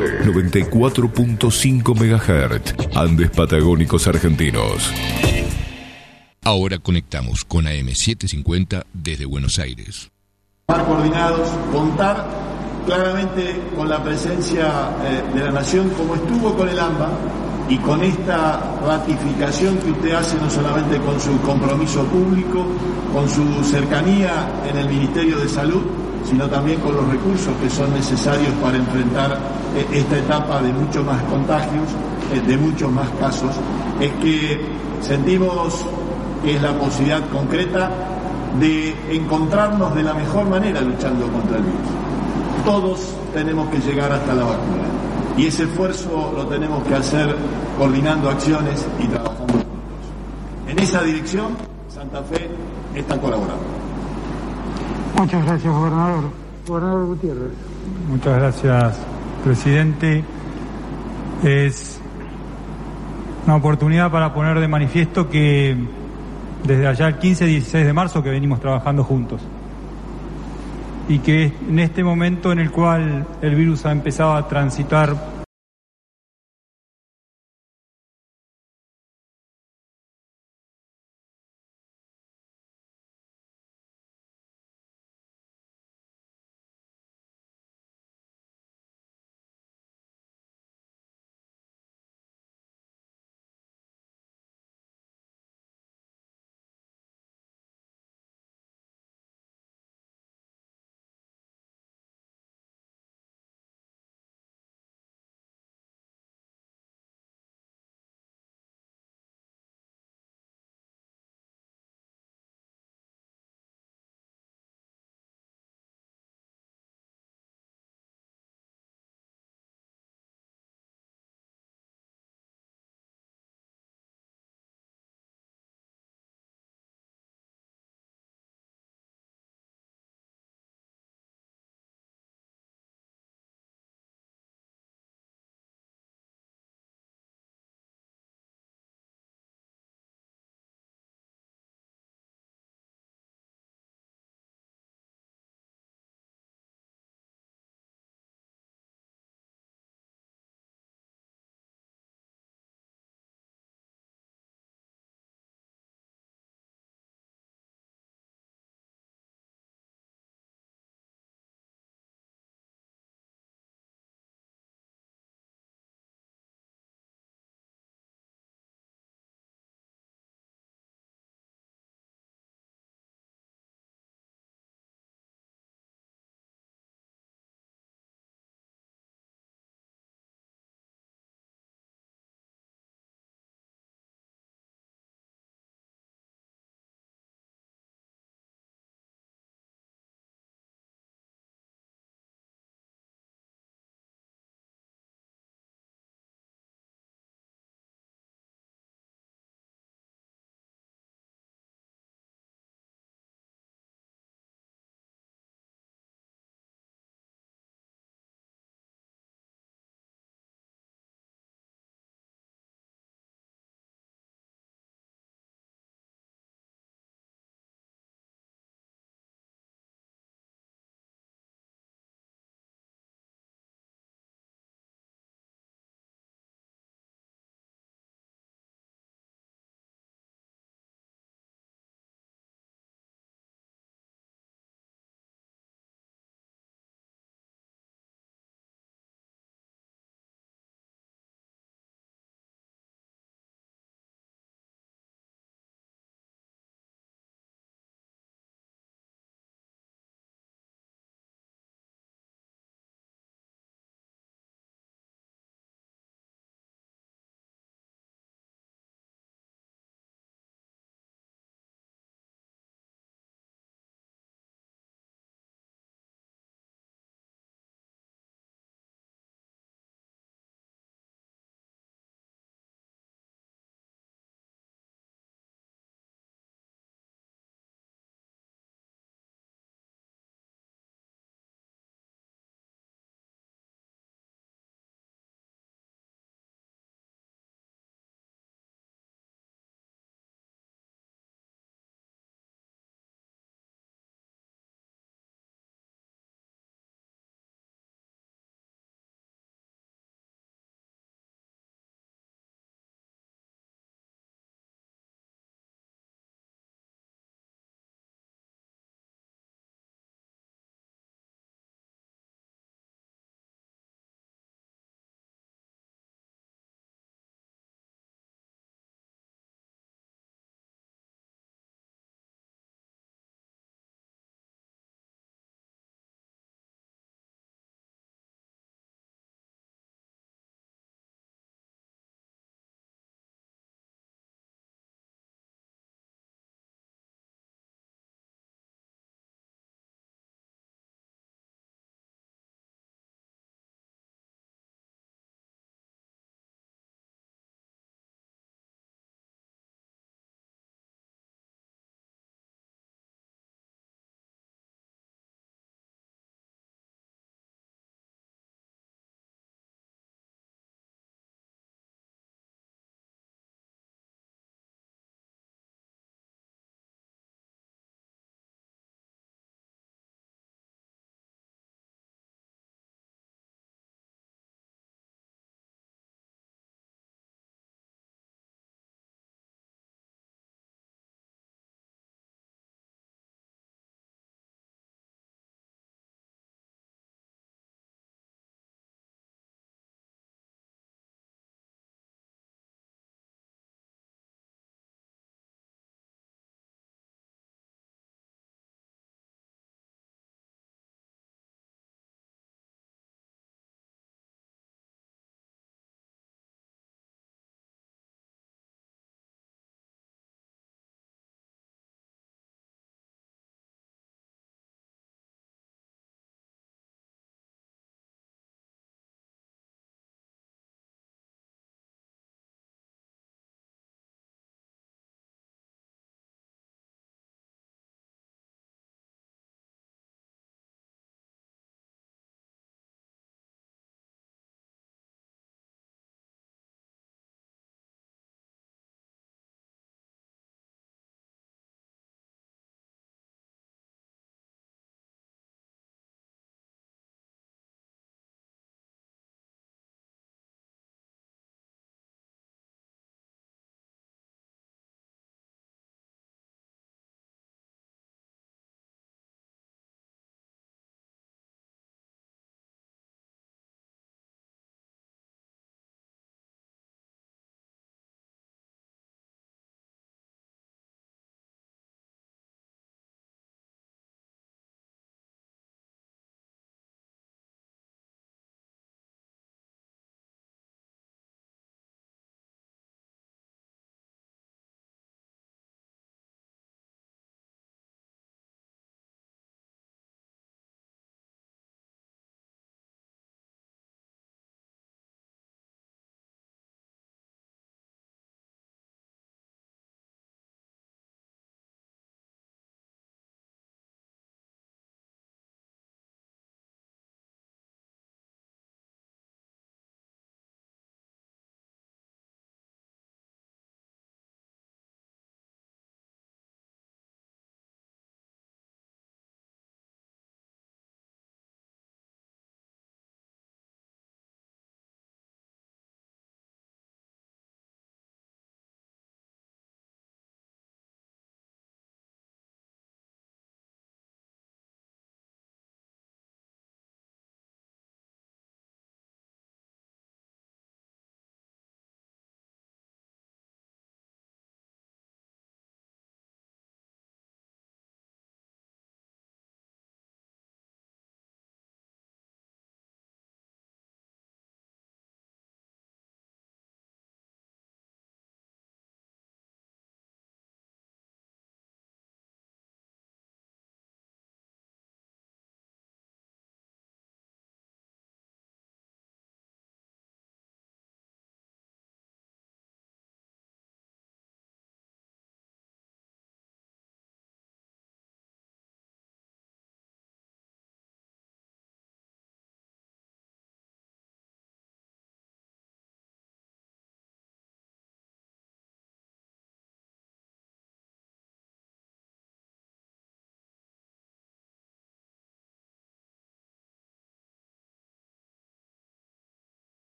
94.5 MHz, Andes Patagónicos Argentinos. Ahora conectamos con AM750 desde Buenos Aires. Estar coordinados, contar claramente con la presencia de la Nación, como estuvo con el AMBA, y con esta ratificación que usted hace no solamente con su compromiso público, con su cercanía en el Ministerio de Salud, sino también con los recursos que son necesarios para enfrentar esta etapa de muchos más contagios, de muchos más casos, es que sentimos que es la posibilidad concreta de encontrarnos de la mejor manera luchando contra el virus. Todos tenemos que llegar hasta la vacuna. Y ese esfuerzo lo tenemos que hacer coordinando acciones y trabajando juntos. En esa dirección, Santa Fe está colaborando. Muchas gracias, gobernador. Gobernador Gutiérrez. Muchas gracias, presidente. Es una oportunidad para poner de manifiesto que desde allá el 15 y 16 de marzo que venimos trabajando juntos. Y que en este momento en el cual el virus ha empezado a transitar